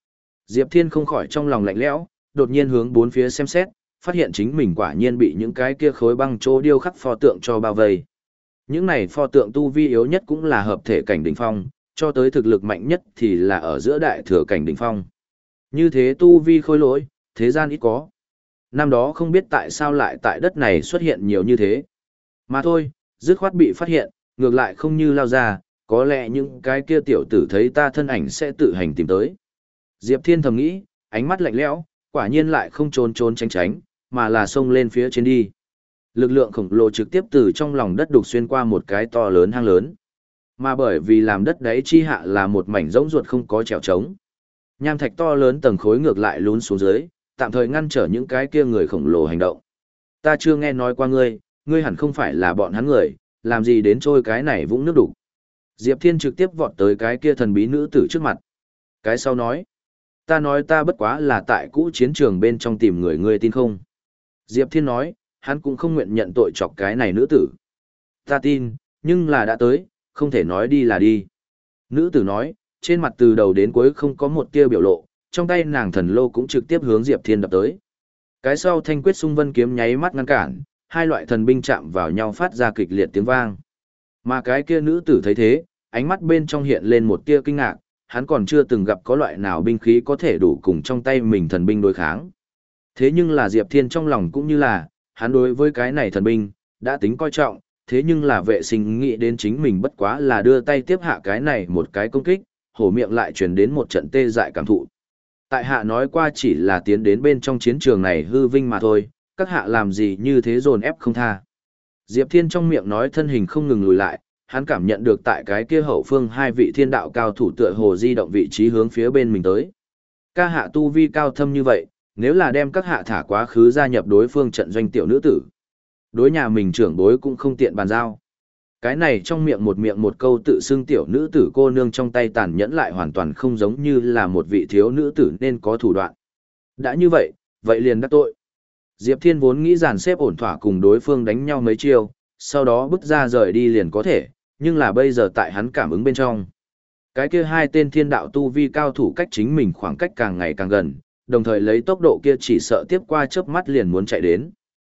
Diệp Thiên không khỏi trong lòng lạnh lẽo, đột nhiên hướng bốn phía xem xét, phát hiện chính mình quả nhiên bị những cái kia khối băng chỗ điêu khắc pho tượng cho bao vây. Những này pho tượng tu vi yếu nhất cũng là hợp thể cảnh đỉnh phong, cho tới thực lực mạnh nhất thì là ở giữa đại thừa cảnh đỉnh phong. Như thế tu vi khôi lỗi, thế gian ít có. Năm đó không biết tại sao lại tại đất này xuất hiện nhiều như thế. Mà thôi, dứt khoát bị phát hiện, ngược lại không như lao ra, có lẽ những cái kia tiểu tử thấy ta thân ảnh sẽ tự hành tìm tới. Diệp Thiên thầm nghĩ, ánh mắt lạnh lẽo, quả nhiên lại không trốn trốn tránh tránh, mà là xông lên phía trên đi. Lực lượng khổng lồ trực tiếp từ trong lòng đất đục xuyên qua một cái to lớn hang lớn. Mà bởi vì làm đất đáy chi hạ là một mảnh rỗng ruột không có trèo trống. Nham thạch to lớn tầng khối ngược lại lún xuống dưới, tạm thời ngăn trở những cái kia người khổng lồ hành động. Ta chưa nghe nói qua ngươi, ngươi hẳn không phải là bọn hắn người, làm gì đến trôi cái này vũng nước đục. Diệp Thiên trực tiếp vọt tới cái kia thần bí nữ tử trước mặt. Cái sau nói, ta nói ta bất quá là tại cũ chiến trường bên trong tìm người, ngươi tin không? Diệp Thiên nói, hắn cũng không nguyện nhận tội chọc cái này nữ tử. Ta tin, nhưng là đã tới, không thể nói đi là đi. Nữ tử nói, trên mặt từ đầu đến cuối không có một tia biểu lộ, trong tay nàng thần lô cũng trực tiếp hướng Diệp Thiên đập tới. Cái sau thanh quyết xung vân kiếm nháy mắt ngăn cản, hai loại thần binh chạm vào nhau phát ra kịch liệt tiếng vang. Mà cái kia nữ tử thấy thế, ánh mắt bên trong hiện lên một tia kinh ngạc, hắn còn chưa từng gặp có loại nào binh khí có thể đủ cùng trong tay mình thần binh đối kháng. Thế nhưng là Diệp Thiên trong lòng cũng như là, hắn đối với cái này thần binh, đã tính coi trọng, thế nhưng là vệ sinh nghĩ đến chính mình bất quá là đưa tay tiếp hạ cái này một cái công kích, hổ miệng lại truyền đến một trận tê dại cảm thụ. Tại hạ nói qua chỉ là tiến đến bên trong chiến trường này hư vinh mà thôi, các hạ làm gì như thế dồn ép không tha. Diệp Thiên trong miệng nói thân hình không ngừng lùi lại, hắn cảm nhận được tại cái kia hậu phương hai vị thiên đạo cao thủ tựa hồ di động vị trí hướng phía bên mình tới. Ca hạ tu vi cao thâm như vậy, nếu là đem các hạ thả quá khứ gia nhập đối phương trận doanh tiểu nữ tử. Đối nhà mình trưởng bối cũng không tiện bàn giao. Cái này trong miệng một miệng một câu tự xưng tiểu nữ tử cô nương trong tay tàn nhẫn lại hoàn toàn không giống như là một vị thiếu nữ tử nên có thủ đoạn. Đã như vậy, vậy liền đắc tội. Diệp Thiên vốn nghĩ dàn xếp ổn thỏa cùng đối phương đánh nhau mấy chiêu, sau đó bước ra rời đi liền có thể, nhưng là bây giờ tại hắn cảm ứng bên trong. Cái kia hai tên thiên đạo tu vi cao thủ cách chính mình khoảng cách càng ngày càng gần, đồng thời lấy tốc độ kia chỉ sợ tiếp qua chớp mắt liền muốn chạy đến.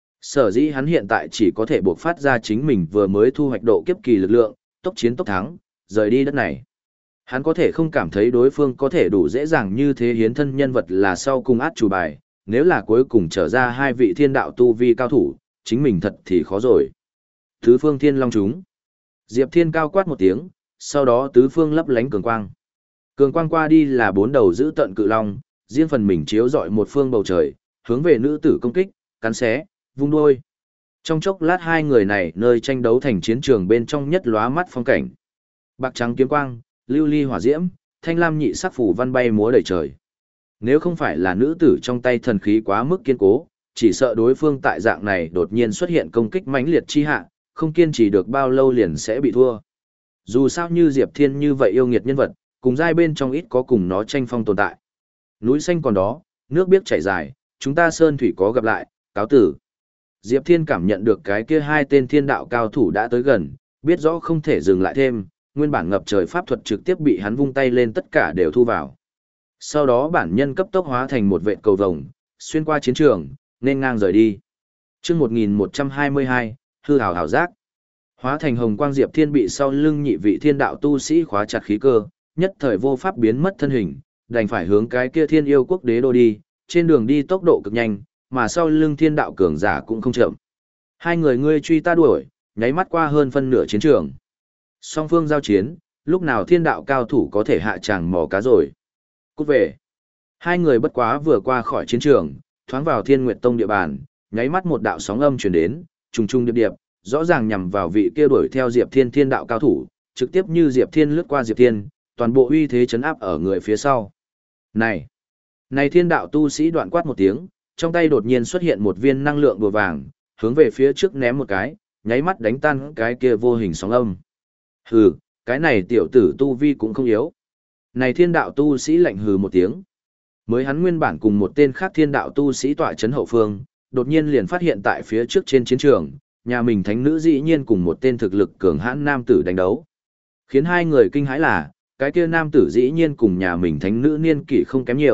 Sở dĩ hắn hiện tại chỉ có thể buộc phát ra chính mình vừa mới thu hoạch độ kiếp kỳ lực lượng, tốc chiến tốc thắng, rời đi đất này. Hắn có thể không cảm thấy đối phương có thể đủ dễ dàng như thế hiến thân nhân vật là sau cùng át chủ bài, nếu là cuối cùng trở ra hai vị thiên đạo tu vi cao thủ, chính mình thật thì khó rồi. Tứ phương thiên long chúng. Diệp Thiên cao quát một tiếng, sau đó tứ phương lấp lánh cường quang. Cường quang qua đi là bốn đầu giữ tận cự long, riêng phần mình chiếu rọi một phương bầu trời, hướng về nữ tử công kích, cắn xé, vung đuôi. Trong chốc lát hai người này nơi tranh đấu thành chiến trường bên trong nhất lóa mắt phong cảnh. Bạc trắng kiếm quang, lưu ly hỏa diễm, thanh lam nhị sắc phủ văn bay múa đầy trời. Nếu không phải là nữ tử trong tay thần khí quá mức kiên cố, chỉ sợ đối phương tại dạng này đột nhiên xuất hiện công kích mãnh liệt chi hạ, không kiên trì được bao lâu liền sẽ bị thua. Dù sao như Diệp Thiên như vậy yêu nghiệt nhân vật, cùng giai bên trong ít có cùng nó tranh phong tồn tại. Núi xanh còn đó, nước biếc chảy dài, chúng ta sơn thủy có gặp lại, cáo tử. Diệp Thiên cảm nhận được cái kia hai tên thiên đạo cao thủ đã tới gần, biết rõ không thể dừng lại thêm, nguyên bản ngập trời pháp thuật trực tiếp bị hắn vung tay lên tất cả đều thu vào. Sau đó bản nhân cấp tốc hóa thành một vệt cầu vồng, xuyên qua chiến trường, nên ngang rời đi. Chương một nghìn một trăm hai mươi hai, hư hào hào giác. Hóa thành hồng quang Diệp Thiên bị sau lưng nhị vị thiên đạo tu sĩ khóa chặt khí cơ, nhất thời vô pháp biến mất thân hình, đành phải hướng cái kia thiên yêu quốc đế đô đi, trên đường đi tốc độ cực nhanh, mà sau lưng thiên đạo cường giả cũng không chậm. Hai người ngươi truy ta đuổi, nháy mắt qua hơn phân nửa chiến trường. Song phương giao chiến, lúc nào thiên đạo cao thủ có thể hạ tràng mò cá rồi. Cút về. Hai người bất quá vừa qua khỏi chiến trường, thoáng vào Thiên Nguyệt Tông địa bàn, nháy mắt một đạo sóng âm truyền đến, trùng trùng điệp điệp, rõ ràng nhằm vào vị kia đuổi theo Diệp Thiên thiên đạo cao thủ, trực tiếp như Diệp Thiên lướt qua Diệp Thiên, toàn bộ uy thế chấn áp ở người phía sau. Này, này thiên đạo tu sĩ đoạn quát một tiếng, trong tay đột nhiên xuất hiện một viên năng lượng bùa vàng, hướng về phía trước ném một cái, nháy mắt đánh tan cái kia vô hình sóng âm. Hừ, cái này tiểu tử tu vi cũng không yếu. Này thiên đạo tu sĩ lạnh hừ một tiếng. Mới hắn nguyên bản cùng một tên khác thiên đạo tu sĩ tọa chấn hậu phương, đột nhiên liền phát hiện tại phía trước trên chiến trường, nhà mình thánh nữ dĩ nhiên cùng một tên thực lực cường hãn nam tử đánh đấu. Khiến hai người kinh hãi là, cái kia nam tử dĩ nhiên cùng nhà mình thánh nữ niên kỷ không kém nhiều,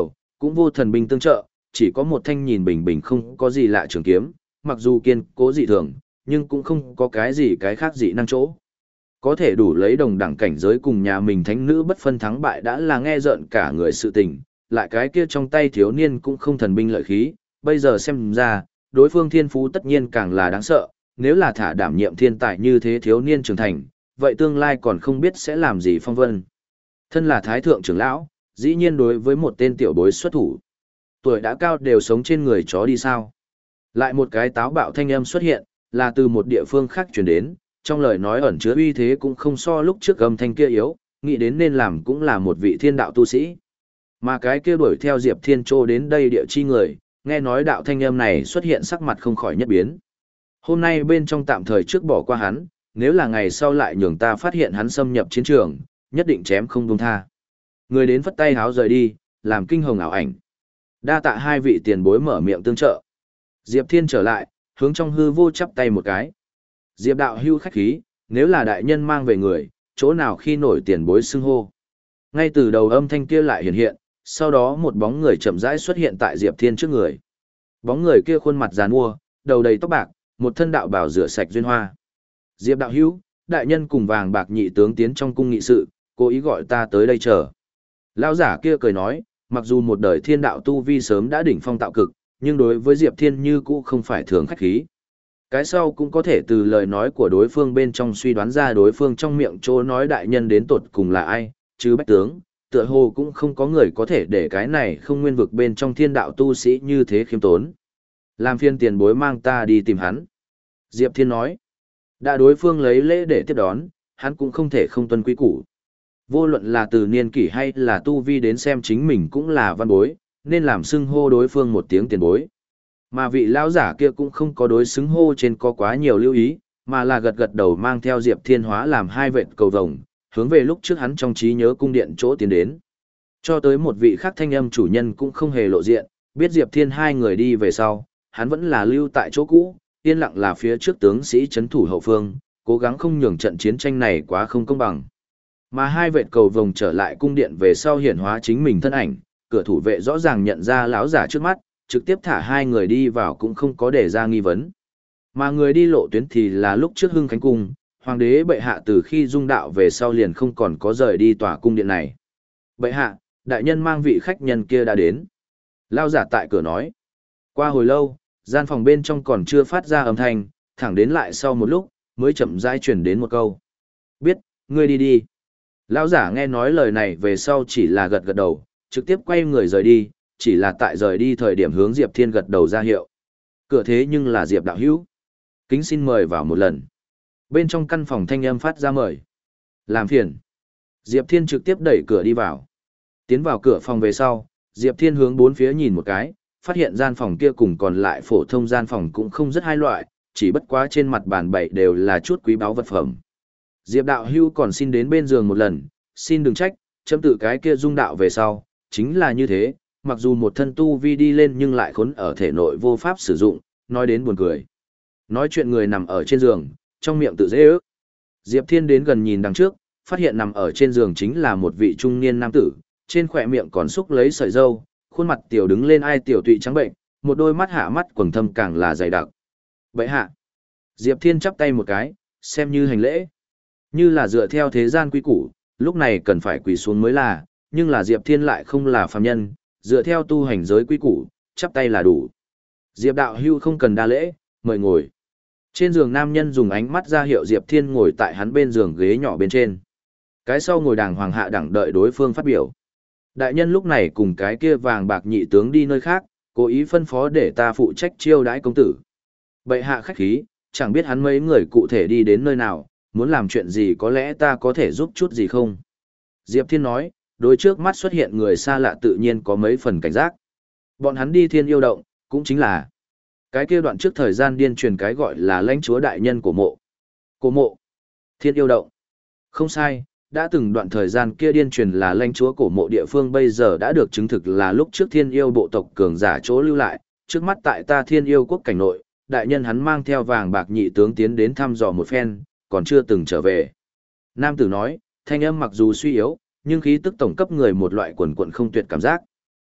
cũng vô thần binh tương trợ, chỉ có một thanh nhìn bình bình không có gì lạ trường kiếm, mặc dù kiên cố dị thường, nhưng cũng không có cái gì cái khác dị năng chỗ. Có thể đủ lấy đồng đẳng cảnh giới cùng nhà mình thánh nữ bất phân thắng bại đã là nghe rợn cả người sự tình, lại cái kia trong tay thiếu niên cũng không thần binh lợi khí, bây giờ xem ra, đối phương thiên phú tất nhiên càng là đáng sợ, nếu là thả đảm nhiệm thiên tài như thế thiếu niên trưởng thành, vậy tương lai còn không biết sẽ làm gì phong vân. Thân là thái thượng trưởng lão, dĩ nhiên đối với một tên tiểu bối xuất thủ. Tuổi đã cao đều sống trên người chó đi sao. Lại một cái táo bạo thanh âm xuất hiện, là từ một địa phương khác truyền đến, trong lời nói ẩn chứa uy thế cũng không so lúc trước âm thanh kia yếu, nghĩ đến nên làm cũng là một vị thiên đạo tu sĩ. Mà cái kia đuổi theo Diệp Thiên Trô đến đây địa chi người, nghe nói đạo thanh âm này xuất hiện sắc mặt không khỏi nhất biến. Hôm nay bên trong tạm thời trước bỏ qua hắn, nếu là ngày sau lại nhường ta phát hiện hắn xâm nhập chiến trường, nhất định chém không buông tha. Người đến phất tay háo rời đi, làm kinh hồng ảo ảnh. Đa tạ hai vị tiền bối mở miệng tương trợ. Diệp Thiên trở lại, hướng trong hư vô chắp tay một cái. Diệp đạo hưu khách khí, nếu là đại nhân mang về người, chỗ nào khi nổi tiền bối xưng hô. Ngay từ đầu âm thanh kia lại hiện hiện, sau đó một bóng người chậm rãi xuất hiện tại Diệp Thiên trước người. Bóng người kia khuôn mặt giàn mua, đầu đầy tóc bạc, một thân đạo bào rửa sạch duyên hoa. Diệp đạo hữu, đại nhân cùng vàng bạc nhị tướng tiến trong cung nghị sự, cố ý gọi ta tới đây chờ. Lão giả kia cười nói, mặc dù một đời thiên đạo tu vi sớm đã đỉnh phong tạo cực, nhưng đối với Diệp Thiên như cũ không phải thường khách khí. Cái sau cũng có thể từ lời nói của đối phương bên trong suy đoán ra đối phương trong miệng chỗ nói đại nhân đến tột cùng là ai, chứ bách tướng, tựa hồ cũng không có người có thể để cái này không nguyên vực bên trong thiên đạo tu sĩ như thế khiêm tốn. Làm phiên tiền bối mang ta đi tìm hắn. Diệp Thiên nói, đã đối phương lấy lễ để tiếp đón, hắn cũng không thể không tuân quý củ. Vô luận là từ niên kỷ hay là tu vi đến xem chính mình cũng là văn bối, nên làm xưng hô đối phương một tiếng tiền bối. Mà vị lão giả kia cũng không có đối xứng hô trên có quá nhiều lưu ý, mà là gật gật đầu mang theo Diệp Thiên hóa làm hai vệt cầu vồng, hướng về lúc trước hắn trong trí nhớ cung điện chỗ tiến đến. Cho tới một vị khác thanh âm chủ nhân cũng không hề lộ diện, biết Diệp Thiên hai người đi về sau, hắn vẫn là lưu tại chỗ cũ, yên lặng là phía trước tướng sĩ chấn thủ hậu phương, cố gắng không nhường trận chiến tranh này quá không công bằng. Mà hai vệt cầu vồng trở lại cung điện về sau hiển hóa chính mình thân ảnh, cửa thủ vệ rõ ràng nhận ra lão giả trước mắt, trực tiếp thả hai người đi vào cũng không có để ra nghi vấn. Mà người đi lộ tuyến thì là lúc trước Hưng Khánh Cung, hoàng đế bệ hạ từ khi dung đạo về sau liền không còn có rời đi tòa cung điện này. Bệ hạ, đại nhân mang vị khách nhân kia đã đến. Lão giả tại cửa nói. Qua hồi lâu, gian phòng bên trong còn chưa phát ra âm thanh, thẳng đến lại sau một lúc, mới chậm rãi truyền đến một câu. Biết, ngươi đi đi. Lão giả nghe nói lời này về sau chỉ là gật gật đầu, trực tiếp quay người rời đi, chỉ là tại rời đi thời điểm hướng Diệp Thiên gật đầu ra hiệu. Cửa thế nhưng là Diệp đạo hữu. Kính xin mời vào một lần. Bên trong căn phòng thanh âm phát ra mời. Làm phiền. Diệp Thiên trực tiếp đẩy cửa đi vào. Tiến vào cửa phòng về sau, Diệp Thiên hướng bốn phía nhìn một cái, phát hiện gian phòng kia cùng còn lại phổ thông gian phòng cũng không rất hai loại, chỉ bất quá trên mặt bàn bày đều là chút quý báu vật phẩm. Diệp đạo hưu còn xin đến bên giường một lần, xin đừng trách, chấm tự cái kia dung đạo về sau, chính là như thế, mặc dù một thân tu vi đi lên nhưng lại khốn ở thể nội vô pháp sử dụng, nói đến buồn cười. Nói chuyện người nằm ở trên giường, trong miệng tự dễ ước. Diệp Thiên đến gần nhìn đằng trước, phát hiện nằm ở trên giường chính là một vị trung niên nam tử, trên khỏe miệng còn xúc lấy sợi râu, khuôn mặt tiểu đứng lên ai tiểu tụy trắng bệnh, một đôi mắt hạ mắt quầng thâm càng là dày đặc. Vậy hạ. Diệp Thiên chắp tay một cái, xem như hành lễ. Như là dựa theo thế gian quy củ, lúc này cần phải quỳ xuống mới là, nhưng là Diệp Thiên lại không là phàm nhân, dựa theo tu hành giới quy củ, chắp tay là đủ. Diệp đạo hưu không cần đa lễ, mời ngồi. Trên giường nam nhân dùng ánh mắt ra hiệu Diệp Thiên ngồi tại hắn bên giường ghế nhỏ bên trên. Cái sau ngồi đàng hoàng hạ đẳng đợi đối phương phát biểu. Đại nhân lúc này cùng cái kia vàng bạc nhị tướng đi nơi khác, cố ý phân phó để ta phụ trách chiêu đãi công tử. Bệ hạ khách khí, chẳng biết hắn mấy người cụ thể đi đến nơi nào, muốn làm chuyện gì có lẽ ta có thể giúp chút gì không? Diệp Thiên nói, đối trước mắt xuất hiện người xa lạ tự nhiên có mấy phần cảnh giác. Bọn hắn đi thiên yêu động, cũng chính là cái kia đoạn trước thời gian điên truyền cái gọi là lãnh chúa đại nhân của mộ. Của mộ. Thiên yêu động. Không sai, đã từng đoạn thời gian kia điên truyền là lãnh chúa cổ mộ địa phương bây giờ đã được chứng thực là lúc trước thiên yêu bộ tộc cường giả chỗ lưu lại, trước mắt tại ta thiên yêu quốc cảnh nội, đại nhân hắn mang theo vàng bạc nhị tướng tiến đến thăm dò một phen, còn chưa từng trở về. Nam tử nói, thanh âm mặc dù suy yếu, nhưng khí tức tổng cấp người một loại quần quận không tuyệt cảm giác.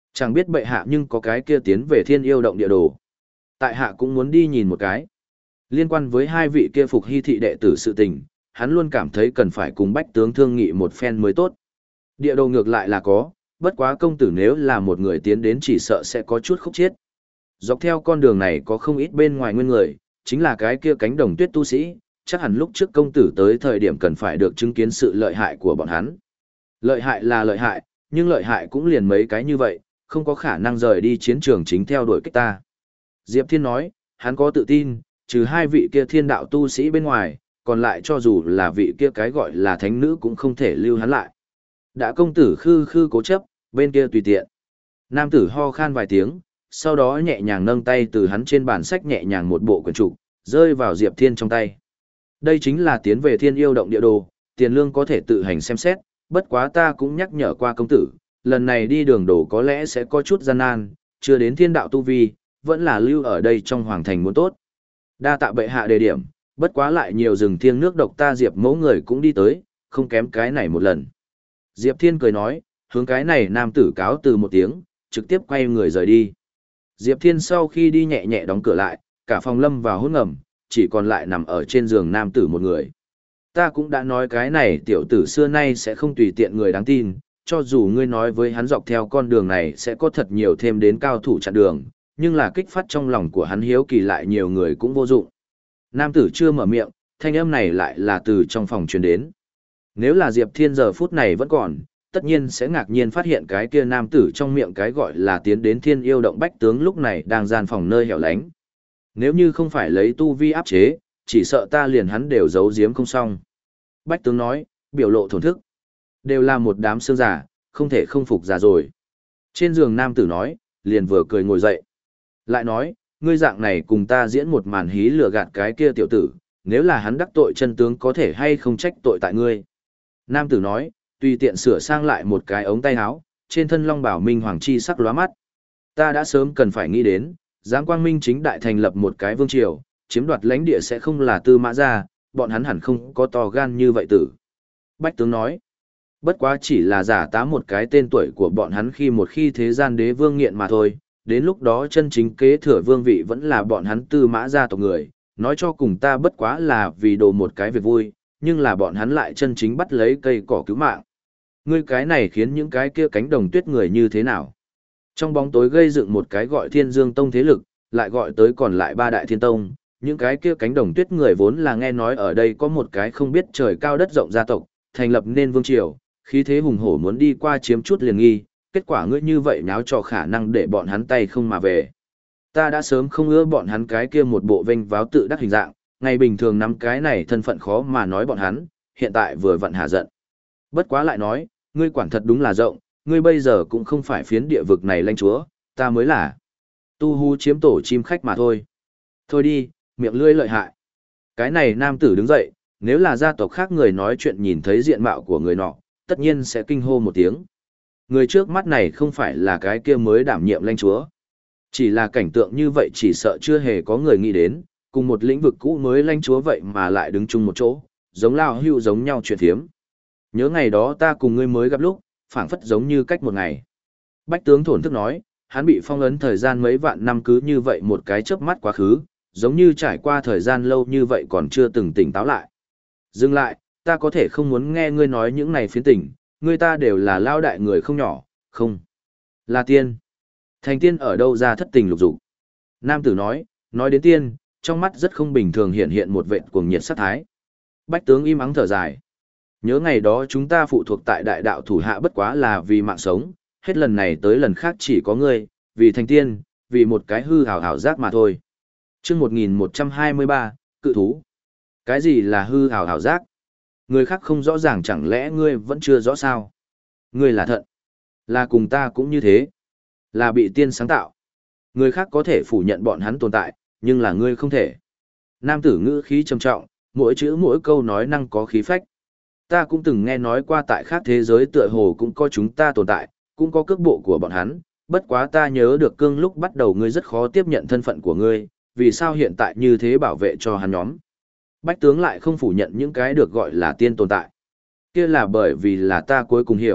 Chẳng biết bệ hạ nhưng có cái kia tiến về thiên yêu động địa đồ. Tại hạ cũng muốn đi nhìn một cái. Liên quan với hai vị kia phục hy thị đệ tử sự tình, hắn luôn cảm thấy cần phải cùng bách tướng thương nghị một phen mới tốt. Địa đồ ngược lại là có, bất quá công tử nếu là một người tiến đến chỉ sợ sẽ có chút khúc chiết. Dọc theo con đường này có không ít bên ngoài nguyên người, chính là cái kia cánh đồng tuyết tu sĩ, chắc hẳn lúc trước công tử tới thời điểm cần phải được chứng kiến sự lợi hại của bọn hắn. Lợi hại là lợi hại, nhưng lợi hại cũng liền mấy cái như vậy, không có khả năng rời đi chiến trường chính theo đuổi kích ta. Diệp Thiên nói, hắn có tự tin, trừ hai vị kia thiên đạo tu sĩ bên ngoài, còn lại cho dù là vị kia cái gọi là thánh nữ cũng không thể lưu hắn lại. Đã công tử khư khư cố chấp, bên kia tùy tiện. Nam tử ho khan vài tiếng, sau đó nhẹ nhàng nâng tay từ hắn trên bàn sách nhẹ nhàng một bộ quyển trục, rơi vào Diệp Thiên trong tay. Đây chính là tiến về thiên yêu động địa đồ, tiền lương có thể tự hành xem xét, bất quá ta cũng nhắc nhở qua công tử, lần này đi đường đồ có lẽ sẽ có chút gian nan, chưa đến thiên đạo tu vi, vẫn là lưu ở đây trong hoàng thành muốn tốt. Đa tạ bệ hạ đề điểm, bất quá lại nhiều rừng thiêng nước độc ta Diệp mẫu người cũng đi tới, không kém cái này một lần. Diệp Thiên cười nói, hướng cái này nam tử cáo từ một tiếng, trực tiếp quay người rời đi. Diệp Thiên sau khi đi nhẹ nhẹ đóng cửa lại, cả phòng lâm vào hôn ngầm, chỉ còn lại nằm ở trên giường nam tử một người. Ta cũng đã nói cái này tiểu tử xưa nay sẽ không tùy tiện người đáng tin, cho dù ngươi nói với hắn dọc theo con đường này sẽ có thật nhiều thêm đến cao thủ chặn đường, nhưng là kích phát trong lòng của hắn hiếu kỳ lại nhiều người cũng vô dụng. Nam tử chưa mở miệng, thanh âm này lại là từ trong phòng truyền đến. Nếu là Diệp Thiên giờ phút này vẫn còn, tất nhiên sẽ ngạc nhiên phát hiện cái kia nam tử trong miệng cái gọi là tiến đến thiên yêu động bách tướng lúc này đang gian phòng nơi hẻo lánh. Nếu như không phải lấy tu vi áp chế, chỉ sợ ta liền hắn đều giấu giếm không xong. Bách tướng nói, biểu lộ thổn thức. Đều là một đám xương giả, không thể không phục giả rồi. Trên giường nam tử nói, liền vừa cười ngồi dậy. Lại nói, ngươi dạng này cùng ta diễn một màn hí lừa gạt cái kia tiểu tử, nếu là hắn đắc tội chân tướng có thể hay không trách tội tại ngươi. Nam tử nói, tùy tiện sửa sang lại một cái ống tay áo, trên thân long bảo minh hoàng chi sắc lóa mắt. Ta đã sớm cần phải nghĩ đến, Giáng Quang Minh chính đại thành lập một cái vương triều, chiếm đoạt lãnh địa sẽ không là Tư Mã gia, bọn hắn hẳn không có to gan như vậy tử. Bách tướng nói, bất quá chỉ là giả tá một cái tên tuổi của bọn hắn khi một khi thế gian đế vương nghiện mà thôi, đến lúc đó chân chính kế thừa vương vị vẫn là bọn hắn Tư Mã gia tộc người, nói cho cùng ta bất quá là vì đồ một cái việc vui, nhưng là bọn hắn lại chân chính bắt lấy cây cỏ cứu mạng. Ngươi cái này khiến những cái kia cánh đồng tuyết người như thế nào? Trong bóng tối gây dựng một cái gọi Thiên Dương Tông thế lực, lại gọi tới còn lại ba đại thiên tông, những cái kia cánh đồng tuyết người vốn là nghe nói ở đây có một cái không biết trời cao đất rộng gia tộc, thành lập nên vương triều, khí thế hùng hổ muốn đi qua chiếm chút liền nghi, kết quả ngươi như vậy náo cho khả năng để bọn hắn tay không mà về. Ta đã sớm không ưa bọn hắn cái kia một bộ vênh váo tự đắc hình dạng, ngày bình thường nắm cái này thân phận khó mà nói bọn hắn, hiện tại vừa vặn hạ giận. Bất quá lại nói, ngươi quản thật đúng là rộng, ngươi bây giờ cũng không phải phiến địa vực này lãnh chúa, ta mới là tu hú chiếm tổ chim khách mà thôi. Thôi đi, miệng lưỡi lợi hại. Cái này nam tử đứng dậy, nếu là gia tộc khác người nói chuyện nhìn thấy diện mạo của người nọ, tất nhiên sẽ kinh hô một tiếng. Người trước mắt này không phải là cái kia mới đảm nhiệm lãnh chúa. Chỉ là cảnh tượng như vậy chỉ sợ chưa hề có người nghĩ đến, cùng một lĩnh vực cũ mới lãnh chúa vậy mà lại đứng chung một chỗ, giống lao hưu giống nhau chuyện thiếm. Nhớ ngày đó ta cùng ngươi mới gặp lúc, phảng phất giống như cách một ngày. Bách tướng thổn thức nói, hắn bị phong ấn thời gian mấy vạn năm cứ như vậy một cái chớp mắt quá khứ, giống như trải qua thời gian lâu như vậy còn chưa từng tỉnh táo lại. Dừng lại, ta có thể không muốn nghe ngươi nói những này phiến tình, ngươi ta đều là lao đại người không nhỏ, không. Là tiên. Thành tiên ở đâu ra thất tình lục dục? Nam tử nói, nói đến tiên, trong mắt rất không bình thường hiện hiện một vệt cuồng nhiệt sát thái. Bách tướng im ắng thở dài. Nhớ ngày đó chúng ta phụ thuộc tại đại đạo thủ hạ bất quá là vì mạng sống, hết lần này tới lần khác chỉ có ngươi, vì thành tiên, vì một cái hư hào hào giác mà thôi. Chương một nghìn một trăm hai mươi ba, cự thú. Cái gì là hư hào hào giác? Người khác không rõ ràng chẳng lẽ ngươi vẫn chưa rõ sao? Ngươi là thận. Là cùng ta cũng như thế. Là bị tiên sáng tạo. Người khác có thể phủ nhận bọn hắn tồn tại, nhưng là ngươi không thể. Nam tử ngữ khí trầm trọng, mỗi chữ mỗi câu nói năng có khí phách. Ta cũng từng nghe nói qua tại khác thế giới tựa hồ cũng có chúng ta tồn tại, cũng có cước bộ của bọn hắn, bất quá ta nhớ được cương lúc bắt đầu ngươi rất khó tiếp nhận thân phận của ngươi, vì sao hiện tại như thế bảo vệ cho hắn nhóm. Bách tướng lại không phủ nhận những cái được gọi là tiên tồn tại. Kia là bởi vì là ta cuối cùng hiểu,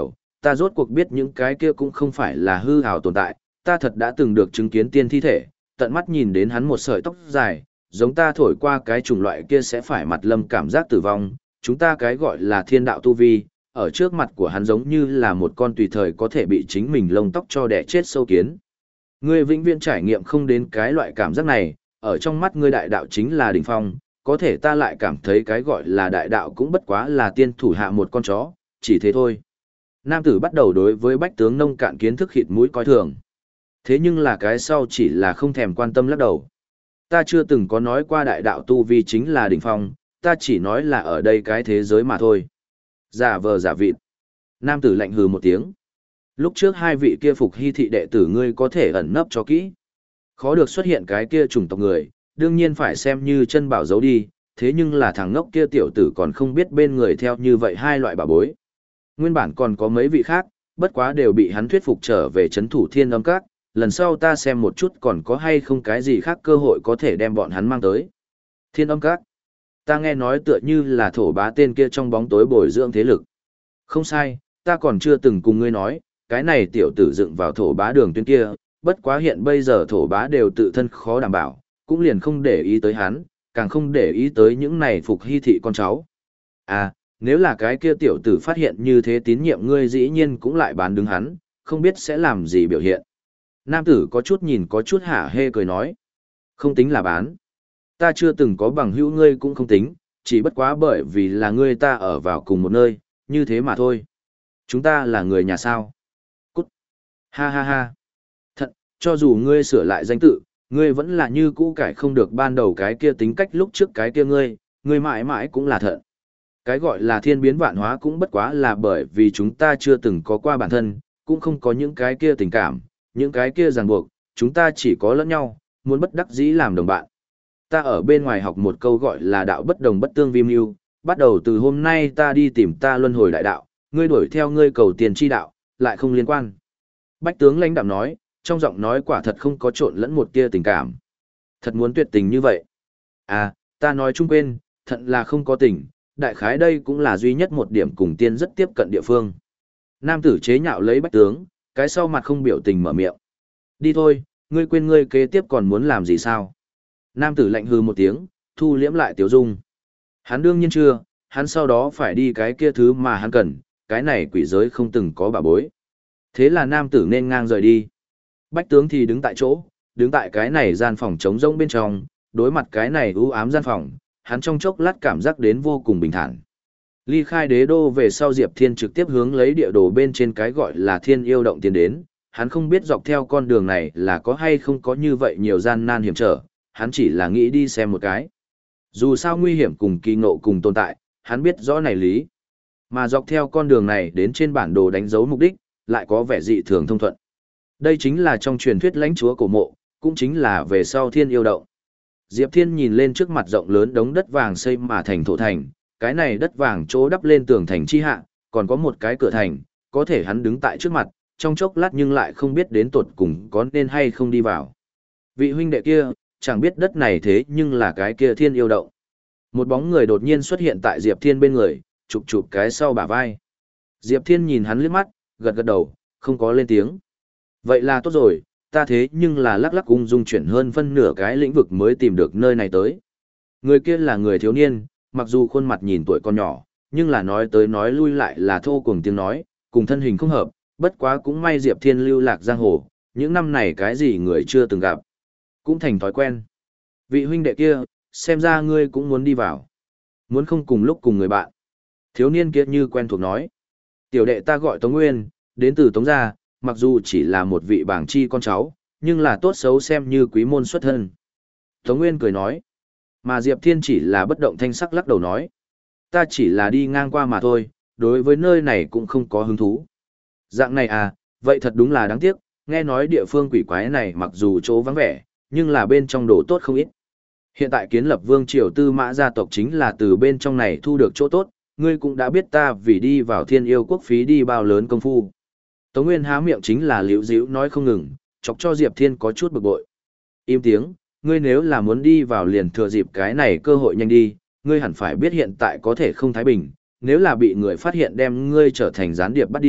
ta rốt cuộc biết những cái kia cũng không phải là hư ảo tồn tại, ta thật đã từng được chứng kiến tiên thi thể, tận mắt nhìn đến hắn một sợi tóc dài, giống ta thổi qua cái chủng loại kia sẽ phải mặt lâm cảm giác tử vong, chúng ta cái gọi là thiên đạo tu vi, ở trước mặt của hắn giống như là một con tùy thời có thể bị chính mình lông tóc cho đẻ chết sâu kiến. Ngươi vĩnh viễn trải nghiệm không đến cái loại cảm giác này, ở trong mắt ngươi đại đạo chính là đỉnh phong, có thể ta lại cảm thấy cái gọi là đại đạo cũng bất quá là tiên thủ hạ một con chó, chỉ thế thôi. Nam tử bắt đầu đối với bách tướng nông cạn kiến thức khịt mũi coi thường. Thế nhưng là cái sau chỉ là không thèm quan tâm lắc đầu. Ta chưa từng có nói qua đại đạo tu vi chính là đỉnh phong, ta chỉ nói là ở đây cái thế giới mà thôi. Giả vờ giả vịt. Nam tử lạnh hừ một tiếng. Lúc trước hai vị kia phục hy thị đệ tử ngươi có thể ẩn nấp cho kỹ. Khó được xuất hiện cái kia chủng tộc người, đương nhiên phải xem như chân bảo giấu đi, thế nhưng là thằng ngốc kia tiểu tử còn không biết bên người theo như vậy hai loại bảo bối. Nguyên bản còn có mấy vị khác, bất quá đều bị hắn thuyết phục trở về chấn thủ thiên âm các, lần sau ta xem một chút còn có hay không cái gì khác cơ hội có thể đem bọn hắn mang tới. Thiên âm các. Ta nghe nói tựa như là thổ bá tên kia trong bóng tối bồi dưỡng thế lực. Không sai, ta còn chưa từng cùng ngươi nói, cái này tiểu tử dựng vào thổ bá đường tuyến kia, bất quá hiện bây giờ thổ bá đều tự thân khó đảm bảo, cũng liền không để ý tới hắn, càng không để ý tới những này phục hy thị con cháu. À, nếu là cái kia tiểu tử phát hiện như thế tín nhiệm ngươi dĩ nhiên cũng lại bán đứng hắn, không biết sẽ làm gì biểu hiện. Nam tử có chút nhìn có chút hả hê cười nói. Không tính là bán. Ta chưa từng có bằng hữu ngươi cũng không tính, chỉ bất quá bởi vì là ngươi ta ở vào cùng một nơi, như thế mà thôi. Chúng ta là người nhà sao. Cút. Ha ha ha. Thật, cho dù ngươi sửa lại danh tự, ngươi vẫn là như cũ cải không được ban đầu cái kia tính cách lúc trước cái kia ngươi, ngươi mãi mãi cũng là thật. Cái gọi là thiên biến vạn hóa cũng bất quá là bởi vì chúng ta chưa từng có qua bản thân, cũng không có những cái kia tình cảm, những cái kia ràng buộc, chúng ta chỉ có lẫn nhau, muốn bất đắc dĩ làm đồng bạn. Ta ở bên ngoài học một câu gọi là đạo bất đồng bất tương vi mưu, bắt đầu từ hôm nay ta đi tìm ta luân hồi đại đạo, ngươi đuổi theo ngươi cầu tiền chi đạo, lại không liên quan. Bách tướng lãnh đạm nói, trong giọng nói quả thật không có trộn lẫn một tia tình cảm. Thật muốn tuyệt tình như vậy. À, ta nói chung quên, thật là không có tình, đại khái đây cũng là duy nhất một điểm cùng tiên rất tiếp cận địa phương. Nam tử chế nhạo lấy bách tướng, cái sau mặt không biểu tình mở miệng. Đi thôi, ngươi quên ngươi kế tiếp còn muốn làm gì sao? Nam tử lạnh hừ một tiếng, thu liễm lại tiểu dung. Hắn đương nhiên chưa, hắn sau đó phải đi cái kia thứ mà hắn cần, cái này quỷ giới không từng có bà bối. Thế là nam tử nên ngang rời đi. Bách tướng thì đứng tại chỗ, đứng tại cái này gian phòng trống rỗng bên trong, đối mặt cái này u ám gian phòng, hắn trong chốc lát cảm giác đến vô cùng bình thản. Ly khai đế đô về sau Diệp Thiên trực tiếp hướng lấy địa đồ bên trên cái gọi là thiên yêu động tiến đến, hắn không biết dọc theo con đường này là có hay không có như vậy nhiều gian nan hiểm trở, hắn chỉ là nghĩ đi xem một cái. Dù sao nguy hiểm cùng kỳ ngộ cùng tồn tại, hắn biết rõ này lý. Mà dọc theo con đường này đến trên bản đồ đánh dấu mục đích, lại có vẻ dị thường thông thuận. Đây chính là trong truyền thuyết lãnh chúa cổ mộ, cũng chính là về sau thiên yêu động. Diệp Thiên nhìn lên trước mặt rộng lớn đống đất vàng xây mà thành thổ thành, cái này đất vàng chỗ đắp lên tường thành chi hạ, còn có một cái cửa thành, có thể hắn đứng tại trước mặt, trong chốc lát nhưng lại không biết đến tột cùng có nên hay không đi vào. Vị huynh đệ kia, chẳng biết đất này thế nhưng là cái kia thiên yêu động. Một bóng người đột nhiên xuất hiện tại Diệp Thiên bên người, chụp chụp cái sau bả vai. Diệp Thiên nhìn hắn liếc mắt, gật gật đầu, không có lên tiếng. Vậy là tốt rồi, ta thế nhưng là lắc lắc ung dung chuyển hơn phân nửa cái lĩnh vực mới tìm được nơi này tới. Người kia là người thiếu niên, mặc dù khuôn mặt nhìn tuổi còn nhỏ, nhưng là nói tới nói lui lại là thô cuồng tiếng nói, cùng thân hình không hợp, bất quá cũng may Diệp Thiên lưu lạc giang hồ, những năm này cái gì người chưa từng gặp, cũng thành thói quen. Vị huynh đệ kia, xem ra ngươi cũng muốn đi vào. Muốn không cùng lúc cùng người bạn. Thiếu niên kia như quen thuộc nói. Tiểu đệ ta gọi Tống Nguyên, đến từ Tống Gia, mặc dù chỉ là một vị bảng chi con cháu, nhưng là tốt xấu xem như quý môn xuất thân. Tống Nguyên cười nói. Mà Diệp Thiên chỉ là bất động thanh sắc lắc đầu nói. Ta chỉ là đi ngang qua mà thôi, đối với nơi này cũng không có hứng thú. Dạng này à, vậy thật đúng là đáng tiếc, nghe nói địa phương quỷ quái này mặc dù chỗ vắng vẻ, nhưng là bên trong đồ tốt không ít. Hiện tại kiến lập vương triều tư mã gia tộc chính là từ bên trong này thu được chỗ tốt, ngươi cũng đã biết ta vì đi vào thiên yêu quốc phí đi bao lớn công phu. Tống Nguyên há miệng chính là liễu díu nói không ngừng, chọc cho Diệp Thiên có chút bực bội. Im tiếng, ngươi nếu là muốn đi vào liền thừa dịp cái này cơ hội nhanh đi, ngươi hẳn phải biết hiện tại có thể không thái bình, nếu là bị người phát hiện đem ngươi trở thành gián điệp bắt đi,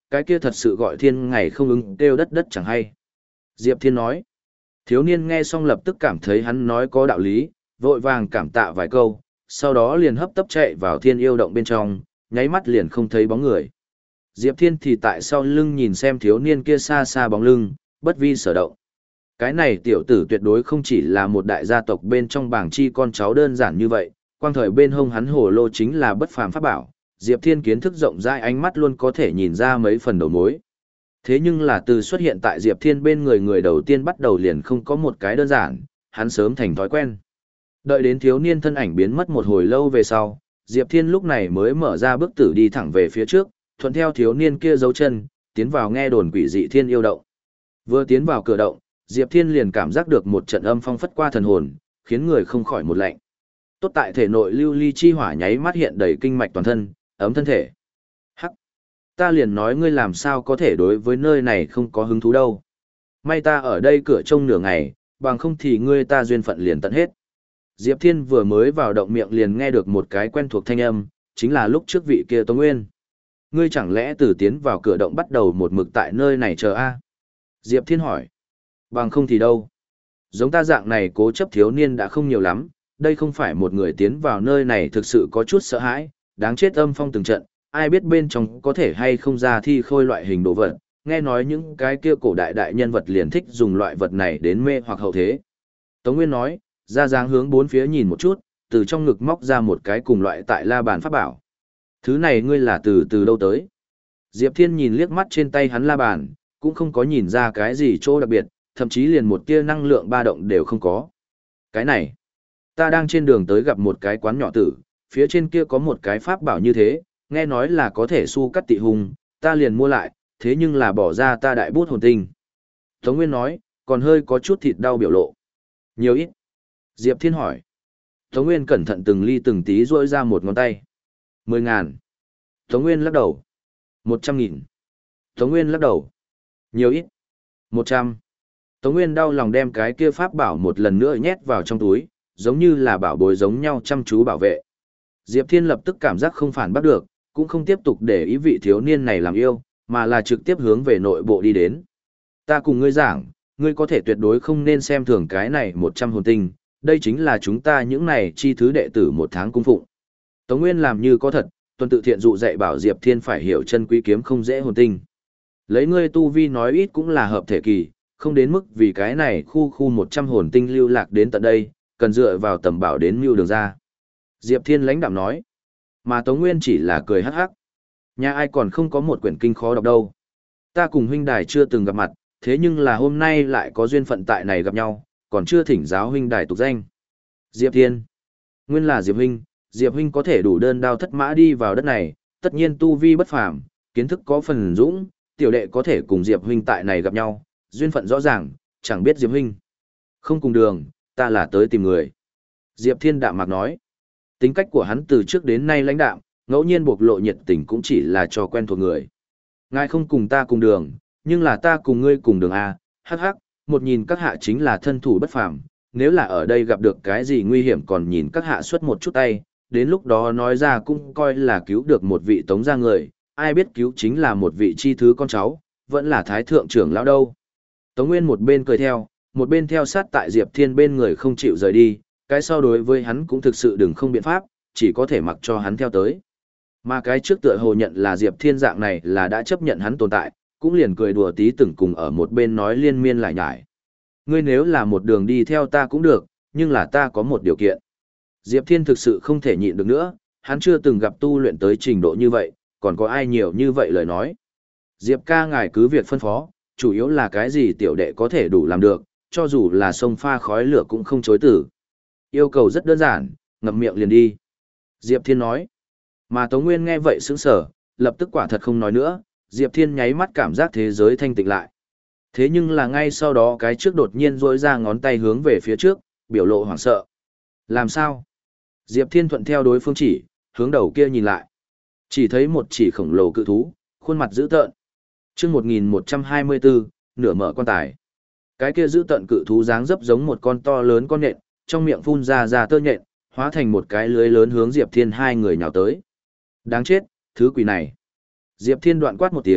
cái kia thật sự gọi thiên ngày không ứng kêu đất đất chẳng hay. Diệp Thiên nói. Thiếu niên nghe xong lập tức cảm thấy hắn nói có đạo lý, vội vàng cảm tạ vài câu, sau đó liền hấp tấp chạy vào thiên yêu động bên trong, nháy mắt liền không thấy bóng người. Diệp Thiên thì tại sau lưng nhìn xem thiếu niên kia xa xa bóng lưng, bất vi sở động. Cái này tiểu tử tuyệt đối không chỉ là một đại gia tộc bên trong bảng chi con cháu đơn giản như vậy, quang thời bên hông hắn hồ lô chính là bất phàm pháp bảo, Diệp Thiên kiến thức rộng rãi ánh mắt luôn có thể nhìn ra mấy phần đầu mối. Thế nhưng là từ xuất hiện tại Diệp Thiên bên người người đầu tiên bắt đầu liền không có một cái đơn giản, hắn sớm thành thói quen. Đợi đến thiếu niên thân ảnh biến mất một hồi lâu về sau, Diệp Thiên lúc này mới mở ra bước tử đi thẳng về phía trước, thuận theo thiếu niên kia dấu chân, tiến vào nghe đồn quỷ dị thiên yêu động. Vừa tiến vào cửa động, Diệp Thiên liền cảm giác được một trận âm phong phất qua thần hồn, khiến người không khỏi một lạnh. Tốt tại thể nội lưu ly chi hỏa nháy mắt hiện đầy kinh mạch toàn thân, ấm thân thể. Hắc! Ta liền nói ngươi làm sao có thể đối với nơi này không có hứng thú đâu. May ta ở đây cửa trông nửa ngày, bằng không thì ngươi ta duyên phận liền tận hết. Diệp Thiên vừa mới vào động miệng liền nghe được một cái quen thuộc thanh âm, chính là lúc trước vị kia Tống Nguyên. Ngươi chẳng lẽ từ tiến vào cửa động bắt đầu một mực tại nơi này chờ a? Diệp Thiên hỏi. Bằng không thì đâu. Giống ta dạng này cố chấp thiếu niên đã không nhiều lắm, đây không phải một người tiến vào nơi này thực sự có chút sợ hãi, đáng chết âm phong từng trận, ai biết bên trong có thể hay không ra thi khôi loại hình đồ vật, nghe nói những cái kia cổ đại đại nhân vật liền thích dùng loại vật này đến mê hoặc hậu thế. Tống Nguyên nói, ra dáng hướng bốn phía nhìn một chút, từ trong ngực móc ra một cái cùng loại tại la bàn pháp bảo. Thứ này ngươi là từ từ đâu tới? Diệp Thiên nhìn liếc mắt trên tay hắn la bàn, cũng không có nhìn ra cái gì chỗ đặc biệt, thậm chí liền một tia năng lượng ba động đều không có. Cái này, ta đang trên đường tới gặp một cái quán nhỏ tử, phía trên kia có một cái pháp bảo như thế, nghe nói là có thể su cắt tị hùng, ta liền mua lại, thế nhưng là bỏ ra ta đại bút hồn tinh. Tống Nguyên nói, còn hơi có chút thịt đau biểu lộ. Nhiều ít. Diệp Thiên hỏi. Tống Nguyên cẩn thận từng ly từng tí rỗi ra một ngón tay. Mười ngàn. Tống Nguyên lắc đầu. Một trăm nghìn. Tống Nguyên lắc đầu. Nhiều ít. Một trăm. Tống Nguyên đau lòng đem cái kia pháp bảo một lần nữa nhét vào trong túi, giống như là bảo bối giống nhau chăm chú bảo vệ. Diệp Thiên lập tức cảm giác không phản bắt được, cũng không tiếp tục để ý vị thiếu niên này làm yêu, mà là trực tiếp hướng về nội bộ đi đến. Ta cùng ngươi giảng, ngươi có thể tuyệt đối không nên xem thường cái này một trăm hồn tinh, đây chính là chúng ta những này chi thứ đệ tử một tháng cung phụng. Tống Nguyên làm như có thật, tuần tự thiện dụ dạy bảo Diệp Thiên phải hiểu chân quý kiếm không dễ hồn tinh. Lấy ngươi tu vi nói ít cũng là hợp thể kỳ, không đến mức vì cái này khu khu một trăm hồn tinh lưu lạc đến tận đây, cần dựa vào tầm bảo đến mưu đường ra. Diệp Thiên lãnh đạm nói, mà Tống Nguyên chỉ là cười hắc hắc. Nhà ai còn không có một quyển kinh khó đọc đâu. Ta cùng huynh đài chưa từng gặp mặt, thế nhưng là hôm nay lại có duyên phận tại này gặp nhau, còn chưa thỉnh giáo huynh đài tục danh. Diệp Thiên. Nguyên là Diệp huynh, Diệp huynh có thể đủ đơn đao thất mã đi vào đất này, tất nhiên tu vi bất phàm, kiến thức có phần dũng, tiểu đệ có thể cùng Diệp huynh tại này gặp nhau, duyên phận rõ ràng, chẳng biết Diệp huynh. Không cùng đường, ta là tới tìm người. Diệp Thiên đạm mạc nói. Tính cách của hắn từ trước đến nay lãnh đạm, ngẫu nhiên bộc lộ nhiệt tình cũng chỉ là cho quen thuộc người. Ngài không cùng ta cùng đường, nhưng là ta cùng ngươi cùng đường A, hắc hắc, một nhìn các hạ chính là thân thủ bất phàm, nếu là ở đây gặp được cái gì nguy hiểm còn nhìn các hạ xuất một chút tay, đến lúc đó nói ra cũng coi là cứu được một vị tống gia người, ai biết cứu chính là một vị chi thứ con cháu, vẫn là thái thượng trưởng lão đâu. Tống Nguyên một bên cười theo, một bên theo sát tại Diệp Thiên bên người không chịu rời đi, cái sau đối với hắn cũng thực sự đừng không biện pháp, chỉ có thể mặc cho hắn theo tới. Mà cái trước tựa hồ nhận là Diệp Thiên dạng này là đã chấp nhận hắn tồn tại, cũng liền cười đùa tí từng cùng ở một bên nói liên miên lại nhải. Ngươi nếu là một đường đi theo ta cũng được, nhưng là ta có một điều kiện. Diệp Thiên thực sự không thể nhịn được nữa, hắn chưa từng gặp tu luyện tới trình độ như vậy, còn có ai nhiều như vậy lời nói. Diệp ca ngài cứ việc phân phó, chủ yếu là cái gì tiểu đệ có thể đủ làm được, cho dù là sông pha khói lửa cũng không chối tử. Yêu cầu rất đơn giản, ngậm miệng liền đi. Diệp Thiên nói. Mà Tống Nguyên nghe vậy sững sờ, lập tức quả thật không nói nữa, Diệp Thiên nháy mắt cảm giác thế giới thanh tịnh lại. Thế nhưng là ngay sau đó cái trước đột nhiên rỗi ra ngón tay hướng về phía trước, biểu lộ hoảng sợ. Làm sao? Diệp Thiên thuận theo đối phương chỉ, hướng đầu kia nhìn lại. Chỉ thấy một chỉ khổng lồ cự thú, khuôn mặt dữ tợn. Chương một nghìn một trăm hai mươi bốn, nửa mở quan tài. Cái kia dữ tợn cự thú dáng dấp giống một con to lớn con nhện, trong miệng phun ra ra tơ nhện, hóa thành một cái lưới lớn hướng Diệp Thiên hai người nhào tới. Đáng chết, thứ quỷ này. Diệp Thiên đoạn quát một tiếng,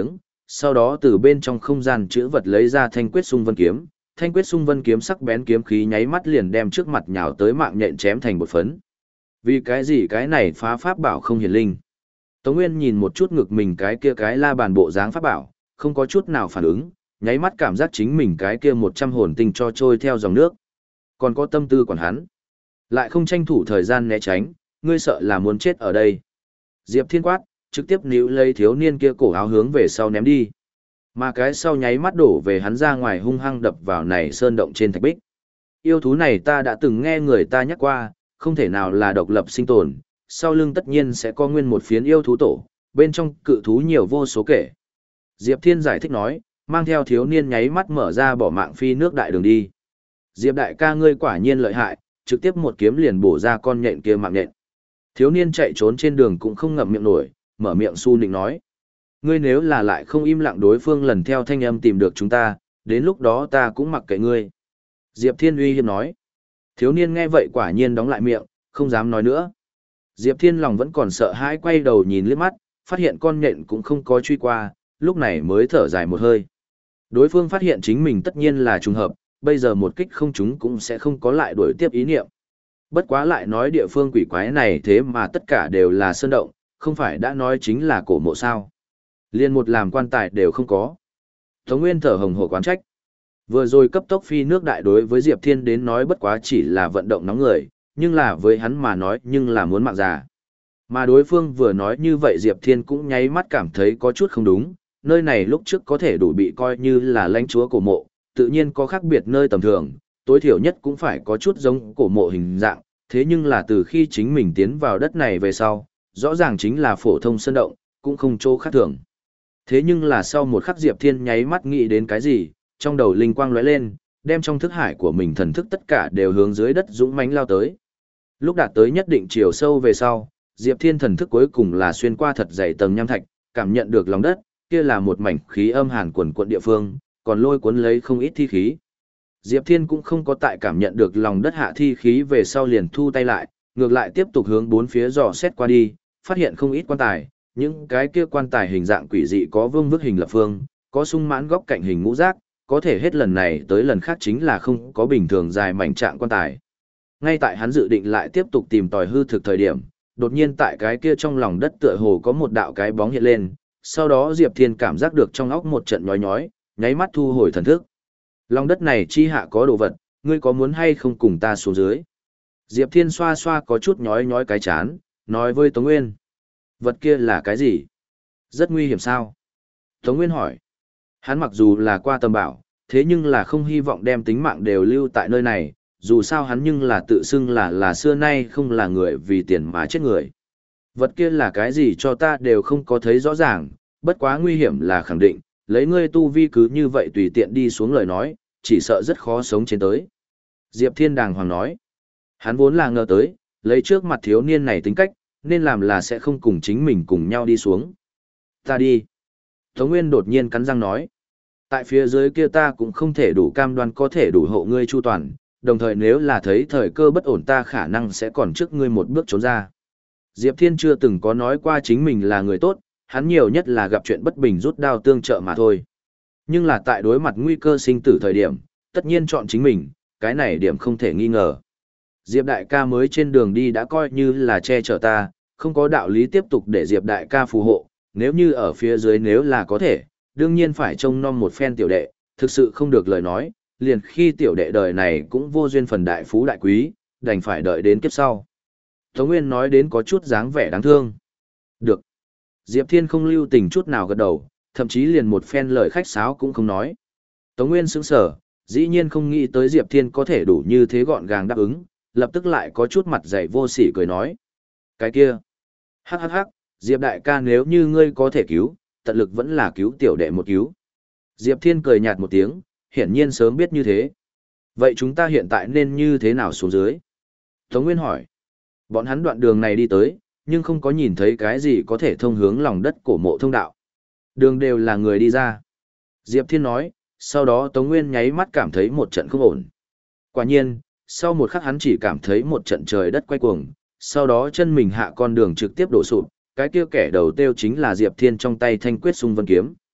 sau đó từ bên trong không gian chữ vật lấy ra thanh quyết xung vân kiếm, thanh quyết xung vân kiếm sắc bén kiếm khí nháy mắt liền đem trước mặt nhào tới mạng nhện chém thành bột phấn. Vì cái gì cái này phá pháp bảo không hiển linh? Tống Nguyên nhìn một chút ngực mình cái kia cái la bàn bộ dáng pháp bảo, không có chút nào phản ứng, nháy mắt cảm giác chính mình cái kia một trăm hồn tinh cho trôi theo dòng nước. Còn có tâm tư còn hắn. Lại không tranh thủ thời gian né tránh, ngươi sợ là muốn chết ở đây. Diệp Thiên quát, trực tiếp níu lấy thiếu niên kia cổ áo hướng về sau ném đi. Mà cái sau nháy mắt đổ về hắn ra ngoài hung hăng đập vào này sơn động trên thạch bích. Yêu thú này ta đã từng nghe người ta nhắc qua, không thể nào là độc lập sinh tồn, sau lưng tất nhiên sẽ có nguyên một phiến yêu thú tổ, bên trong cự thú nhiều vô số kể. Diệp Thiên giải thích nói, mang theo thiếu niên nháy mắt mở ra bỏ mạng phi nước đại đường đi. Diệp đại ca ngươi quả nhiên lợi hại, trực tiếp một kiếm liền bổ ra con nhện kia mạng nhện. Thiếu niên chạy trốn trên đường cũng không ngậm miệng nổi, mở miệng su nịnh nói. Ngươi nếu là lại không im lặng đối phương lần theo thanh âm tìm được chúng ta, đến lúc đó ta cũng mặc kệ ngươi. Diệp Thiên uy hiếp nói. Thiếu niên nghe vậy quả nhiên đóng lại miệng, không dám nói nữa. Diệp Thiên lòng vẫn còn sợ hãi quay đầu nhìn liếc mắt, phát hiện con nhện cũng không có truy qua, lúc này mới thở dài một hơi. Đối phương phát hiện chính mình tất nhiên là trùng hợp, bây giờ một kích không trúng cũng sẽ không có lại đuổi tiếp ý niệm. Bất quá lại nói địa phương quỷ quái này thế mà tất cả đều là sơn động, không phải đã nói chính là cổ mộ sao. Liên một làm quan tài đều không có. Tống Nguyên thở hồng hộc quán trách. Vừa rồi cấp tốc phi nước đại đối với Diệp Thiên đến nói bất quá chỉ là vận động nóng người, nhưng là với hắn mà nói nhưng là muốn mạng già. Mà đối phương vừa nói như vậy Diệp Thiên cũng nháy mắt cảm thấy có chút không đúng, nơi này lúc trước có thể đủ bị coi như là lãnh chúa cổ mộ, tự nhiên có khác biệt nơi tầm thường, tối thiểu nhất cũng phải có chút giống cổ mộ hình dạng, thế nhưng là từ khi chính mình tiến vào đất này về sau, rõ ràng chính là phổ thông sơn động, cũng không chỗ khác thường. Thế nhưng là sau một khắc Diệp Thiên nháy mắt nghĩ đến cái gì, trong đầu linh quang lóe lên, đem trong thức hải của mình thần thức tất cả đều hướng dưới đất dũng mãnh lao tới. Lúc đạt tới nhất định chiều sâu về sau, Diệp Thiên thần thức cuối cùng là xuyên qua thật dày tầng nham thạch, cảm nhận được lòng đất, kia là một mảnh khí âm hàn quần quận địa phương, còn lôi cuốn lấy không ít thi khí. Diệp Thiên cũng không có tại cảm nhận được lòng đất hạ thi khí về sau liền thu tay lại, ngược lại tiếp tục hướng bốn phía dò xét qua đi, phát hiện không ít quan tài, những cái kia quan tài hình dạng quỷ dị có vương vức hình lập phương, có sung mãn góc cạnh hình ngũ giác, có thể hết lần này tới lần khác chính là không có bình thường dài mảnh trạng quan tài. Ngay tại hắn dự định lại tiếp tục tìm tòi hư thực thời điểm, đột nhiên tại cái kia trong lòng đất tựa hồ có một đạo cái bóng hiện lên, sau đó Diệp Thiên cảm giác được trong óc một trận nhói nhói, nháy mắt thu hồi thần thức. Lòng đất này chi hạ có đồ vật, ngươi có muốn hay không cùng ta xuống dưới? Diệp Thiên xoa xoa có chút nhói nhói cái chán, nói với Tống Nguyên. Vật kia là cái gì? Rất nguy hiểm sao? Tống Nguyên hỏi. Hắn mặc dù là qua tầm bảo, thế nhưng là không hy vọng đem tính mạng đều lưu tại nơi này, dù sao hắn nhưng là tự xưng là là xưa nay không là người vì tiền mà chết người. Vật kia là cái gì cho ta đều không có thấy rõ ràng, bất quá nguy hiểm là khẳng định, lấy ngươi tu vi cứ như vậy tùy tiện đi xuống lời nói, chỉ sợ rất khó sống trên tới. Diệp Thiên đàng hoàng nói, hắn vốn là ngờ tới, lấy trước mặt thiếu niên này tính cách, nên làm là sẽ không cùng chính mình cùng nhau đi xuống. Ta đi. Tống Nguyên đột nhiên cắn răng nói, tại phía dưới kia ta cũng không thể đủ cam đoan có thể đủ hộ ngươi chu toàn, đồng thời nếu là thấy thời cơ bất ổn ta khả năng sẽ còn trước ngươi một bước trốn ra. Diệp Thiên chưa từng có nói qua chính mình là người tốt, hắn nhiều nhất là gặp chuyện bất bình rút đao tương trợ mà thôi. Nhưng là tại đối mặt nguy cơ sinh tử thời điểm, tất nhiên chọn chính mình, cái này điểm không thể nghi ngờ. Diệp đại ca mới trên đường đi đã coi như là che chở ta, không có đạo lý tiếp tục để Diệp đại ca phù hộ, nếu như ở phía dưới nếu là có thể, đương nhiên phải trông nom một phen tiểu đệ, thực sự không được lời nói, liền khi tiểu đệ đời này cũng vô duyên phần đại phú đại quý, đành phải đợi đến kiếp sau. Tống Nguyên nói đến có chút dáng vẻ đáng thương. Được. Diệp Thiên không lưu tình chút nào gật đầu, thậm chí liền một phen lời khách sáo cũng không nói. Tống Nguyên sững sờ, dĩ nhiên không nghĩ tới Diệp Thiên có thể đủ như thế gọn gàng đáp ứng, lập tức lại có chút mặt dày vô sỉ cười nói. Cái kia. Hắc hắc hắc, Diệp đại ca nếu như ngươi có thể cứu, tận lực vẫn là cứu tiểu đệ một cứu. Diệp Thiên cười nhạt một tiếng, hiển nhiên sớm biết như thế. Vậy chúng ta hiện tại nên như thế nào xuống dưới? Tống Nguyên hỏi. Bọn hắn đoạn đường này đi tới, nhưng không có nhìn thấy cái gì có thể thông hướng lòng đất cổ mộ thông đạo. Đường đều là người đi ra. Diệp Thiên nói, sau đó Tống Nguyên nháy mắt cảm thấy một trận không ổn. Quả nhiên, sau một khắc hắn chỉ cảm thấy một trận trời đất quay cuồng, sau đó chân mình hạ con đường trực tiếp đổ sụp, cái kia kẻ đầu tiêu chính là Diệp Thiên trong tay thanh quyết xung vân kiếm.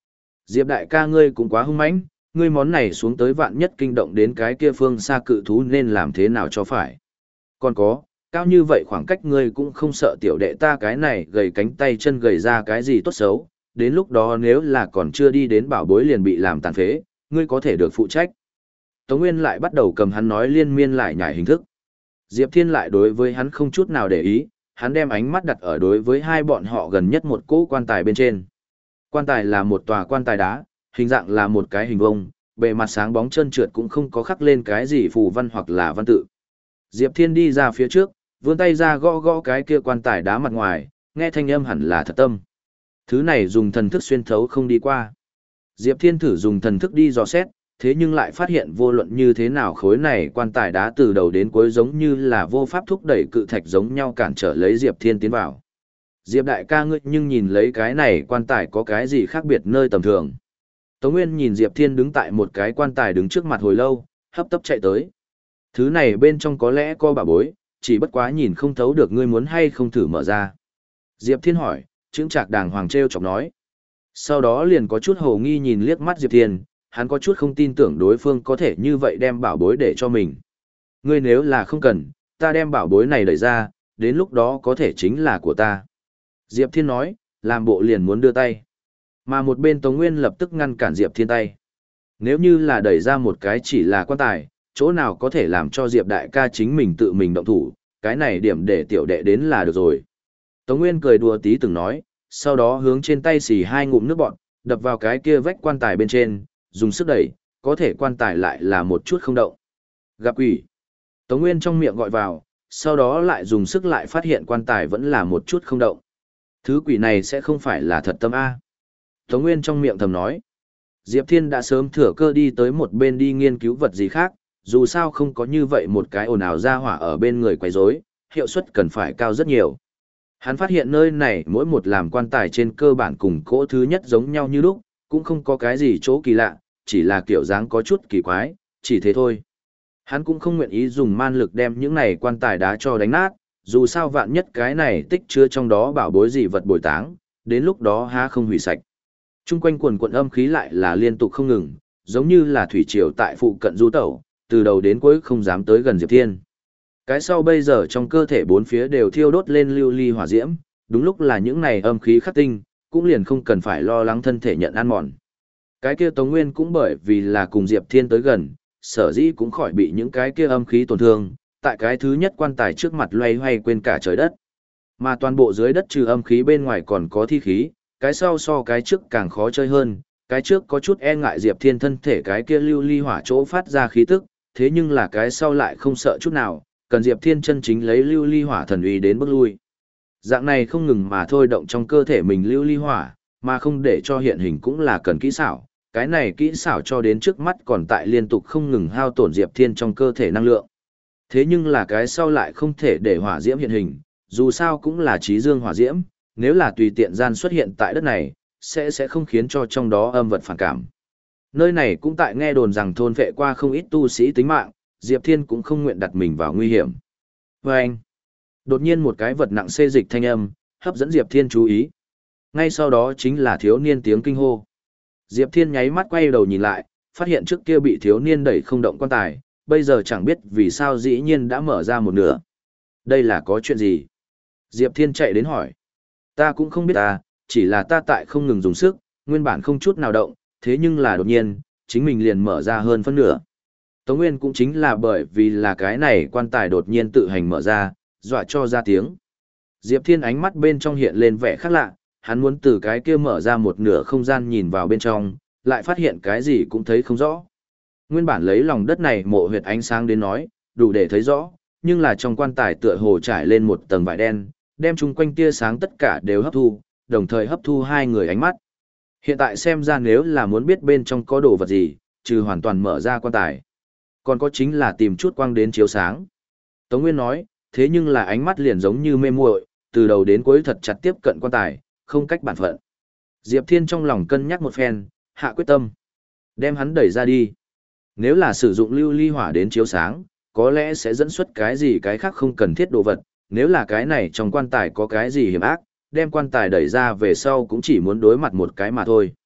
Diệp đại ca ngươi cũng quá hung mãnh, ngươi món này xuống tới vạn nhất kinh động đến cái kia phương xa cự thú nên làm thế nào cho phải. Còn có, cao như vậy khoảng cách ngươi cũng không sợ tiểu đệ ta cái này gầy cánh tay chân gầy ra cái gì tốt xấu, đến lúc đó nếu là còn chưa đi đến bảo bối liền bị làm tàn phế, ngươi có thể được phụ trách. Tống Nguyên lại bắt đầu cầm hắn nói liên miên lại nhảy hình thức. Diệp Thiên lại đối với hắn không chút nào để ý, hắn đem ánh mắt đặt ở đối với hai bọn họ gần nhất một cỗ quan tài bên trên. Quan tài là một tòa quan tài đá, hình dạng là một cái hình vông, bề mặt sáng bóng trơn trượt cũng không có khắc lên cái gì phù văn hoặc là văn tự. Diệp Thiên đi ra phía trước, vươn tay ra gõ gõ cái kia quan tài đá mặt ngoài, nghe thanh âm hẳn là thật tâm. Thứ này dùng thần thức xuyên thấu không đi qua. Diệp Thiên thử dùng thần thức đi dò xét, thế nhưng lại phát hiện vô luận như thế nào khối này quan tài đá từ đầu đến cuối giống như là vô pháp thúc đẩy cự thạch giống nhau cản trở lấy Diệp Thiên tiến vào. Diệp đại ca ngươi nhưng nhìn lấy cái này quan tài có cái gì khác biệt nơi tầm thường. Tống Nguyên nhìn Diệp Thiên đứng tại một cái quan tài đứng trước mặt hồi lâu, hấp tấp chạy tới. Thứ này bên trong có lẽ có bảo bối, chỉ bất quá nhìn không thấu được ngươi muốn hay không thử mở ra. Diệp Thiên hỏi, chững chạc đàng hoàng treo chọc nói. Sau đó liền có chút hồ nghi nhìn liếc mắt Diệp Thiên, hắn có chút không tin tưởng đối phương có thể như vậy đem bảo bối để cho mình. Ngươi nếu là không cần, ta đem bảo bối này đẩy ra, đến lúc đó có thể chính là của ta. Diệp Thiên nói, làm bộ liền muốn đưa tay. Mà một bên Tống Nguyên lập tức ngăn cản Diệp Thiên tay. Nếu như là đẩy ra một cái chỉ là quan tài, chỗ nào có thể làm cho Diệp đại ca chính mình tự mình động thủ, cái này điểm để tiểu đệ đến là được rồi. Tống Nguyên cười đùa tí từng nói, sau đó hướng trên tay xì hai ngụm nước bọt, đập vào cái kia vách quan tài bên trên, dùng sức đẩy, có thể quan tài lại là một chút không động. Gặp quỷ. Tống Nguyên trong miệng gọi vào, sau đó lại dùng sức lại phát hiện quan tài vẫn là một chút không động. Thứ quỷ này sẽ không phải là thật tâm A. Tống Nguyên trong miệng thầm nói. Diệp Thiên đã sớm thừa cơ đi tới một bên đi nghiên cứu vật gì khác, dù sao không có như vậy một cái ồn ào ra hỏa ở bên người quấy rối, hiệu suất cần phải cao rất nhiều. Hắn phát hiện nơi này mỗi một làm quan tài trên cơ bản cùng cỗ thứ nhất giống nhau như lúc, cũng không có cái gì chỗ kỳ lạ, chỉ là kiểu dáng có chút kỳ quái, chỉ thế thôi. Hắn cũng không nguyện ý dùng man lực đem những này quan tài đá cho đánh nát, dù sao vạn nhất cái này tích chứa trong đó bảo bối gì vật bồi táng, đến lúc đó há không hủy sạch. Trung quanh quần quần âm khí lại là liên tục không ngừng, giống như là thủy triều tại phụ cận du tẩu, từ đầu đến cuối không dám tới gần Diệp Thiên. Cái sau bây giờ trong cơ thể bốn phía đều thiêu đốt lên lưu ly hỏa diễm, đúng lúc là những này âm khí khắc tinh, cũng liền không cần phải lo lắng thân thể nhận ăn mòn. Cái kia Tống Nguyên cũng bởi vì là cùng Diệp Thiên tới gần, sở dĩ cũng khỏi bị những cái kia âm khí tổn thương, tại cái thứ nhất quan tài trước mặt loay hoay quên cả trời đất. Mà toàn bộ dưới đất trừ âm khí bên ngoài còn có thi khí, cái sau so cái trước càng khó chơi hơn, cái trước có chút e ngại Diệp Thiên thân thể cái kia lưu ly hỏa chỗ phát ra khí tức, thế nhưng là cái sau lại không sợ chút nào, cần Diệp Thiên chân chính lấy lưu ly hỏa thần uy đến bước lui. Dạng này không ngừng mà thôi động trong cơ thể mình lưu ly hỏa, mà không để cho hiện hình cũng là cần kỹ xảo, cái này kỹ xảo cho đến trước mắt còn tại liên tục không ngừng hao tổn Diệp Thiên trong cơ thể năng lượng. Thế nhưng là cái sau lại không thể để hỏa diễm hiện hình, dù sao cũng là trí dương hỏa diễm, nếu là tùy tiện gian xuất hiện tại đất này, sẽ sẽ không khiến cho trong đó âm vật phản cảm. Nơi này cũng tại nghe đồn rằng thôn vệ qua không ít tu sĩ tính mạng, Diệp Thiên cũng không nguyện đặt mình vào nguy hiểm. Và anh, đột nhiên một cái vật nặng xê dịch thanh âm, hấp dẫn Diệp Thiên chú ý. Ngay sau đó chính là thiếu niên tiếng kinh hô. Diệp Thiên nháy mắt quay đầu nhìn lại, phát hiện trước kia bị thiếu niên đẩy không động quan tài, bây giờ chẳng biết vì sao dĩ nhiên đã mở ra một nửa. Đây là có chuyện gì? Diệp Thiên chạy đến hỏi. Ta cũng không biết ta, chỉ là ta tại không ngừng dùng sức, nguyên bản không chút nào động, thế nhưng là đột nhiên, chính mình liền mở ra hơn phân nửa. Tống Nguyên cũng chính là bởi vì là cái này quan tài đột nhiên tự hành mở ra, dọa cho ra tiếng. Diệp Thiên ánh mắt bên trong hiện lên vẻ khác lạ, hắn muốn từ cái kia mở ra một nửa không gian nhìn vào bên trong, lại phát hiện cái gì cũng thấy không rõ. Nguyên bản lấy lòng đất này mộ huyệt ánh sáng đến nói, đủ để thấy rõ, nhưng là trong quan tài tựa hồ trải lên một tầng vải đen, đem chung quanh tia sáng tất cả đều hấp thu, đồng thời hấp thu hai người ánh mắt. Hiện tại xem ra nếu là muốn biết bên trong có đồ vật gì, trừ hoàn toàn mở ra quan tài, còn có chính là tìm chút quang đến chiếu sáng. Tống Nguyên nói, thế nhưng là ánh mắt liền giống như mê muội, từ đầu đến cuối thật chặt tiếp cận quan tài, không cách bản phận. Diệp Thiên trong lòng cân nhắc một phen, hạ quyết tâm, đem hắn đẩy ra đi. Nếu là sử dụng lưu ly hỏa đến chiếu sáng, có lẽ sẽ dẫn xuất cái gì cái khác không cần thiết đồ vật, nếu là cái này trong quan tài có cái gì hiểm ác, đem quan tài đẩy ra về sau cũng chỉ muốn đối mặt một cái mà thôi.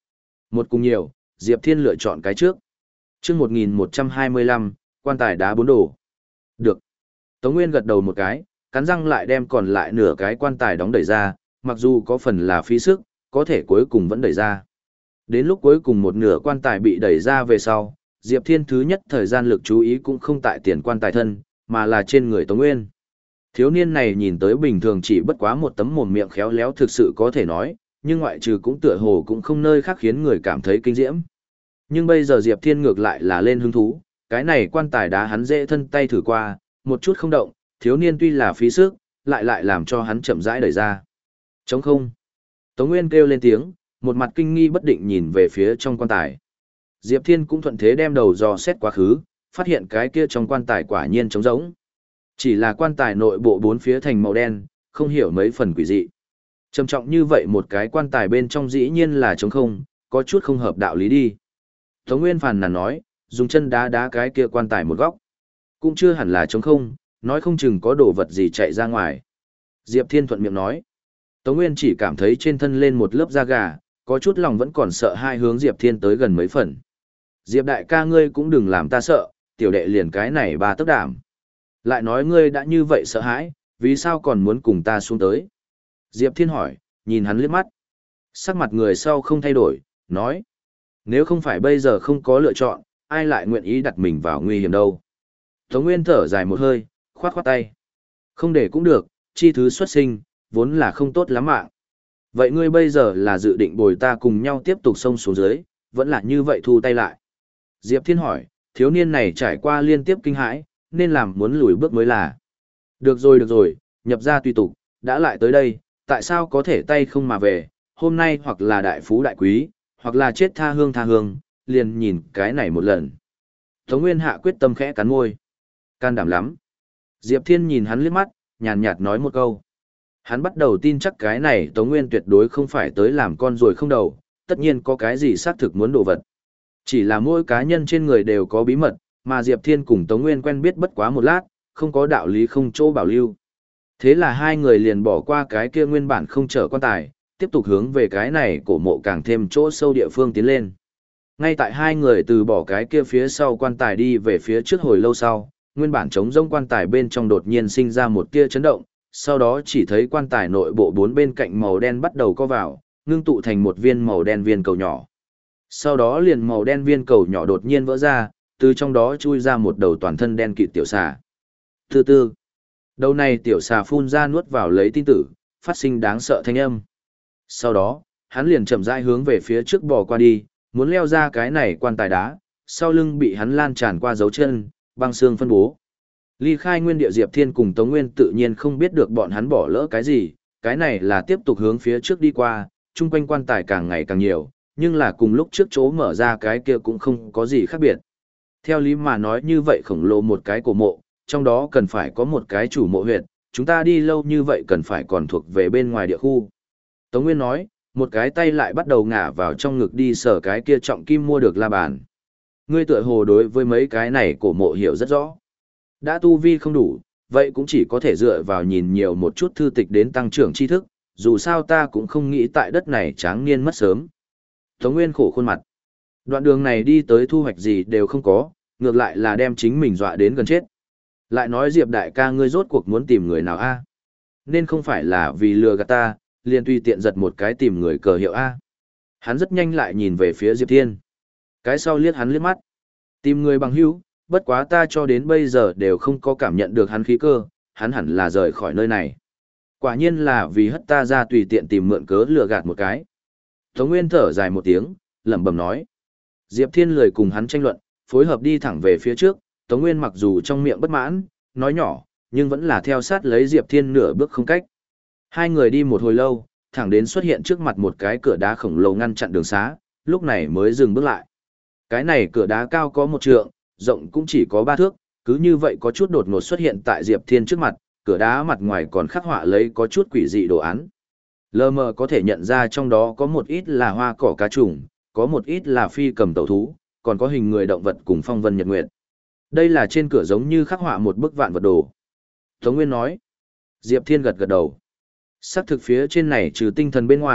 Một cùng nhiều, Diệp Thiên lựa chọn cái trước. Trước một nghìn một trăm hai mươi lăm, quan tài đá bốn đồ. Được. Tống Nguyên gật đầu một cái, cắn răng lại đem còn lại nửa cái quan tài đóng đẩy ra, mặc dù có phần là phí sức, có thể cuối cùng vẫn đẩy ra. Đến lúc cuối cùng một nửa quan tài bị đẩy ra về sau, Diệp Thiên thứ nhất thời gian lực chú ý cũng không tại tiền quan tài thân, mà là trên người Tống Nguyên. Thiếu niên này nhìn tới bình thường chỉ bất quá một tấm mồm miệng khéo léo thực sự có thể nói, nhưng ngoại trừ cũng tựa hồ cũng không nơi khác khiến người cảm thấy kinh diễm. Nhưng bây giờ Diệp Thiên ngược lại là lên hứng thú, cái này quan tài đá hắn dễ thân tay thử qua, một chút không động, thiếu niên tuy là phí sức, lại lại làm cho hắn chậm rãi đẩy ra. Trống không. Tống Nguyên kêu lên tiếng, một mặt kinh nghi bất định nhìn về phía trong quan tài. Diệp Thiên cũng thuận thế đem đầu dò xét quá khứ, phát hiện cái kia trong quan tài quả nhiên trống rỗng. Chỉ là quan tài nội bộ bốn phía thành màu đen, không hiểu mấy phần quỷ dị. Trầm trọng như vậy một cái quan tài bên trong dĩ nhiên là trống không, có chút không hợp đạo lý đi. Tống Nguyên phàn nàn nói, dùng chân đá đá cái kia quan tài một góc. Cũng chưa hẳn là trống không, nói không chừng có đồ vật gì chạy ra ngoài. Diệp Thiên thuận miệng nói. Tống Nguyên chỉ cảm thấy trên thân lên một lớp da gà, có chút lòng vẫn còn sợ hai hướng Diệp Thiên tới gần mấy phần. Diệp đại ca ngươi cũng đừng làm ta sợ, tiểu đệ liền cái này ba tấc đảm. Lại nói ngươi đã như vậy sợ hãi, vì sao còn muốn cùng ta xuống tới? Diệp Thiên hỏi, nhìn hắn liếc mắt. Sắc mặt người sau không thay đổi, nói. Nếu không phải bây giờ không có lựa chọn, ai lại nguyện ý đặt mình vào nguy hiểm đâu. Tống Nguyên thở dài một hơi, khoát khoát tay. Không để cũng được, chi thứ xuất sinh, vốn là không tốt lắm mạng. Vậy ngươi bây giờ là dự định bồi ta cùng nhau tiếp tục xông xuống dưới, vẫn là như vậy thu tay lại. Diệp Thiên hỏi, thiếu niên này trải qua liên tiếp kinh hãi, nên làm muốn lùi bước mới là. Được rồi được rồi, nhập ra tùy tục, đã lại tới đây, tại sao có thể tay không mà về, hôm nay hoặc là đại phú đại quý, hoặc là chết tha hương tha hương, liền nhìn cái này một lần. Tống Nguyên hạ quyết tâm khẽ cắn môi. Can đảm lắm. Diệp Thiên nhìn hắn liếc mắt, nhàn nhạt nói một câu. Hắn bắt đầu tin chắc cái này Tống Nguyên tuyệt đối không phải tới làm con rồi không đầu, tất nhiên có cái gì xác thực muốn đồ vật. Chỉ là mỗi cá nhân trên người đều có bí mật, mà Diệp Thiên cùng Tống Nguyên quen biết bất quá một lát, không có đạo lý không chỗ bảo lưu. Thế là hai người liền bỏ qua cái kia nguyên bản không chở quan tài, tiếp tục hướng về cái này cổ mộ càng thêm chỗ sâu địa phương tiến lên. Ngay tại hai người từ bỏ cái kia phía sau quan tài đi về phía trước hồi lâu sau, nguyên bản trống rỗng quan tài bên trong đột nhiên sinh ra một tia chấn động, sau đó chỉ thấy quan tài nội bộ bốn bên cạnh màu đen bắt đầu co vào, ngưng tụ thành một viên màu đen viên cầu nhỏ. Sau đó liền màu đen viên cầu nhỏ đột nhiên vỡ ra, từ trong đó chui ra một đầu toàn thân đen kịt tiểu xà. Từ từ, đầu này tiểu xà phun ra nuốt vào lấy tin tử, phát sinh đáng sợ thanh âm. Sau đó, hắn liền chậm rãi hướng về phía trước bò qua đi, muốn leo ra cái này quan tài đá, sau lưng bị hắn lan tràn qua dấu chân, băng xương phân bố. Ly khai nguyên địa Diệp Thiên cùng Tống Nguyên tự nhiên không biết được bọn hắn bỏ lỡ cái gì, cái này là tiếp tục hướng phía trước đi qua, chung quanh quan tài càng ngày càng nhiều, nhưng là cùng lúc trước chỗ mở ra cái kia cũng không có gì khác biệt. Theo lý mà nói như vậy khổng lồ một cái cổ mộ, trong đó cần phải có một cái chủ mộ huyệt, chúng ta đi lâu như vậy cần phải còn thuộc về bên ngoài địa khu. Tống Nguyên nói, một cái tay lại bắt đầu ngả vào trong ngực đi sờ cái kia trọng kim mua được la bàn. Ngươi tựa hồ đối với mấy cái này cổ mộ hiểu rất rõ. Đã tu vi không đủ, vậy cũng chỉ có thể dựa vào nhìn nhiều một chút thư tịch đến tăng trưởng tri thức, dù sao ta cũng không nghĩ tại đất này tráng niên mất sớm. Tống Nguyên khổ khuôn mặt. Đoạn đường này đi tới thu hoạch gì đều không có, ngược lại là đem chính mình dọa đến gần chết. Lại nói Diệp đại ca ngươi rốt cuộc muốn tìm người nào a? Nên không phải là vì lừa gạt ta, liền tùy tiện giật một cái tìm người cờ hiệu a. Hắn rất nhanh lại nhìn về phía Diệp Thiên. Cái sau liếc hắn liếc mắt. Tìm người bằng hữu, bất quá ta cho đến bây giờ đều không có cảm nhận được hắn khí cơ, hắn hẳn là rời khỏi nơi này. Quả nhiên là vì hất ta ra tùy tiện tìm mượn cớ lừa gạt một cái. Tống Nguyên thở dài một tiếng, lẩm bẩm nói. Diệp Thiên lười cùng hắn tranh luận, phối hợp đi thẳng về phía trước, Tống Nguyên mặc dù trong miệng bất mãn, nói nhỏ, nhưng vẫn là theo sát lấy Diệp Thiên nửa bước không cách. Hai người đi một hồi lâu, thẳng đến xuất hiện trước mặt một cái cửa đá khổng lồ ngăn chặn đường xá, lúc này mới dừng bước lại. Cái này cửa đá cao có một trượng, rộng cũng chỉ có ba thước, cứ như vậy có chút đột ngột xuất hiện tại Diệp Thiên trước mặt, cửa đá mặt ngoài còn khắc họa lấy có chút quỷ dị đồ án. Lờ mờ có thể nhận ra trong đó có một ít là hoa cỏ cá trùng, có một ít là phi cầm tẩu thú, còn có hình người động vật cùng phong vân nhật nguyệt. Đây là trên cửa giống như khắc họa một bức vạn vật đồ. Tống Nguyên nói. Diệp Thiên gật gật đầu. Sắc thực phía trên này trừ tinh thần bên ngoài,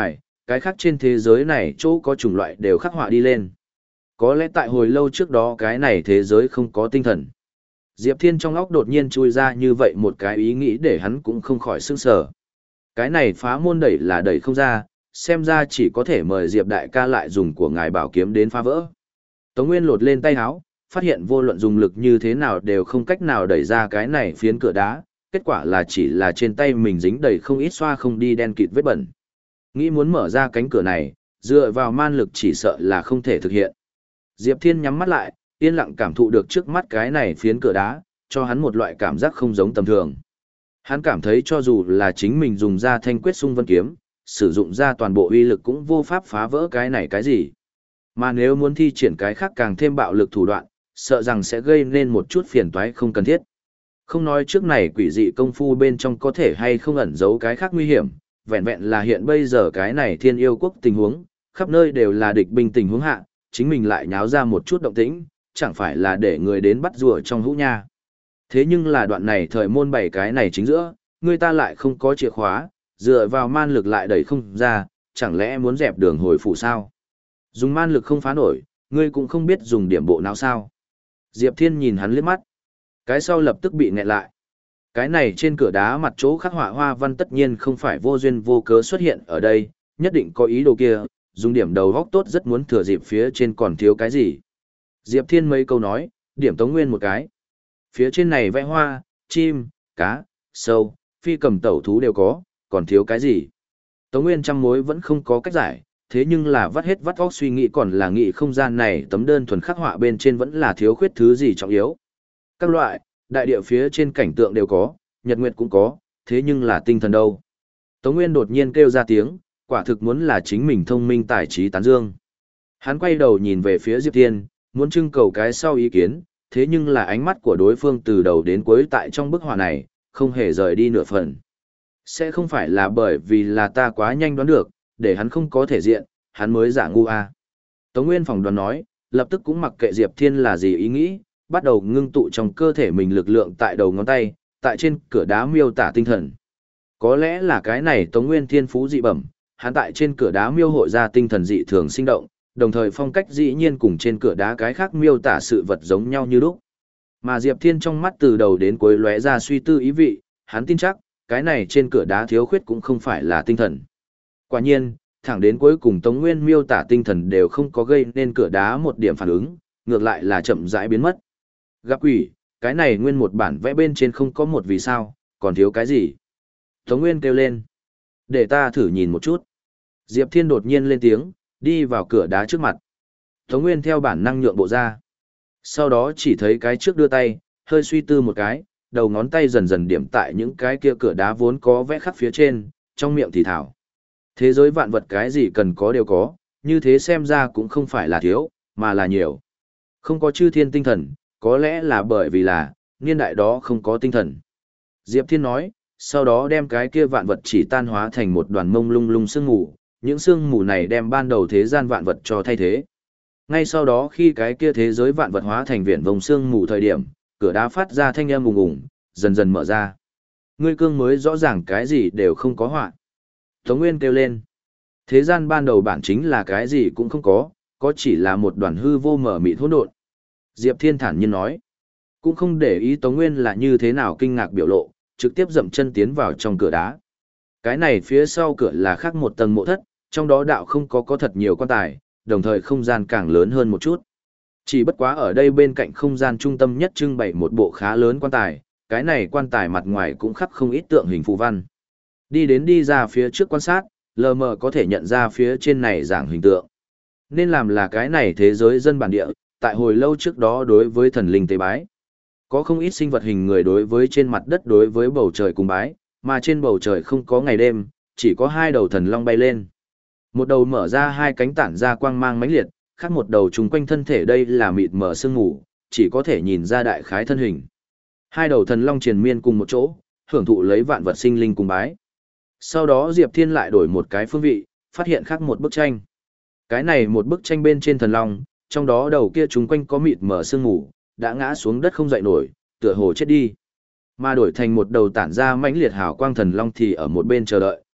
cái khác trên thế giới này chỗ có chủng loại đều khắc họa đi lên. Có lẽ tại hồi lâu trước đó cái này thế giới không có tinh thần. Diệp Thiên trong óc đột nhiên chui ra như vậy một cái ý nghĩ để hắn cũng không khỏi sững sờ. Cái này phá môn đẩy là đẩy không ra, xem ra chỉ có thể mời Diệp đại ca lại dùng của ngài bảo kiếm đến phá vỡ. Tống Nguyên lột lên tay áo, phát hiện vô luận dùng lực như thế nào đều không cách nào đẩy ra cái này phiến cửa đá, kết quả là chỉ là trên tay mình dính đầy không ít xoa không đi đen kịt vết bẩn. Nghĩ muốn mở ra cánh cửa này, dựa vào man lực chỉ sợ là không thể thực hiện. Diệp Thiên nhắm mắt lại, yên lặng cảm thụ được trước mắt cái này phiến cửa đá, cho hắn một loại cảm giác không giống tầm thường. Hắn cảm thấy cho dù là chính mình dùng ra thanh quyết sung vân kiếm, sử dụng ra toàn bộ uy lực cũng vô pháp phá vỡ cái này cái gì. Mà nếu muốn thi triển cái khác càng thêm bạo lực thủ đoạn, sợ rằng sẽ gây nên một chút phiền toái không cần thiết. Không nói trước này quỷ dị công phu bên trong có thể hay không ẩn giấu cái khác nguy hiểm, vẹn vẹn là hiện bây giờ cái này thiên yêu quốc tình huống, khắp nơi đều là địch binh tình huống hạ, chính mình lại nháo ra một chút động tĩnh, chẳng phải là để người đến bắt rùa trong hũ nha. Thế nhưng là đoạn này thời môn bảy cái này chính giữa, người ta lại không có chìa khóa, dựa vào man lực lại đẩy không ra, chẳng lẽ muốn dẹp đường hồi phủ sao? Dùng man lực không phá nổi, ngươi cũng không biết dùng điểm bộ nào sao? Diệp Thiên nhìn hắn liếc mắt, cái sau lập tức bị nghẹn lại. Cái này trên cửa đá mặt chỗ khắc họa hoa văn tất nhiên không phải vô duyên vô cớ xuất hiện ở đây, nhất định có ý đồ kia, dùng điểm đầu góc tốt rất muốn thừa dịp phía trên còn thiếu cái gì. Diệp Thiên mấy câu nói, điểm Tống Nguyên một cái. Phía trên này vẽ hoa, chim, cá, sâu, phi cầm tẩu thú đều có, còn thiếu cái gì. Tống Nguyên trăm mối vẫn không có cách giải, thế nhưng là vắt hết vắt óc suy nghĩ còn là nghĩ không gian này tấm đơn thuần khắc họa bên trên vẫn là thiếu khuyết thứ gì trọng yếu. Các loại, đại địa phía trên cảnh tượng đều có, nhật nguyệt cũng có, thế nhưng là tinh thần đâu. Tống Nguyên đột nhiên kêu ra tiếng, quả thực muốn là chính mình thông minh tài trí tán dương. Hắn quay đầu nhìn về phía Diệp Thiên, muốn trưng cầu cái sau ý kiến, thế nhưng là ánh mắt của đối phương từ đầu đến cuối tại trong bức họa này, không hề rời đi nửa phần. Sẽ không phải là bởi vì là ta quá nhanh đoán được, để hắn không có thể diện, hắn mới giả ngu à. Tống Nguyên phỏng đoán nói, lập tức cũng mặc kệ Diệp Thiên là gì ý nghĩ, bắt đầu ngưng tụ trong cơ thể mình lực lượng tại đầu ngón tay, tại trên cửa đá miêu tả tinh thần. Có lẽ là cái này Tống Nguyên thiên phú dị bẩm, hắn tại trên cửa đá miêu hội ra tinh thần dị thường sinh động, đồng thời phong cách dĩ nhiên cùng trên cửa đá cái khác miêu tả sự vật giống nhau như lúc. Mà Diệp Thiên trong mắt từ đầu đến cuối lóe ra suy tư ý vị, hắn tin chắc, cái này trên cửa đá thiếu khuyết cũng không phải là tinh thần. Quả nhiên, thẳng đến cuối cùng Tống Nguyên miêu tả tinh thần đều không có gây nên cửa đá một điểm phản ứng, ngược lại là chậm rãi biến mất. Gặp quỷ, cái này nguyên một bản vẽ bên trên không có một vì sao, còn thiếu cái gì? Tống Nguyên kêu lên. Để ta thử nhìn một chút. Diệp Thiên đột nhiên lên tiếng, đi vào cửa đá trước mặt. Tống Nguyên theo bản năng nhượng bộ ra. Sau đó chỉ thấy cái trước đưa tay, hơi suy tư một cái, đầu ngón tay dần dần điểm tại những cái kia cửa đá vốn có vẽ khắc phía trên, trong miệng thì thảo. Thế giới vạn vật cái gì cần có đều có, như thế xem ra cũng không phải là thiếu, mà là nhiều. Không có chư thiên tinh thần, có lẽ là bởi vì là, niên đại đó không có tinh thần. Diệp Thiên nói, sau đó đem cái kia vạn vật chỉ tan hóa thành một đoàn mông lung lung sương mù, những sương mù này đem ban đầu thế gian vạn vật cho thay thế. Ngay sau đó khi cái kia thế giới vạn vật hóa thành viễn vông sương mù thời điểm, cửa đá phát ra thanh âm ùng ùng, dần dần mở ra. Ngươi cương mới rõ ràng cái gì đều không có họa. Tống Nguyên kêu lên. Thế gian ban đầu bản chính là cái gì cũng không có, có chỉ là một đoàn hư vô mở mịt hỗn độn. Diệp Thiên thản nhiên nói. Cũng không để ý Tống Nguyên là như thế nào kinh ngạc biểu lộ, trực tiếp dậm chân tiến vào trong cửa đá. Cái này phía sau cửa là khác một tầng mộ thất, trong đó đạo không có có thật nhiều quan tài, đồng thời không gian càng lớn hơn một chút. Chỉ bất quá ở đây bên cạnh không gian trung tâm nhất trưng bày một bộ khá lớn quan tài, cái này quan tài mặt ngoài cũng khắc không ít tượng hình phù văn. Đi đến đi ra phía trước quan sát, lờ mờ có thể nhận ra phía trên này giảng hình tượng. Nên làm là cái này thế giới dân bản địa, tại hồi lâu trước đó đối với thần linh tế bái. Có không ít sinh vật hình người đối với trên mặt đất đối với bầu trời cùng bái, mà trên bầu trời không có ngày đêm, chỉ có hai đầu thần long bay lên. Một đầu mở ra hai cánh tản ra quang mang mãnh liệt, khác một đầu trùng quanh thân thể đây là mịt mờ sương mù, chỉ có thể nhìn ra đại khái thân hình. Hai đầu thần long triền miên cùng một chỗ, hưởng thụ lấy vạn vật sinh linh cùng bái. Sau đó Diệp Thiên lại đổi một cái phương vị, phát hiện khác một bức tranh. Cái này một bức tranh bên trên thần long, trong đó đầu kia trùng quanh có mịt mờ sương mù, đã ngã xuống đất không dậy nổi, tựa hồ chết đi. Mà đổi thành một đầu tản ra mãnh liệt hào quang thần long thì ở một bên chờ đợi,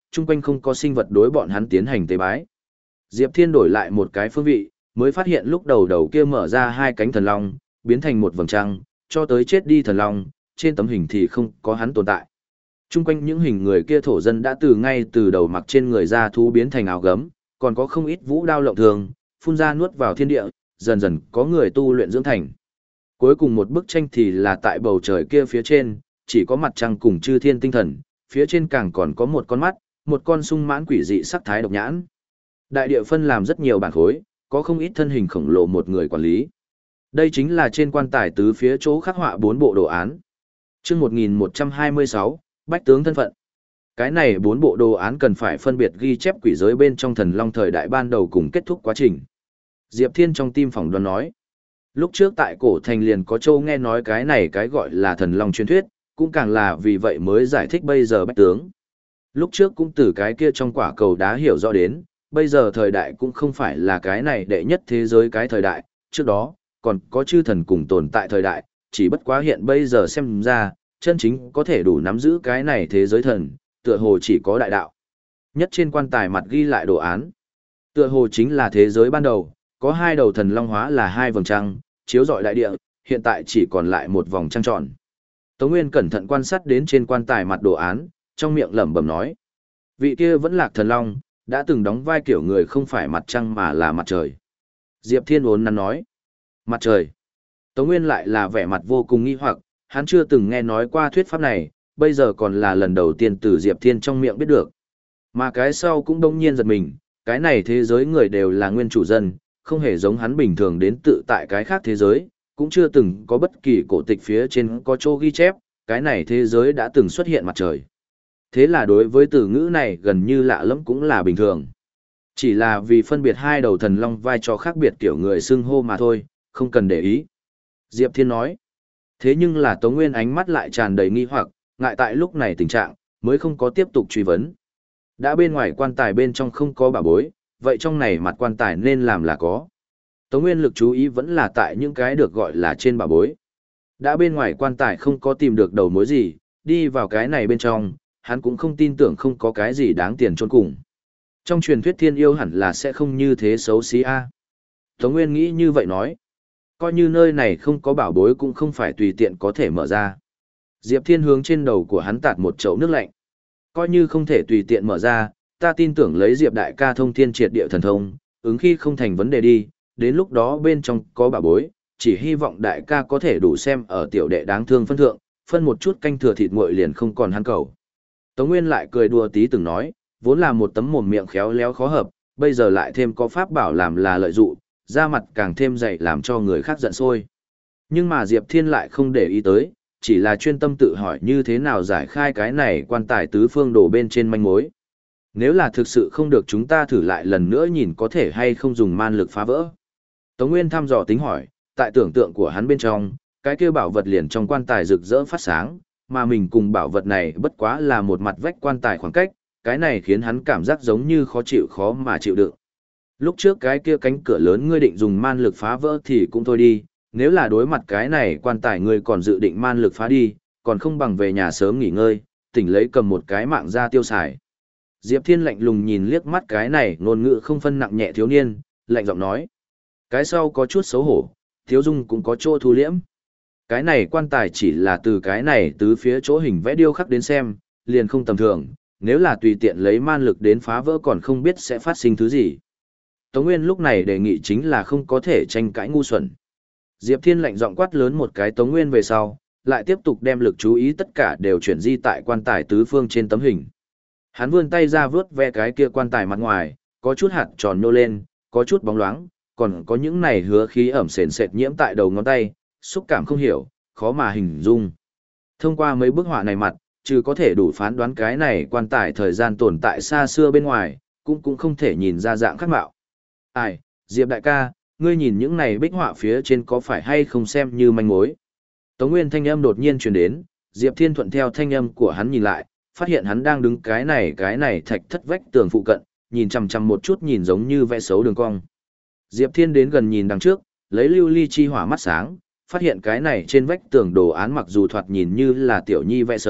chung quanh không có sinh vật đối bọn hắn tiến hành tế bái. Diệp Thiên đổi lại một cái phương vị, mới phát hiện lúc đầu đầu kia mở ra hai cánh thần long, biến thành một vầng trăng, cho tới chết đi thần long, trên tấm hình thì không có hắn tồn tại. Chung quanh những hình người kia thổ dân đã từ ngay từ đầu mặc trên người ra thú biến thành áo gấm, còn có không ít vũ đao lộng thường, phun ra nuốt vào thiên địa, dần dần có người tu luyện dưỡng thành. Cuối cùng một bức tranh thì là tại bầu trời kia phía trên, chỉ có mặt trăng cùng chư thiên tinh thần, phía trên càng còn có một con mắt, một con sung mãn quỷ dị sắc thái độc nhãn. Đại địa phân làm rất nhiều bản khối, có không ít thân hình khổng lồ một người quản lý. Đây chính là trên quan tài tứ phía chỗ khắc họa bốn bộ đồ án. Chương một nghìn một trăm hai mươi sáu, Bách tướng thân phận. Cái này bốn bộ đồ án cần phải phân biệt ghi chép quỷ giới bên trong thần long thời đại ban đầu cùng kết thúc quá trình. Diệp Thiên trong tim phỏng đoán nói. Lúc trước tại cổ thành liền có châu nghe nói cái này cái gọi là thần long truyền thuyết, cũng càng là vì vậy mới giải thích bây giờ bách tướng. Lúc trước cũng từ cái kia trong quả cầu đá hiểu rõ đến, bây giờ thời đại cũng không phải là cái này đệ nhất thế giới cái thời đại, trước đó, còn có chư thần cùng tồn tại thời đại, chỉ bất quá hiện bây giờ xem ra, chân chính có thể đủ nắm giữ cái này thế giới thần, tựa hồ chỉ có đại đạo. Nhất trên quan tài mặt ghi lại đồ án. Tựa hồ chính là thế giới ban đầu, có hai đầu thần long hóa là hai vầng trăng, chiếu rọi đại địa, hiện tại chỉ còn lại một vòng trăng tròn. Tống Nguyên cẩn thận quan sát đến trên quan tài mặt đồ án, trong miệng lẩm bẩm nói. Vị kia vẫn lạc thần long, đã từng đóng vai kiểu người không phải mặt trăng mà là mặt trời. Diệp Thiên uốn nắn nói. Mặt trời. Tống Nguyên lại là vẻ mặt vô cùng nghi hoặc, hắn chưa từng nghe nói qua thuyết pháp này, bây giờ còn là lần đầu tiên từ Diệp Thiên trong miệng biết được. Mà cái sau cũng đông nhiên giật mình, cái này thế giới người đều là nguyên chủ dân, không hề giống hắn bình thường đến tự tại cái khác thế giới, cũng chưa từng có bất kỳ cổ tịch phía trên có chỗ ghi chép, cái này thế giới đã từng xuất hiện mặt trời. Thế là đối với từ ngữ này gần như lạ lẫm cũng là bình thường. Chỉ là vì phân biệt hai đầu thần long vai trò khác biệt kiểu người xưng hô mà thôi, không cần để ý. Diệp Thiên nói. Thế nhưng là Tống Nguyên ánh mắt lại tràn đầy nghi hoặc, ngại tại lúc này tình trạng, mới không có tiếp tục truy vấn. Đã bên ngoài quan tài bên trong không có bảo bối, vậy trong này mặt quan tài nên làm là có. Tống Nguyên lực chú ý vẫn là tại những cái được gọi là trên bảo bối. Đã bên ngoài quan tài không có tìm được đầu mối gì, đi vào cái này bên trong, hắn cũng không tin tưởng không có cái gì đáng tiền chôn cùng. Trong truyền thuyết thiên yêu hẳn là sẽ không như thế xấu xí a. Tống Nguyên nghĩ như vậy nói. Coi như nơi này không có bảo bối cũng không phải tùy tiện có thể mở ra. Diệp Thiên hướng trên đầu của hắn tạt một chậu nước lạnh. Coi như không thể tùy tiện mở ra, ta tin tưởng lấy Diệp đại ca thông thiên triệt địa thần thông, ứng khi không thành vấn đề đi, đến lúc đó bên trong có bảo bối, chỉ hy vọng đại ca có thể đủ xem ở tiểu đệ đáng thương phân thượng, phân một chút canh thừa thịt nguội liền không còn hắn cầu. Tống Nguyên lại cười đùa tí từng nói, vốn là một tấm mồm miệng khéo léo khó hợp, bây giờ lại thêm có pháp bảo làm là lợi dụng, da mặt càng thêm dày làm cho người khác giận sôi. Nhưng mà Diệp Thiên lại không để ý tới, chỉ là chuyên tâm tự hỏi như thế nào giải khai cái này quan tài tứ phương đồ bên trên manh mối. Nếu là thực sự không được chúng ta thử lại lần nữa nhìn có thể hay không dùng man lực phá vỡ. Tống Nguyên thăm dò tính hỏi, tại tưởng tượng của hắn bên trong, cái kia bảo vật liền trong quan tài rực rỡ phát sáng, mà mình cùng bảo vật này bất quá là một mặt vách quan tài khoảng cách, cái này khiến hắn cảm giác giống như khó chịu khó mà chịu đựng. Lúc trước cái kia cánh cửa lớn ngươi định dùng man lực phá vỡ thì cũng thôi đi, nếu là đối mặt cái này quan tài ngươi còn dự định man lực phá đi, còn không bằng về nhà sớm nghỉ ngơi, tỉnh lấy cầm một cái mạng ra tiêu xài. Diệp Thiên lạnh lùng nhìn liếc mắt cái này ngôn ngữ không phân nặng nhẹ thiếu niên, lạnh giọng nói. Cái sau có chút xấu hổ, thiếu dung cũng có chỗ thu liễm. Cái này quan tài chỉ là từ cái này tứ phía chỗ hình vẽ điêu khắc đến xem, liền không tầm thường, nếu là tùy tiện lấy man lực đến phá vỡ còn không biết sẽ phát sinh thứ gì. Tống Nguyên lúc này đề nghị chính là không có thể tranh cãi ngu xuẩn. Diệp Thiên lạnh giọng quát lớn một cái Tống Nguyên về sau, lại tiếp tục đem lực chú ý tất cả đều chuyển di tại quan tài tứ phương trên tấm hình. Hắn vươn tay ra vướt ve cái kia quan tài mặt ngoài, có chút hạt tròn nô lên, có chút bóng loáng, còn có những này hứa khí ẩm sền sệt nhiễm tại đầu ngón tay, xúc cảm không hiểu, khó mà hình dung. Thông qua mấy bức họa này mặt, trừ có thể đủ phán đoán cái này quan tài thời gian tồn tại xa xưa bên ngoài, cũng cũng không thể nhìn ra dạng khác mạo. Ai, Diệp đại ca, ngươi nhìn những này bích họa phía trên có phải hay không xem như manh mối. Tống Nguyên thanh âm đột nhiên truyền đến, Diệp Thiên thuận theo thanh âm của hắn nhìn lại, phát hiện hắn đang đứng cái này cái này thạch thất vách tường phụ cận, nhìn chằm chằm một chút nhìn giống như vẽ xấu đường cong. Diệp Thiên đến gần nhìn đằng trước, lấy lưu ly chi hỏa mắt sáng, phát hiện cái này trên vách tường đồ án mặc dù thoạt nhìn như là tiểu nhi vẽ xấu,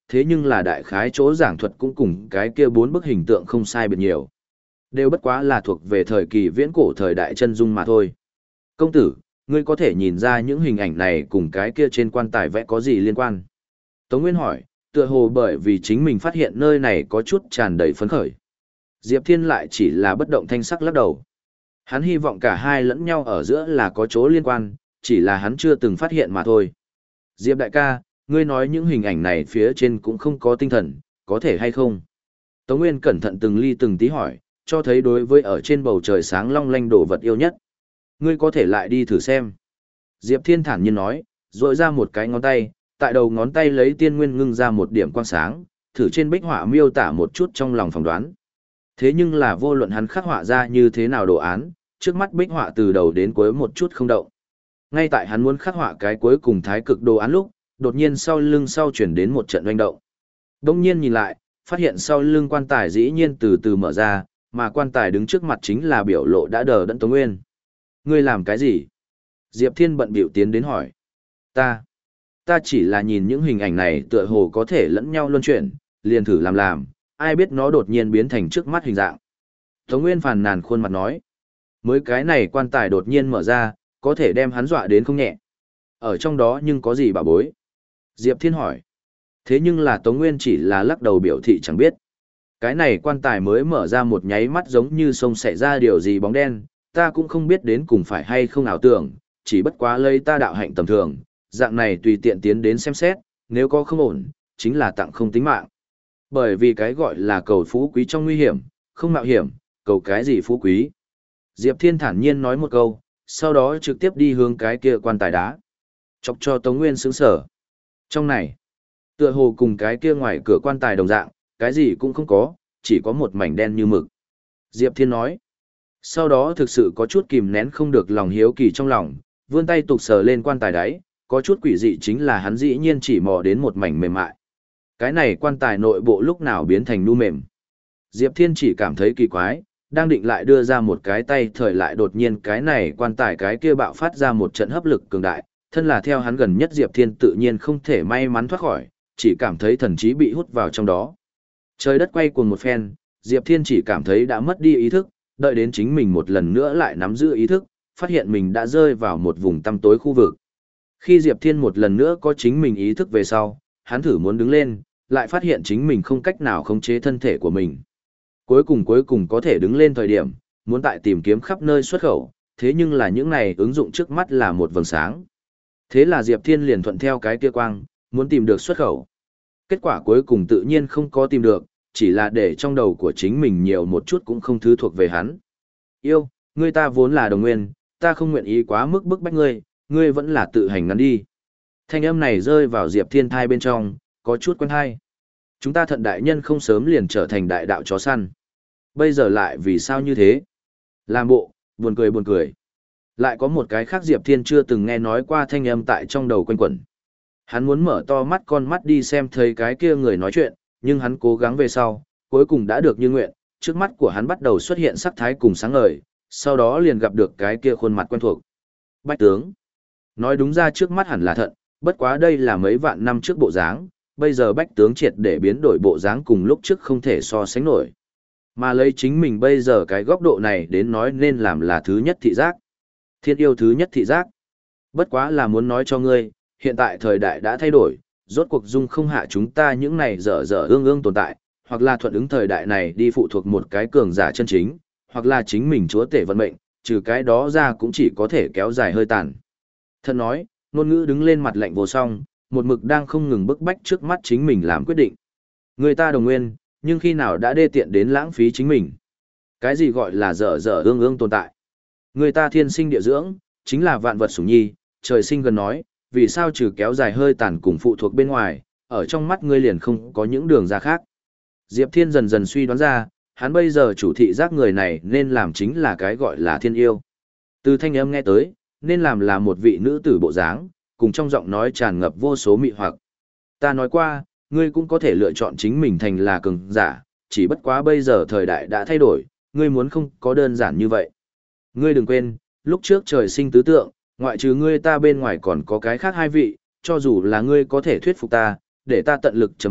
thế nhưng là đại khái chỗ giảng thuật cũng cùng cái kia bốn bức hình tượng không sai biệt nhiều. Đều bất quá là thuộc về thời kỳ viễn cổ thời đại chân dung mà thôi. Công tử, ngươi có thể nhìn ra những hình ảnh này cùng cái kia trên quan tài vẽ có gì liên quan? Tống Nguyên hỏi, tựa hồ bởi vì chính mình phát hiện nơi này có chút tràn đầy phấn khởi. Diệp Thiên lại chỉ là bất động thanh sắc lắc đầu. Hắn hy vọng cả hai lẫn nhau ở giữa là có chỗ liên quan, chỉ là hắn chưa từng phát hiện mà thôi. Diệp đại ca, ngươi nói những hình ảnh này phía trên cũng không có tinh thần, có thể hay không? Tống Nguyên cẩn thận từng ly từng tí hỏi, cho thấy đối với ở trên bầu trời sáng long lanh đồ vật yêu nhất. Ngươi có thể lại đi thử xem. Diệp Thiên thản nhiên nói, rội ra một cái ngón tay, tại đầu ngón tay lấy tiên nguyên ngưng ra một điểm quang sáng, thử trên bích họa miêu tả một chút trong lòng phỏng đoán. Thế nhưng là vô luận hắn khắc họa ra như thế nào đồ án, trước mắt bích họa từ đầu đến cuối một chút không động. Ngay tại hắn muốn khắc họa cái cuối cùng thái cực đồ án lúc, đột nhiên sau lưng sau chuyển đến một trận oanh động. Đông nhiên nhìn lại, phát hiện sau lưng quan tài dĩ nhiên từ từ mở ra, mà quan tài đứng trước mặt chính là biểu lộ đã đờ đẫn Tống Nguyên. Ngươi làm cái gì? Diệp Thiên bận biểu tiến đến hỏi. Ta, ta chỉ là nhìn những hình ảnh này tựa hồ có thể lẫn nhau luân chuyển, liền thử làm làm, ai biết nó đột nhiên biến thành trước mắt hình dạng. Tống Nguyên phàn nàn khuôn mặt nói. Mới cái này quan tài đột nhiên mở ra, có thể đem hắn dọa đến không nhẹ. Ở trong đó nhưng có gì bà bối? Diệp Thiên hỏi. Thế nhưng là Tống Nguyên chỉ là lắc đầu biểu thị chẳng biết. Cái này quan tài mới mở ra một nháy mắt giống như sông xảy ra điều gì bóng đen, ta cũng không biết đến cùng phải hay không ảo tưởng, chỉ bất quá lấy ta đạo hạnh tầm thường, dạng này tùy tiện tiến đến xem xét, nếu có không ổn, chính là tặng không tính mạng. Bởi vì cái gọi là cầu phú quý trong nguy hiểm, không mạo hiểm, cầu cái gì phú quý. Diệp Thiên thản nhiên nói một câu, sau đó trực tiếp đi hướng cái kia quan tài đá. Chọc cho Tống Nguyên sướng sở. Trong này, tựa hồ cùng cái kia ngoài cửa quan tài đồng dạng, cái gì cũng không có, chỉ có một mảnh đen như mực. Diệp Thiên nói. Sau đó thực sự có chút kìm nén không được lòng hiếu kỳ trong lòng, vươn tay tục sờ lên quan tài đáy, có chút quỷ dị chính là hắn dĩ nhiên chỉ mò đến một mảnh mềm mại. Cái này quan tài nội bộ lúc nào biến thành nu mềm. Diệp Thiên chỉ cảm thấy kỳ quái, đang định lại đưa ra một cái tay thời lại đột nhiên cái này quan tài cái kia bạo phát ra một trận hấp lực cường đại, thân là theo hắn gần nhất Diệp Thiên tự nhiên không thể may mắn thoát khỏi, chỉ cảm thấy thần trí bị hút vào trong đó. Trời đất quay cuồng một phen, Diệp Thiên chỉ cảm thấy đã mất đi ý thức, đợi đến chính mình một lần nữa lại nắm giữ ý thức, phát hiện mình đã rơi vào một vùng tăm tối khu vực. Khi Diệp Thiên một lần nữa có chính mình ý thức về sau, hắn thử muốn đứng lên, lại phát hiện chính mình không cách nào khống chế thân thể của mình. Cuối cùng cuối cùng có thể đứng lên thời điểm, muốn tại tìm kiếm khắp nơi xuất khẩu, thế nhưng là những này ứng dụng trước mắt là một vầng sáng. Thế là Diệp Thiên liền thuận theo cái kia quang, muốn tìm được xuất khẩu. Kết quả cuối cùng tự nhiên không có tìm được, chỉ là để trong đầu của chính mình nhiều một chút cũng không thứ thuộc về hắn. Yêu, ngươi ta vốn là đồng nguyên, ta không nguyện ý quá mức bức bách ngươi, ngươi vẫn là tự hành ngắn đi. Thanh âm này rơi vào Diệp Thiên thai bên trong, có chút quen hay. Chúng ta thận đại nhân không sớm liền trở thành đại đạo chó săn. Bây giờ lại vì sao như thế? Làm bộ, buồn cười buồn cười. Lại có một cái khác Diệp Thiên chưa từng nghe nói qua thanh âm tại trong đầu quanh quẩn. Hắn muốn mở to mắt con mắt đi xem thấy cái kia người nói chuyện, nhưng hắn cố gắng về sau, cuối cùng đã được như nguyện, trước mắt của hắn bắt đầu xuất hiện sắc thái cùng sáng ngời, sau đó liền gặp được cái kia khuôn mặt quen thuộc. Bách tướng. Nói đúng ra trước mắt hẳn là thận, bất quá đây là mấy vạn năm trước bộ dáng, bây giờ bách tướng triệt để biến đổi bộ dáng cùng lúc trước không thể so sánh nổi. Mà lấy chính mình bây giờ cái góc độ này đến nói nên làm là thứ nhất thị giác. Thiên yêu thứ nhất thị giác. Bất quá là muốn nói cho ngươi, hiện tại thời đại đã thay đổi, rốt cuộc dung không hạ chúng ta những này dở dở ương ương tồn tại, hoặc là thuận ứng thời đại này đi phụ thuộc một cái cường giả chân chính, hoặc là chính mình chúa tể vận mệnh, trừ cái đó ra cũng chỉ có thể kéo dài hơi tàn. Thân nói, ngôn ngữ đứng lên mặt lạnh vô song, một mực đang không ngừng bức bách trước mắt chính mình làm quyết định. Người ta đồng nguyên, nhưng khi nào đã đê tiện đến lãng phí chính mình. Cái gì gọi là dở dở ương ương tồn tại? Người ta thiên sinh địa dưỡng, chính là vạn vật sủng nhi, trời sinh gần nói, vì sao trừ kéo dài hơi tàn cùng phụ thuộc bên ngoài, ở trong mắt ngươi liền không có những đường ra khác. Diệp Thiên dần dần suy đoán ra, hắn bây giờ chủ thị giác người này nên làm chính là cái gọi là thiên yêu. Từ thanh âm nghe tới, nên làm là một vị nữ tử bộ dáng, cùng trong giọng nói tràn ngập vô số mị hoặc. Ta nói qua, ngươi cũng có thể lựa chọn chính mình thành là cường giả, chỉ bất quá bây giờ thời đại đã thay đổi, ngươi muốn không có đơn giản như vậy. Ngươi đừng quên, lúc trước trời sinh tứ tượng, ngoại trừ ngươi ta bên ngoài còn có cái khác hai vị, cho dù là ngươi có thể thuyết phục ta, để ta tận lực trầm mặc,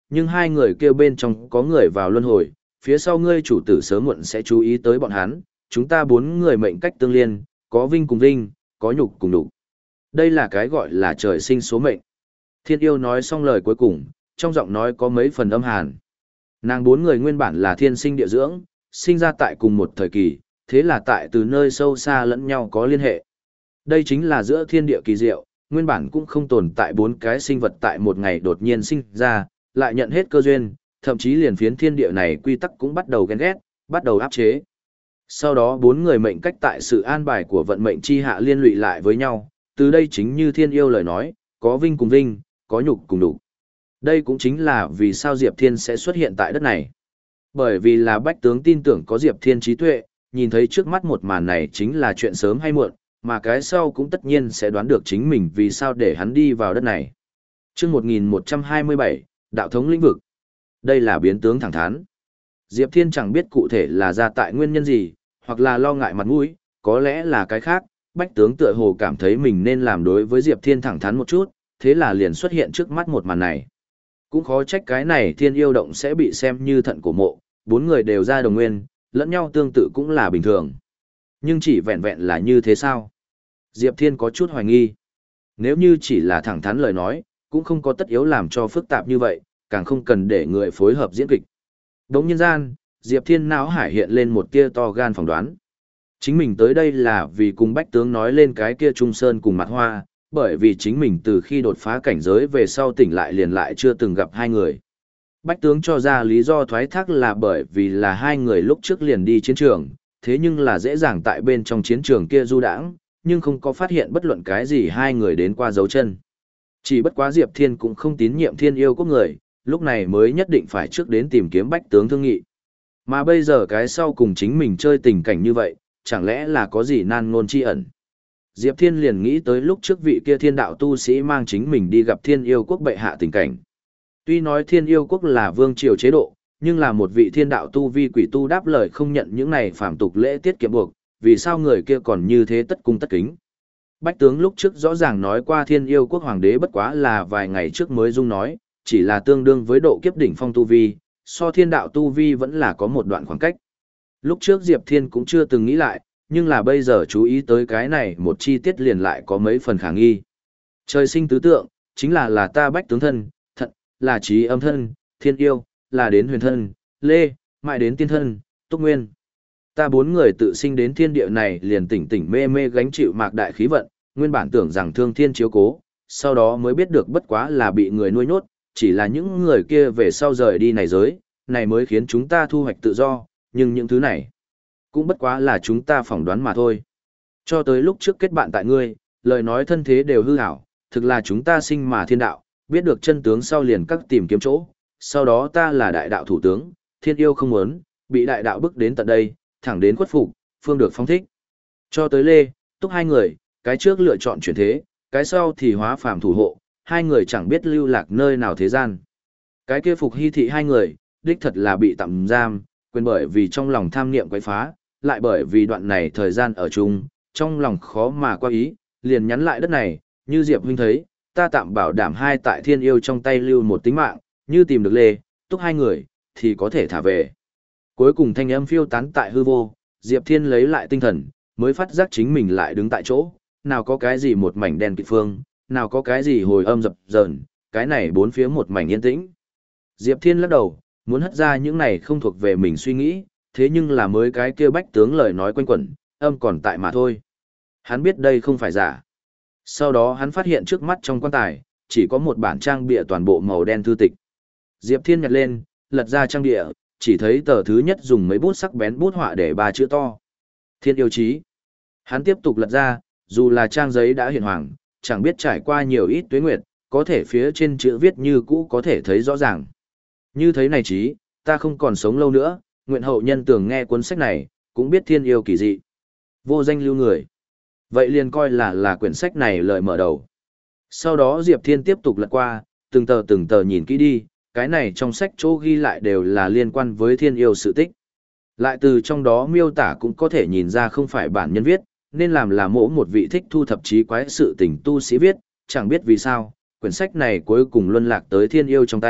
nhưng hai người kêu bên trong có người vào luân hồi, phía sau ngươi chủ tử sớm muộn sẽ chú ý tới bọn hắn, chúng ta bốn người mệnh cách tương liên, có vinh cùng vinh, có nhục cùng nhục. Đây là cái gọi là trời sinh số mệnh. Thiên yêu nói xong lời cuối cùng, trong giọng nói có mấy phần âm hàn. Nàng bốn người nguyên bản là thiên sinh địa dưỡng, sinh ra tại cùng một thời kỳ, thế là tại từ nơi sâu xa lẫn nhau có liên hệ. Đây chính là giữa thiên địa kỳ diệu, nguyên bản cũng không tồn tại bốn cái sinh vật tại một ngày đột nhiên sinh ra, lại nhận hết cơ duyên, thậm chí liền phiến thiên địa này quy tắc cũng bắt đầu ghen ghét, bắt đầu áp chế. Sau đó bốn người mệnh cách tại sự an bài của vận mệnh chi hạ liên lụy lại với nhau, từ đây chính như thiên yêu lời nói, có vinh cùng vinh, có nhục cùng nhục. Đây cũng chính là vì sao Diệp Thiên sẽ xuất hiện tại đất này. Bởi vì là bách tướng tin tưởng có Diệp Thiên trí tuệ, nhìn thấy trước mắt một màn này chính là chuyện sớm hay muộn, mà cái sau cũng tất nhiên sẽ đoán được chính mình vì sao để hắn đi vào đất này. Chương một nghìn một trăm hai mươi bảy, Đạo thống lĩnh vực. Đây là biến tướng thẳng thắn. Diệp Thiên chẳng biết cụ thể là ra tại nguyên nhân gì, hoặc là lo ngại mặt mũi, có lẽ là cái khác, bách tướng tựa hồ cảm thấy mình nên làm đối với Diệp Thiên thẳng thắn một chút, thế là liền xuất hiện trước mắt một màn này. Cũng khó trách cái này Thiên yêu động sẽ bị xem như thận cổ mộ, bốn người đều ra đồng nguyên, lẫn nhau tương tự cũng là bình thường. Nhưng chỉ vẹn vẹn là như thế sao? Diệp Thiên có chút hoài nghi. Nếu như chỉ là thẳng thắn lời nói, cũng không có tất yếu làm cho phức tạp như vậy, càng không cần để người phối hợp diễn kịch. Đống nhân gian, Diệp Thiên não hải hiện lên một tia to gan phỏng đoán. Chính mình tới đây là vì cùng bách tướng nói lên cái kia Trung Sơn cùng mặt hoa, bởi vì chính mình từ khi đột phá cảnh giới về sau tỉnh lại liền lại chưa từng gặp hai người. Bách tướng cho ra lý do thoái thác là bởi vì là hai người lúc trước liền đi chiến trường, thế nhưng là dễ dàng tại bên trong chiến trường kia du đãng, nhưng không có phát hiện bất luận cái gì hai người đến qua dấu chân. Chỉ bất quá Diệp Thiên cũng không tín nhiệm Thiên yêu quốc người, lúc này mới nhất định phải trước đến tìm kiếm bách tướng thương nghị. Mà bây giờ cái sau cùng chính mình chơi tình cảnh như vậy, chẳng lẽ là có gì nan ngôn chi ẩn. Diệp Thiên liền nghĩ tới lúc trước vị kia thiên đạo tu sĩ mang chính mình đi gặp Thiên yêu quốc bệ hạ tình cảnh. Tuy nói Thiên yêu quốc là vương triều chế độ, nhưng là một vị thiên đạo tu vi quỷ tu đáp lời không nhận những này phàm tục lễ tiết kiệm buộc, vì sao người kia còn như thế tất cung tất kính. Bách tướng lúc trước rõ ràng nói qua Thiên yêu quốc hoàng đế bất quá là vài ngày trước mới dung nói, chỉ là tương đương với độ kiếp đỉnh phong tu vi, so thiên đạo tu vi vẫn là có một đoạn khoảng cách. Lúc trước Diệp Thiên cũng chưa từng nghĩ lại, nhưng là bây giờ chú ý tới cái này một chi tiết liền lại có mấy phần khả nghi. Trời sinh tứ tượng, chính là là ta bách tướng thân, thận, là trí âm thân, thiên yêu, là đến huyền thân, lê, mãi đến tiên thân, túc nguyên. Ta bốn người tự sinh đến thiên địa này liền tỉnh tỉnh mê mê gánh chịu mạc đại khí vận, nguyên bản tưởng rằng thương thiên chiếu cố, sau đó mới biết được bất quá là bị người nuôi nhốt, chỉ là những người kia về sau rời đi này giới, này mới khiến chúng ta thu hoạch tự do, nhưng những thứ này cũng bất quá là chúng ta phỏng đoán mà thôi. Cho tới lúc trước kết bạn tại ngươi, lời nói thân thế đều hư ảo, thực là chúng ta sinh mà thiên đạo, biết được chân tướng sau liền các tìm kiếm chỗ, sau đó ta là đại đạo thủ tướng, thiên yêu không muốn, bị đại đạo bức đến tận đây, thẳng đến khuất phục, phương được phong thích. Cho tới Lê, Túc hai người, cái trước lựa chọn chuyển thế, cái sau thì hóa phàm thủ hộ, hai người chẳng biết lưu lạc nơi nào thế gian. Cái kia Phục Hy thị hai người, đích thật là bị tạm giam, quên bởi vì trong lòng tham niệm quấy phá, lại bởi vì đoạn này thời gian ở chung, trong lòng khó mà qua ý, liền nhắn lại đất này, như Diệp huynh thấy, ta tạm bảo đảm hai tại thiên yêu trong tay lưu một tính mạng, như tìm được Lê, Túc hai người, thì có thể thả về. Cuối cùng thanh âm phiêu tán tại hư vô, Diệp Thiên lấy lại tinh thần, mới phát giác chính mình lại đứng tại chỗ, nào có cái gì một mảnh đen kịt phương, nào có cái gì hồi âm dập dờn, cái này bốn phía một mảnh yên tĩnh. Diệp Thiên lắc đầu, muốn hất ra những này không thuộc về mình suy nghĩ, thế nhưng là mới cái kia bách tướng lời nói quanh quẩn, âm còn tại mà thôi. Hắn biết đây không phải giả. Sau đó hắn phát hiện trước mắt trong quan tài, chỉ có một bản trang bìa toàn bộ màu đen thư tịch. Diệp Thiên nhặt lên, lật ra trang bìa, chỉ thấy tờ thứ nhất dùng mấy bút sắc bén bút họa để ba chữ to. Thiên yêu chí. Hắn tiếp tục lật ra, dù là trang giấy đã hiện hoàng, chẳng biết trải qua nhiều ít tuế nguyệt, có thể phía trên chữ viết như cũ có thể thấy rõ ràng. Như thế này chí, ta không còn sống lâu nữa, nguyện hậu nhân tưởng nghe cuốn sách này, cũng biết thiên yêu kỳ dị. Vô danh lưu người. Vậy liền coi là là quyển sách này lời mở đầu. Sau đó Diệp Thiên tiếp tục lật qua, từng tờ từng tờ nhìn kỹ đi, cái này trong sách chỗ ghi lại đều là liên quan với thiên yêu sự tích. Lại từ trong đó miêu tả cũng có thể nhìn ra không phải bản nhân viết, nên làm là mỗ một vị thích thu thập trí quái sự tình tu sĩ viết, chẳng biết vì sao, quyển sách này cuối cùng luân lạc tới thiên yêu trong tay,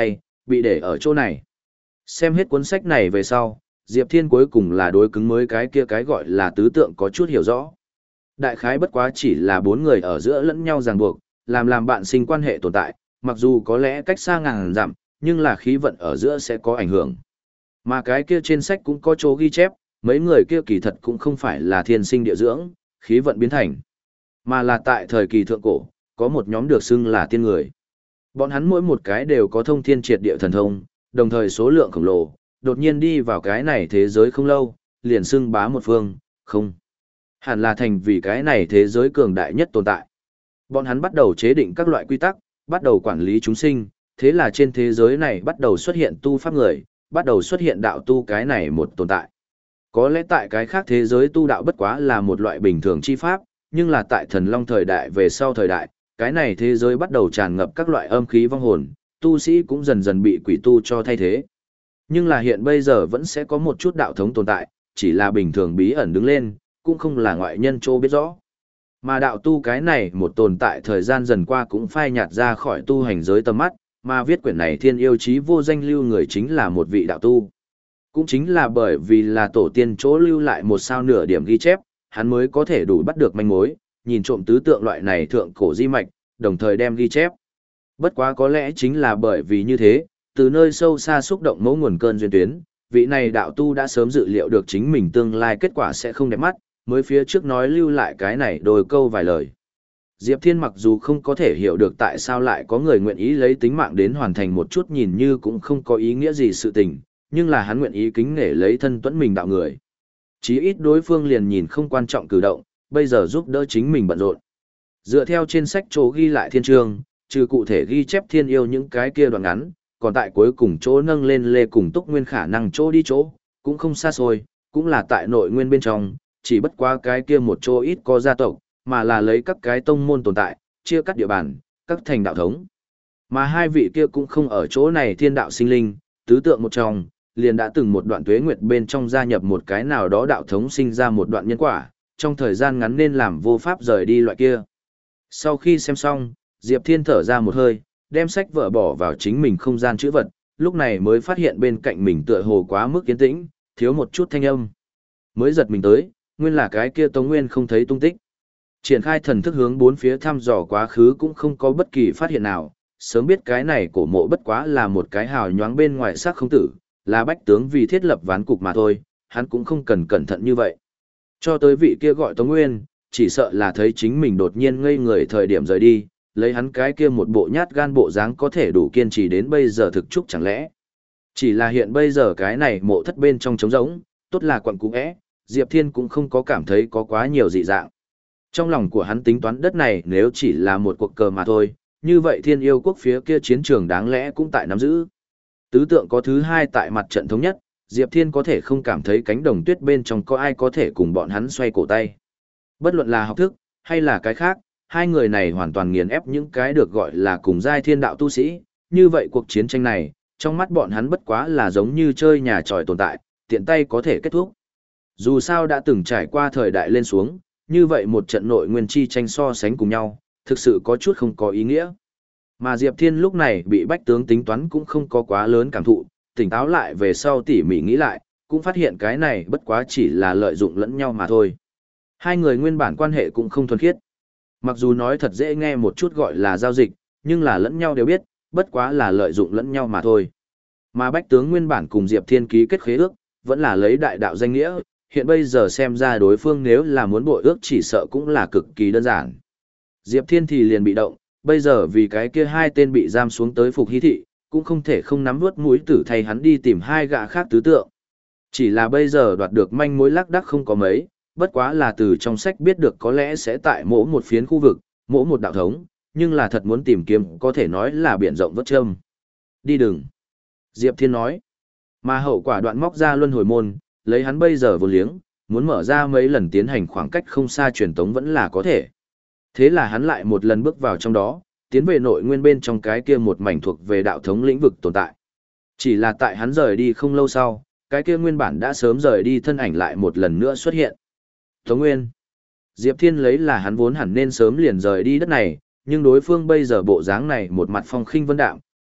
bị để ở chỗ này. Xem hết cuốn sách này về sau, Diệp Thiên cuối cùng là đối cứng mới cái kia cái gọi là tứ tượng có chút hiểu rõ. Đại khái bất quá chỉ là bốn người ở giữa lẫn nhau ràng buộc, làm làm bạn sinh quan hệ tồn tại, mặc dù có lẽ cách xa ngàn dặm, nhưng là khí vận ở giữa sẽ có ảnh hưởng. Mà cái kia trên sách cũng có chỗ ghi chép, mấy người kia kỳ thật cũng không phải là thiên sinh địa dưỡng, khí vận biến thành, mà là tại thời kỳ thượng cổ, có một nhóm được xưng là tiên người. Bọn hắn mỗi một cái đều có thông thiên triệt địa thần thông, đồng thời số lượng khổng lồ, đột nhiên đi vào cái này thế giới không lâu, liền xưng bá một phương, không. Hẳn là thành vì cái này thế giới cường đại nhất tồn tại. Bọn hắn bắt đầu chế định các loại quy tắc, bắt đầu quản lý chúng sinh, thế là trên thế giới này bắt đầu xuất hiện tu pháp người, bắt đầu xuất hiện đạo tu cái này một tồn tại. Có lẽ tại cái khác thế giới tu đạo bất quá là một loại bình thường chi pháp, nhưng là tại thần long thời đại về sau thời đại, cái này thế giới bắt đầu tràn ngập các loại âm khí vong hồn, tu sĩ cũng dần dần bị quỷ tu cho thay thế. Nhưng là hiện bây giờ vẫn sẽ có một chút đạo thống tồn tại, chỉ là bình thường bí ẩn đứng lên, cũng không là ngoại nhân chỗ biết rõ. Mà đạo tu cái này một tồn tại thời gian dần qua cũng phai nhạt ra khỏi tu hành giới tầm mắt, mà viết quyển này thiên yêu chí vô danh lưu người chính là một vị đạo tu. Cũng chính là bởi vì là tổ tiên chỗ lưu lại một sao nửa điểm ghi chép, hắn mới có thể đủ bắt được manh mối, nhìn trộm tứ tượng loại này thượng cổ di mạch, đồng thời đem ghi chép. Bất quá có lẽ chính là bởi vì như thế, từ nơi sâu xa xúc động mẫu nguồn cơn duyên tuyến, vị này đạo tu đã sớm dự liệu được chính mình tương lai kết quả sẽ không đẹp mắt, mới phía trước nói lưu lại cái này đôi câu vài lời. Diệp Thiên mặc dù không có thể hiểu được tại sao lại có người nguyện ý lấy tính mạng đến hoàn thành một chút nhìn như cũng không có ý nghĩa gì sự tình, nhưng là hắn nguyện ý kính nể lấy thân tuẫn mình đạo người. Chí ít đối phương liền nhìn không quan trọng cử động, bây giờ giúp đỡ chính mình bận rộn. Dựa theo trên sách chỗ ghi lại thiên chương, trừ cụ thể ghi chép thiên yêu những cái kia đoạn ngắn, còn tại cuối cùng chỗ nâng lên lê cùng túc nguyên khả năng chỗ đi chỗ, cũng không xa xôi, cũng là tại nội nguyên bên trong, chỉ bất quá cái kia một chỗ ít có gia tộc, mà là lấy các cái tông môn tồn tại, chia cắt địa bàn, các thành đạo thống. Mà hai vị kia cũng không ở chỗ này thiên đạo sinh linh, tứ tượng một trong, liền đã từng một đoạn tuế nguyệt bên trong gia nhập một cái nào đó đạo thống sinh ra một đoạn nhân quả, trong thời gian ngắn nên làm vô pháp rời đi loại kia. Sau khi xem xong, Diệp Thiên thở ra một hơi, đem sách vở bỏ vào chính mình không gian chữ vật, lúc này mới phát hiện bên cạnh mình tựa hồ quá mức yên tĩnh, thiếu một chút thanh âm. Mới giật mình tới, nguyên là cái kia Tống Nguyên không thấy tung tích. Triển khai thần thức hướng bốn phía thăm dò quá khứ cũng không có bất kỳ phát hiện nào, sớm biết cái này cổ mộ bất quá là một cái hào nhoáng bên ngoài xác không tử, là bách tướng vì thiết lập ván cục mà thôi, hắn cũng không cần cẩn thận như vậy. Cho tới vị kia gọi Tống Nguyên, chỉ sợ là thấy chính mình đột nhiên ngây người thời điểm rời đi, lấy hắn cái kia một bộ nhát gan bộ dáng có thể đủ kiên trì đến bây giờ thực chúc chẳng lẽ. Chỉ là hiện bây giờ cái này mộ thất bên trong trống rỗng, tốt là quặng cũ é, Diệp Thiên cũng không có cảm thấy có quá nhiều dị dạng. Trong lòng của hắn tính toán đất này nếu chỉ là một cuộc cờ mà thôi, như vậy thiên yêu quốc phía kia chiến trường đáng lẽ cũng tại nắm giữ. Tứ tượng có thứ hai tại mặt trận thống nhất, Diệp Thiên có thể không cảm thấy cánh đồng tuyết bên trong có ai có thể cùng bọn hắn xoay cổ tay. Bất luận là học thức, hay là cái khác, hai người này hoàn toàn nghiền ép những cái được gọi là cùng giai thiên đạo tu sĩ, như vậy cuộc chiến tranh này, trong mắt bọn hắn bất quá là giống như chơi nhà tròi tồn tại, tiện tay có thể kết thúc. Dù sao đã từng trải qua thời đại lên xuống, như vậy một trận nội nguyên chi tranh so sánh cùng nhau, thực sự có chút không có ý nghĩa. Mà Diệp Thiên lúc này bị bách tướng tính toán cũng không có quá lớn cảm thụ, tỉnh táo lại về sau tỉ mỉ nghĩ lại, cũng phát hiện cái này bất quá chỉ là lợi dụng lẫn nhau mà thôi. Hai người nguyên bản quan hệ cũng không thuần khiết. Mặc dù nói thật dễ nghe một chút gọi là giao dịch, nhưng là lẫn nhau đều biết, bất quá là lợi dụng lẫn nhau mà thôi. Mà bách tướng nguyên bản cùng Diệp Thiên ký kết khế ước, vẫn là lấy đại đạo danh nghĩa, hiện bây giờ xem ra đối phương nếu là muốn bội ước chỉ sợ cũng là cực kỳ đơn giản. Diệp Thiên thì liền bị động, bây giờ vì cái kia hai tên bị giam xuống tới Phục Hy thị, cũng không thể không nắm vớt mũi tử thay hắn đi tìm hai gã khác tứ tượng. Chỉ là bây giờ đoạt được manh mối lác đác không có mấy, bất quá là từ trong sách biết được có lẽ sẽ tại mỗi một phiến khu vực, mỗi một đạo thống, nhưng là thật muốn tìm kiếm có thể nói là biển rộng vất châm. Đi đừng. Diệp Thiên nói. Mà hậu quả đoạn móc ra luân hồi môn, lấy hắn bây giờ vô liếng, muốn mở ra mấy lần tiến hành khoảng cách không xa truyền tống vẫn là có thể. Thế là hắn lại một lần bước vào trong đó, tiến về nội nguyên bên trong cái kia một mảnh thuộc về đạo thống lĩnh vực tồn tại. Chỉ là tại hắn rời đi không lâu sau, cái kia nguyên bản đã sớm rời đi thân ảnh lại một lần nữa xuất hiện. Tống Nguyên. Diệp Thiên lấy là hắn vốn hẳn nên sớm liền rời đi đất này, nhưng đối phương bây giờ bộ dáng này một mặt phong khinh vân đạm,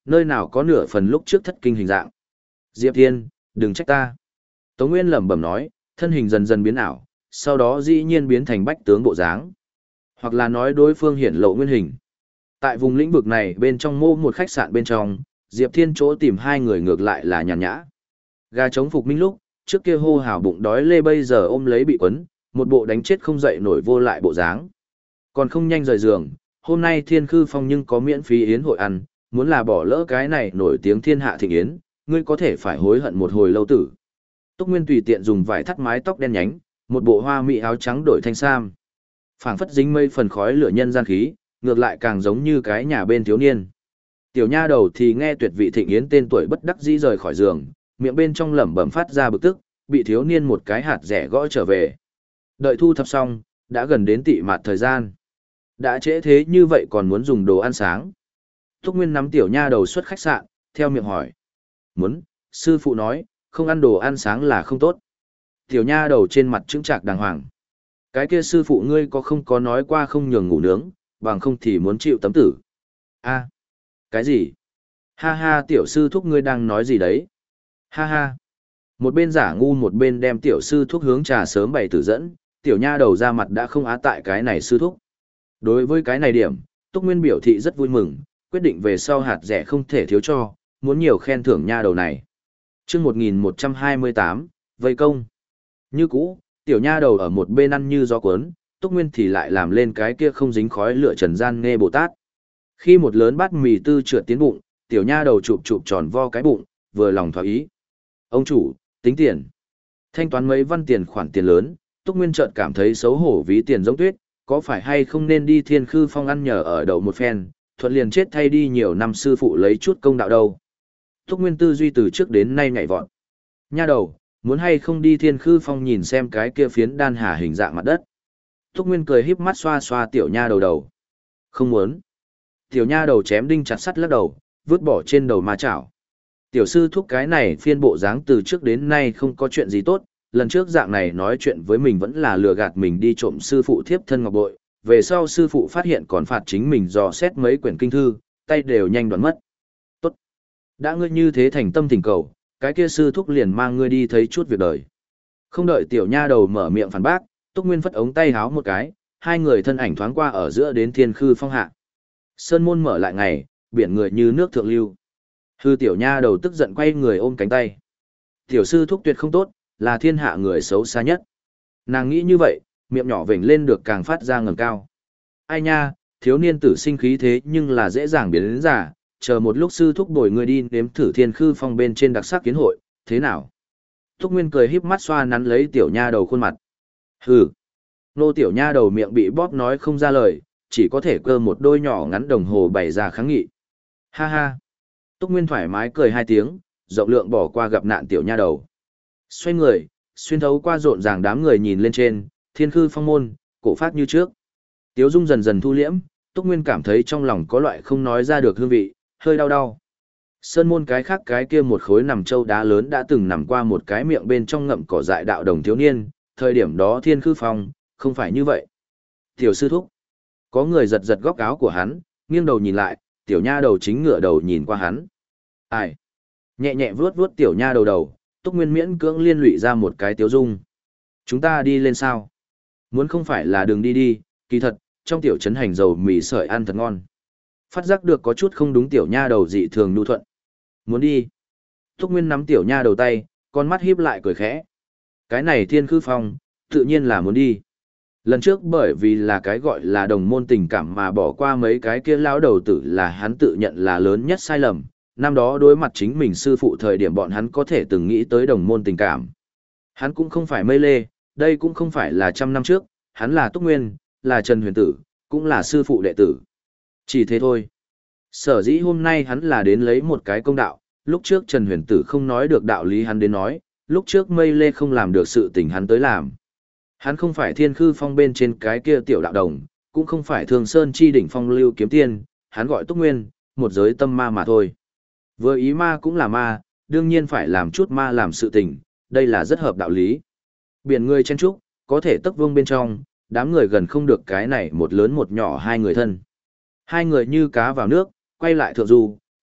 nơi nào có nửa phần lúc trước thất kinh hình dạng. Diệp Thiên, đừng trách ta. Tống Nguyên lẩm bẩm nói, thân hình dần dần biến ảo, sau đó dĩ nhiên biến thành bách tướng bộ dáng. Hoặc là nói đối phương hiển lộ nguyên hình. Tại vùng lĩnh vực này bên trong mô một khách sạn bên trong, Diệp Thiên chỗ tìm hai người ngược lại là nhàn nhã. Gà chống phục minh lúc, trước kia hô hào bụng đói lê bây giờ ôm lấy bị quấn, một bộ đánh chết không dậy nổi vô lại bộ dáng. Còn không nhanh rời giường, hôm nay Thiên Khư Phong nhưng có miễn phí yến hội ăn, muốn là bỏ lỡ cái này nổi tiếng thiên hạ thịnh yến, ngươi có thể phải hối hận một hồi lâu tử. Túc Nguyên tùy tiện dùng vải thắt mái tóc đen nhánh, một bộ hoa mỹ áo trắng đổi thanh sam. Phảng phất dính mây phần khói lửa nhân gian khí, ngược lại càng giống như cái nhà bên thiếu niên. Tiểu nha đầu thì nghe tuyệt vị thịnh yến tên tuổi bất đắc dĩ rời khỏi giường, miệng bên trong lẩm bẩm phát ra bực tức, bị thiếu niên một cái hạt rẻ gõ trở về. Đợi thu thập xong, đã gần đến tị mạt thời gian. Đã trễ thế như vậy còn muốn dùng đồ ăn sáng. Túc Nguyên nắm tiểu nha đầu xuất khách sạn, theo miệng hỏi. Muốn, sư phụ nói, không ăn đồ ăn sáng là không tốt. Tiểu nha đầu trên mặt trững trạc đàng hoàng. Cái kia sư phụ ngươi có không có nói qua không nhường ngủ nướng, bằng không thì muốn chịu tấm tử. A, cái gì? Ha ha, tiểu sư thúc ngươi đang nói gì đấy? Ha ha. Một bên giả ngu một bên đem tiểu sư thúc hướng trà sớm bày tử dẫn, tiểu nha đầu ra mặt đã không á tại cái này sư thúc. Đối với cái này điểm, Túc Nguyên biểu thị rất vui mừng, quyết định về sau hạt rẻ không thể thiếu cho, muốn nhiều khen thưởng nha đầu này. Chương một nghìn một trăm hai mươi tám, vây công. Như cũ, tiểu nha đầu ở một bên ăn như gió cuốn, Túc Nguyên thì lại làm lên cái kia không dính khói lửa trần gian nghe Bồ Tát. Khi một lớn bát mì tư trượt tiến bụng, tiểu nha đầu chụp chụp tròn vo cái bụng, vừa lòng thỏa ý. Ông chủ, tính tiền. Thanh toán mấy văn tiền khoản tiền lớn, Túc Nguyên chợt cảm thấy xấu hổ ví tiền giống tuyết, có phải hay không nên đi Thiên Khư Phong ăn nhờ ở đậu một phen, thuận liền chết thay đi nhiều năm sư phụ lấy chút công đạo đâu. Túc Nguyên tư duy từ trước đến nay nhảy vọt. Nha đầu, muốn hay không đi Thiên Khư Phong nhìn xem cái kia phiến đan hà hình dạng mặt đất. Túc Nguyên cười híp mắt xoa xoa tiểu nha đầu đầu. Không muốn. Tiểu nha đầu chém đinh chặt sắt lắc đầu, vứt bỏ trên đầu ma chảo. Tiểu sư thúc cái này phiên bộ dáng từ trước đến nay không có chuyện gì tốt, lần trước dạng này nói chuyện với mình vẫn là lừa gạt mình đi trộm sư phụ thiếp thân ngọc bội, về sau sư phụ phát hiện còn phạt chính mình dò xét mấy quyển kinh thư, tay đều nhanh đoạn mất. Tốt. Đã ngươi như thế thành tâm thỉnh cầu, cái kia sư thúc liền mang ngươi đi thấy chút việc đời. Không đợi tiểu nha đầu mở miệng phản bác, Túc Nguyên phất ống tay háo một cái, hai người thân ảnh thoáng qua ở giữa đến Thiên Khư Phong hạ. Sơn môn mở lại ngày, biển người như nước thượng lưu. Hư tiểu nha đầu tức giận quay người ôm cánh tay. Tiểu sư thúc tuyệt không tốt, là thiên hạ người xấu xa nhất. Nàng nghĩ như vậy, miệng nhỏ vểnh lên được càng phát ra ngẩng cao. Ai nha, thiếu niên tử sinh khí thế nhưng là dễ dàng biến đến giả, chờ một lúc sư thúc bồi người đi nếm thử Thiên Khư Phong bên trên đặc sắc kiến hội, thế nào? Thúc Nguyên cười híp mắt xoa nắn lấy tiểu nha đầu khuôn mặt. Hừ. Nô tiểu nha đầu miệng bị bóp nói không ra lời, chỉ có thể cơ một đôi nhỏ ngắn đồng hồ bày ra kháng nghị. Ha ha. Túc Nguyên thoải mái cười hai tiếng, rộng lượng bỏ qua gặp nạn tiểu nha đầu. Xoay người, xuyên thấu qua rộn ràng đám người nhìn lên trên, Thiên Khư Phong môn, cổ phát như trước. Tiếu dung dần dần thu liễm, Túc Nguyên cảm thấy trong lòng có loại không nói ra được hương vị, hơi đau đau. Sơn môn cái khác cái kia một khối nằm châu đá lớn đã từng nằm qua một cái miệng bên trong ngậm cỏ dại đạo đồng thiếu niên, thời điểm đó Thiên Khư Phong, không phải như vậy. Tiểu sư thúc. Có người giật giật góc áo của hắn, nghiêng đầu nhìn lại, tiểu nha đầu chính ngửa đầu nhìn qua hắn. Ai? Nhẹ nhẹ vuốt vuốt tiểu nha đầu đầu, Túc Nguyên miễn cưỡng liên lụy ra một cái tiếu dung. Chúng ta đi lên sao? Muốn không phải là đường đi đi, kỳ thật, trong tiểu trấn hành dầu mì sợi ăn thật ngon. Phát giác được có chút không đúng tiểu nha đầu dị thường nhu thuận. Muốn đi. Túc Nguyên nắm tiểu nha đầu tay, con mắt híp lại cười khẽ. Cái này Thiên Khư Phong, tự nhiên là muốn đi. Lần trước bởi vì là cái gọi là đồng môn tình cảm mà bỏ qua mấy cái kia lão đầu tử là hắn tự nhận là lớn nhất sai lầm. Năm đó đối mặt chính mình sư phụ thời điểm bọn hắn có thể từng nghĩ tới đồng môn tình cảm. Hắn cũng không phải mây lê, đây cũng không phải là trăm năm trước, hắn là Túc Nguyên, là Trần Huyền Tử, cũng là sư phụ đệ tử. Chỉ thế thôi. Sở dĩ hôm nay hắn là đến lấy một cái công đạo, lúc trước Trần Huyền Tử không nói được đạo lý hắn đến nói, lúc trước mây lê không làm được sự tình hắn tới làm. Hắn không phải Thiên Khư Phong bên trên cái kia tiểu đạo đồng, cũng không phải Thường Sơn chi đỉnh phong lưu kiếm tiên, hắn gọi Túc Nguyên, một giới tâm ma mà thôi. Vừa ý ma cũng là ma, đương nhiên phải làm chút ma làm sự tình, đây là rất hợp đạo lý. Biển người chen trúc, có thể tấc vương bên trong, đám người gần không được cái này một lớn một nhỏ hai người thân. Hai người như cá vào nước, quay lại thượng du,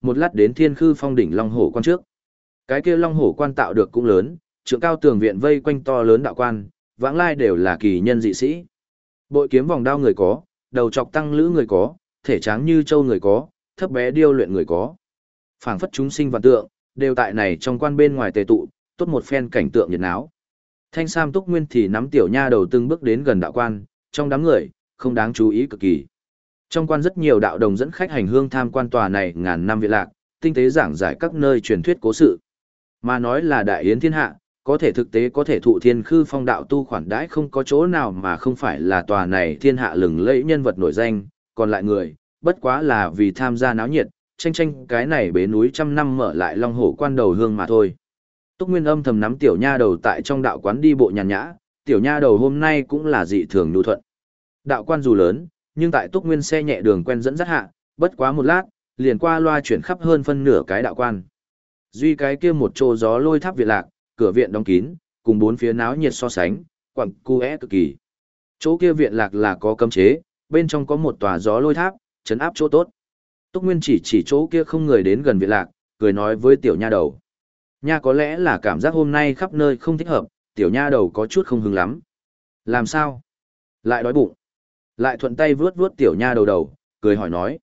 một lát đến Thiên Khư Phong đỉnh Long Hổ quan trước. Cái kia Long Hổ quan tạo được cũng lớn, trượng cao tường viện vây quanh to lớn đạo quan, vãng lai đều là kỳ nhân dị sĩ. Bội kiếm vòng đao người có, đầu trọc tăng lữ người có, thể tráng như châu người có, thấp bé điêu luyện người có. Phảng phất chúng sinh vạn tượng, đều tại này trong quan bên ngoài tề tụ, tốt một phen cảnh tượng nhiệt náo. Thanh Sam Túc Nguyên thì nắm tiểu nha đầu từng bước đến gần đạo quan, trong đám người, không đáng chú ý cực kỳ. Trong quan rất nhiều đạo đồng dẫn khách hành hương tham quan tòa này ngàn năm viện lạc, tinh tế giảng giải các nơi truyền thuyết cố sự. Mà nói là đại yến thiên hạ, có thể thực tế có thể thụ Thiên Khư Phong đạo tu khoản đãi không có chỗ nào mà không phải là tòa này thiên hạ lừng lẫy nhân vật nổi danh, còn lại người, bất quá là vì tham gia náo nhiệt, tranh tranh cái này bế núi trăm năm mở lại Long Hổ quan đầu hương mà thôi. Túc Nguyên âm thầm nắm tiểu nha đầu tại trong đạo quán đi bộ nhàn nhã, tiểu nha đầu hôm nay cũng là dị thường nhu thuận. Đạo quan dù lớn, nhưng tại Túc Nguyên xe nhẹ đường quen dẫn dắt hạ, bất quá một lát, liền qua loa chuyển khắp hơn phân nửa cái đạo quan. Duy cái kia một chỗ gió lôi tháp viện lạc, cửa viện đóng kín, cùng bốn phía náo nhiệt so sánh, quặng cu é cực kỳ. Chỗ kia viện lạc là có cấm chế, bên trong có một tòa gió lôi tháp, chấn áp chỗ tốt. Túc Nguyên chỉ chỉ chỗ kia không người đến gần viện lạc, cười nói với tiểu nha đầu. Nha có lẽ là cảm giác hôm nay khắp nơi không thích hợp, tiểu nha đầu có chút không hứng lắm. Làm sao? Lại đói bụng. Lại thuận tay vuốt vuốt tiểu nha đầu đầu, cười hỏi nói.